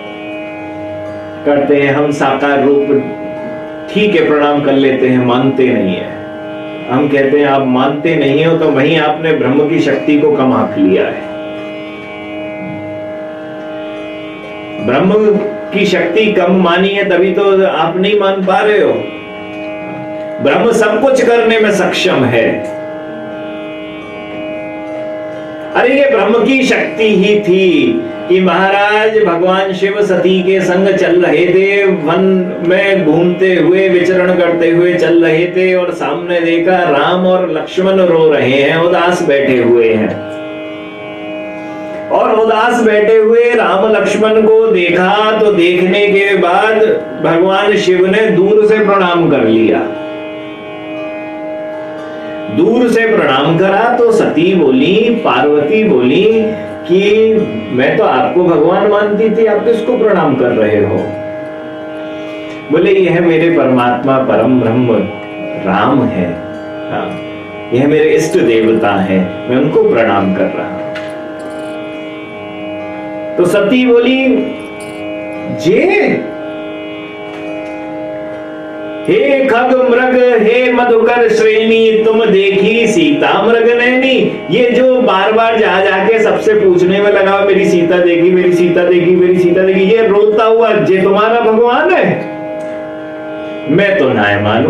S1: करते हैं, हम साकार रूप ठीक है प्रणाम कर लेते हैं, मानते नहीं है। हम कहते हैं आप मानते नहीं हो तो वहीं आपने ब्रह्म की शक्ति को कम आंक लिया है। ब्रह्म की शक्ति कम मानी है तभी तो आप नहीं मान पा रहे हो। ब्रह्म सब कुछ करने में सक्षम है। अरे ये ब्रह्म की शक्ति ही थी कि महाराज भगवान शिव सती के संग चल रहे थे, वन में घूमते हुए विचरण करते हुए चल रहे थे और सामने देखा राम और लक्ष्मण रो रहे हैं, उदास बैठे हुए हैं। और उदास बैठे हुए राम लक्ष्मण को देखा तो देखने के बाद भगवान शिव ने दूर से प्रणाम कर लिया। दूर से प्रणाम करा तो सती बोली, पार्वती बोली कि मैं तो आपको भगवान मानती थी, आप किसको प्रणाम कर रहे हो? बोले यह मेरे परमात्मा परम ब्रह्म राम है, हाँ, यह मेरे इष्ट देवता है, मैं उनको प्रणाम कर रहा हूं। तो सती बोली जे हे खग मृग हे मधुकर श्रेणी, तुम देखी सीता मृग नैनी। ये जो बार बार जा जाके सबसे पूछने में लगा मेरी सीता देखी, मेरी सीता देखी, मेरी सीता देखी, ये रोता हुआ जे तुम्हारा भगवान है? मैं तो ना मानू।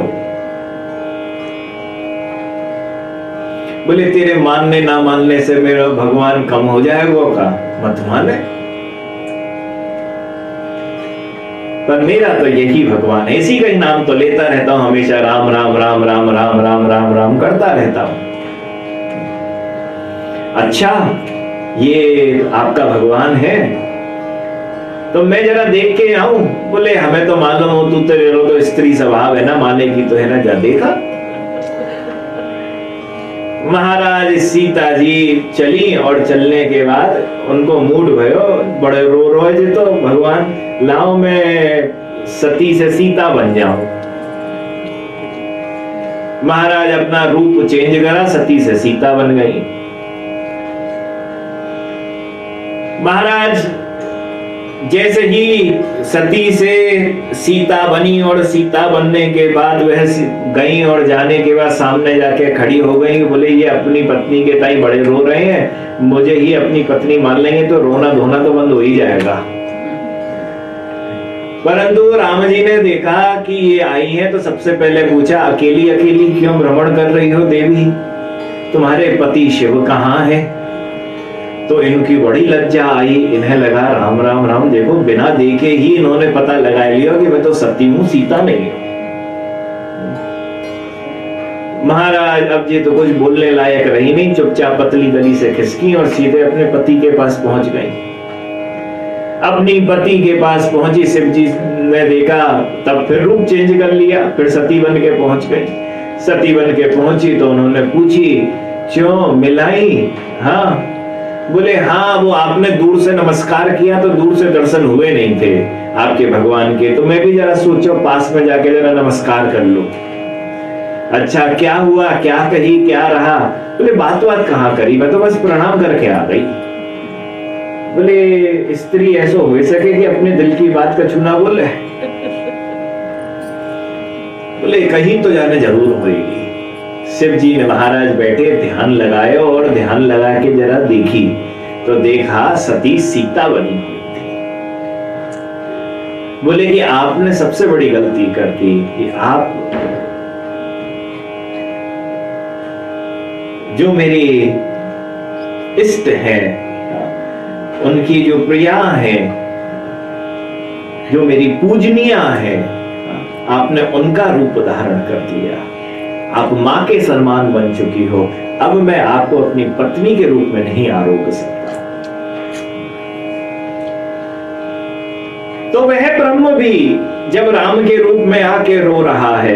S1: बोले तेरे मानने ना मानने से मेरा भगवान कम हो जाएगा का? मत माने, पर मेरा तो यही भगवान है, इसी का ही नाम तो लेता रहता हूं हमेशा, राम राम राम राम राम राम राम राम करता रहता हूं। अच्छा ये आपका भगवान है तो मैं जरा देख के आऊं? बोले हमें तो मालूम हो, तू तेरे तो स्त्री स्वभाव है ना, माने की तो है ना, जा देखा। महाराज सीता जी चली और चलने के बाद उनको मूड भयो, बड़े रो रो जी तो भगवान लाओ मैं सती से सीता बन जाऊं। महाराज अपना रूप चेंज करा, सती से सीता बन गई। महाराज जैसे ही सती से सीता बनी और सीता बनने के बाद वह गई और जाने के बाद सामने जाके खड़ी हो गई। बोले ये अपनी पत्नी के ताई बड़े रो रहे हैं, मुझे ही अपनी पत्नी मान लेंगे तो रोना धोना तो बंद हो ही जाएगा। परंतु राम जी ने देखा कि ये आई है तो सबसे पहले पूछा अकेली अकेली क्यों भ्रमण कर रही हो देवी, तुम्हारे पति शिव कहाँ है? तो इनकी बड़ी लज्जा आई, इन्हें लगा राम राम राम, देखो बिना देखे ही इन्होंने पता लगा लिया कि मैं तो सती हूं, सीता नहीं हूं। महाराज अब ये तो कुछ बोलने लायक रही नहीं, चुपचाप पतली गली से खिसकी और सीधे अपने पति के पास पहुंच गई। अपनी पति के पास पहुंची, शिव जी ने देखा तब फिर रूप चेंज कर लिया, फिर सती बन के पहुंच गई। सती बन के पहुंची तो उन्होंने पूछी क्यों मिलाई? हाँ बोले हाँ वो आपने दूर से नमस्कार किया तो दूर से दर्शन हुए नहीं थे आपके भगवान के, तो मैं भी जरा सोचो पास में जाके जरा नमस्कार कर लो। अच्छा क्या हुआ, क्या कही, क्या रहा? बोले बात बात कहाँ करी, मैं तो बस प्रणाम करके आ गई। बोले स्त्री ऐसा हो सके कि अपने दिल की बात का छूना बोले? बोले कहीं तो जाने जरूर होगी। शिव जी ने महाराज बैठे ध्यान लगाए और ध्यान लगा के जरा देखी तो देखा सती सीता बनी हुई थी। बोले कि आपने सबसे बड़ी गलती कर दी कि आप जो मेरी इष्ट है, उनकी जो प्रिया है, जो मेरी पूजनिया है, आपने उनका रूप धारण कर लिया। आप मां के समान बन चुकी हो, अब मैं आपको अपनी पत्नी के रूप में नहीं आरोप सकता। तो वह ब्रह्म भी जब राम के रूप में आके रो रहा है,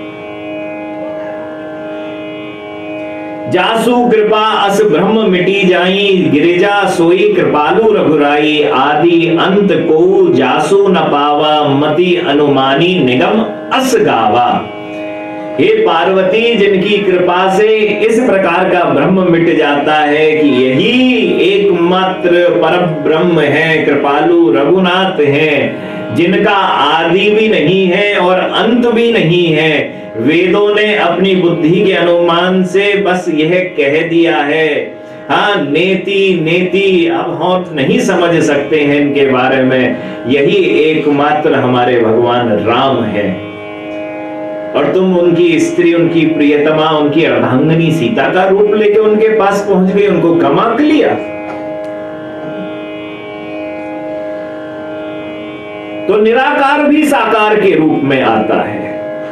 S1: जासु कृपा अस ब्रह्म मिटी जाई, गिरिजा सोई कृपालु रघुराई, आदि अंत को जासु न पावा, मति अनुमानी निगम अस गावा। हे पार्वती जिनकी कृपा से इस प्रकार का ब्रह्म मिट जाता है कि यही एकमात्र पर ब्रह्म है, कृपालु रघुनाथ है, जिनका आदि भी नहीं है और अंत भी नहीं है। वेदों ने अपनी बुद्धि के अनुमान से बस यह कह दिया है, हाँ नेति नेति, अब हम नहीं समझ सकते हैं इनके बारे में। यही एकमात्र हमारे भगवान राम है। और तुम उनकी स्त्री, उनकी प्रियतमा, उनकी अर्धांगिनी सीता का रूप लेके उनके पास पहुंच गए, उनको गमाक लिया। तो निराकार भी साकार के रूप में आता है।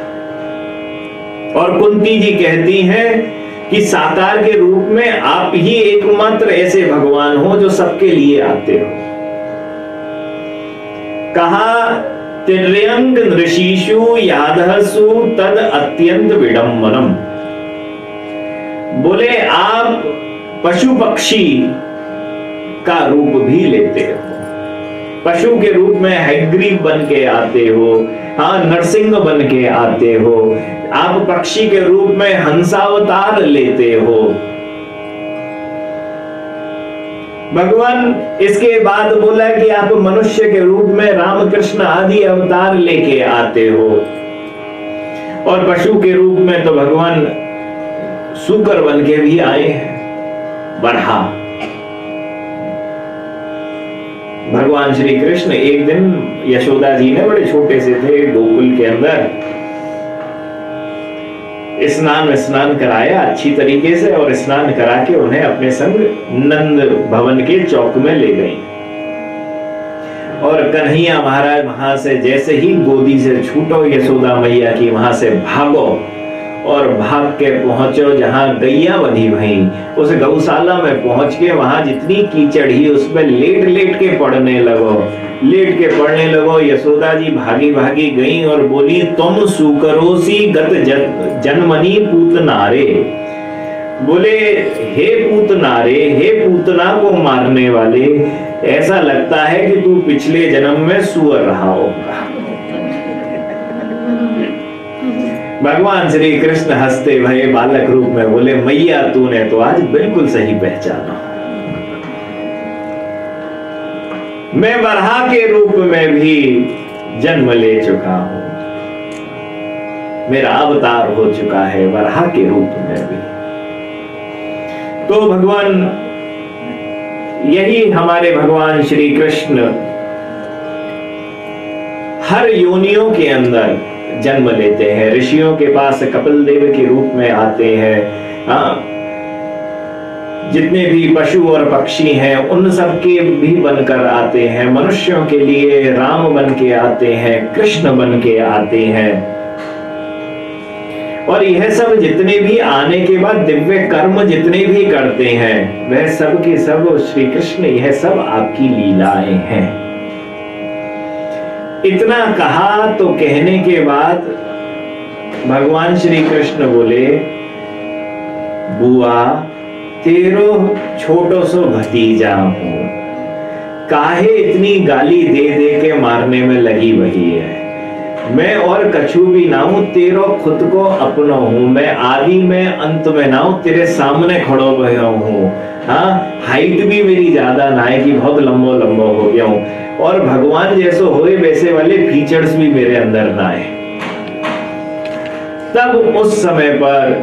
S1: और कुंती जी कहती हैं कि साकार के रूप में आप ही एकमात्र ऐसे भगवान हो जो सबके लिए आते हो। कहा तिर्यंग ऋषिषु यादहसु तद अत्यंत विडंबनम। बोले आप पशु पक्षी का रूप भी लेते हो, पशु के रूप में हैग्रीव बन के आते हो, हाँ नरसिंह बन के आते हो, आप पक्षी के रूप में हंसावतार लेते हो। भगवान इसके बाद बोला कि आप मनुष्य के रूप में रामकृष्ण आदि अवतार लेके आते हो, और पशु के रूप में तो भगवान सूकर बन के भी आए हैं, बरहा। भगवान श्री कृष्ण एक दिन, यशोदा जी ने बड़े छोटे से थे, गोकुल के अंदर स्नान स्नान कराया अच्छी तरीके से, और स्नान करा के उन्हें अपने संग नंद भवन के चौक में ले गई। और कन्हैया महाराज वहां से जैसे ही गोदी से छूटो यशोदा मैया की, वहां से भागो और भाग के पहुंचो जहां गैया बंधी भई, उस गौशाला में पहुंच के वहां जितनी कीचड़ ही उसमें लेट लेट के पड़ने लगो, लेट के पड़ने लगो। यशोदा जी भागी भागी गई और बोली, तुम सुकरोसी गत जन्मनी पूतनारे। बोले हे पूतनारे, हे पूतना को मारने वाले, ऐसा लगता है कि तू पिछले जन्म में सुअर रहा होगा। भगवान श्री कृष्ण हंसते भये बालक रूप में बोले, मैया तूने तो आज बिल्कुल सही पहचाना, मैं बरहा के रूप में भी जन्म ले चुका हूं, मेरा अवतार हो चुका है बरहा के रूप में भी। तो भगवान, यही हमारे भगवान श्री कृष्ण हर योनियों के अंदर जन्म लेते हैं। ऋषियों के पास कपिल देव के रूप में आते हैं, हाँ, जितने भी पशु और पक्षी हैं उन सब के भी बनकर आते हैं, मनुष्यों के लिए राम बन के आते हैं, कृष्ण बन के आते हैं। और यह सब जितने भी आने के बाद दिव्य कर्म जितने भी करते हैं, वह सब के सब श्री कृष्ण, यह सब आपकी लीलाएं हैं। इतना कहा तो कहने के बाद भगवान श्री कृष्ण बोले, बुआ तेरो छोटो सो भतीजा हूं, काहे इतनी गाली दे दे के मारने में लगी वही है। मैं और कछु भी ना हूं, तेरो खुद को अपनो हूं, मैं आदि में अंत में ना हूं, तेरे सामने खड़ो भयो हूं। हाँ, हाइट भी मेरी ज्यादा ना है कि बहुत लंबो लंबो हो गया हूं, और भगवान जैसे होए वैसे वाले फीचर्स भी मेरे अंदर ना है। तब उस समय पर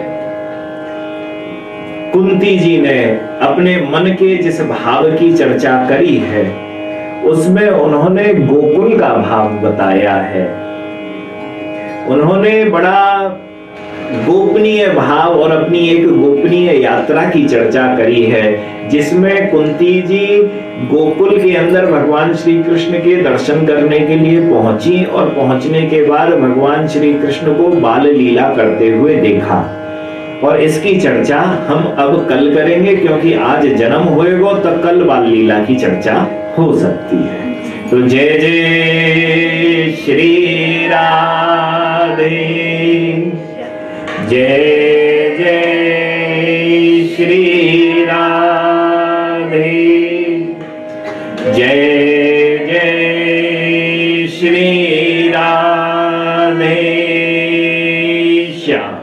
S1: कुंती जी ने अपने मन के जिस भाव की चर्चा करी है उसमें उन्होंने गोकुल का भाव बताया है। उन्होंने बड़ा गोपनीय भाव और अपनी एक गोपनीय यात्रा की चर्चा करी है, जिसमें कुंती जी गोकुल के अंदर भगवान श्री कृष्ण के दर्शन करने के लिए पहुंची, और पहुंचने के बाद भगवान श्री कृष्ण को बाल लीला करते हुए देखा। और इसकी चर्चा हम अब कल करेंगे, क्योंकि आज जन्म होएगा तो कल बाल लीला की चर्चा हो सकती है। तो जय जय श्री राधे, जय जय श्री राधे, जय जय श्री राधे श्याम।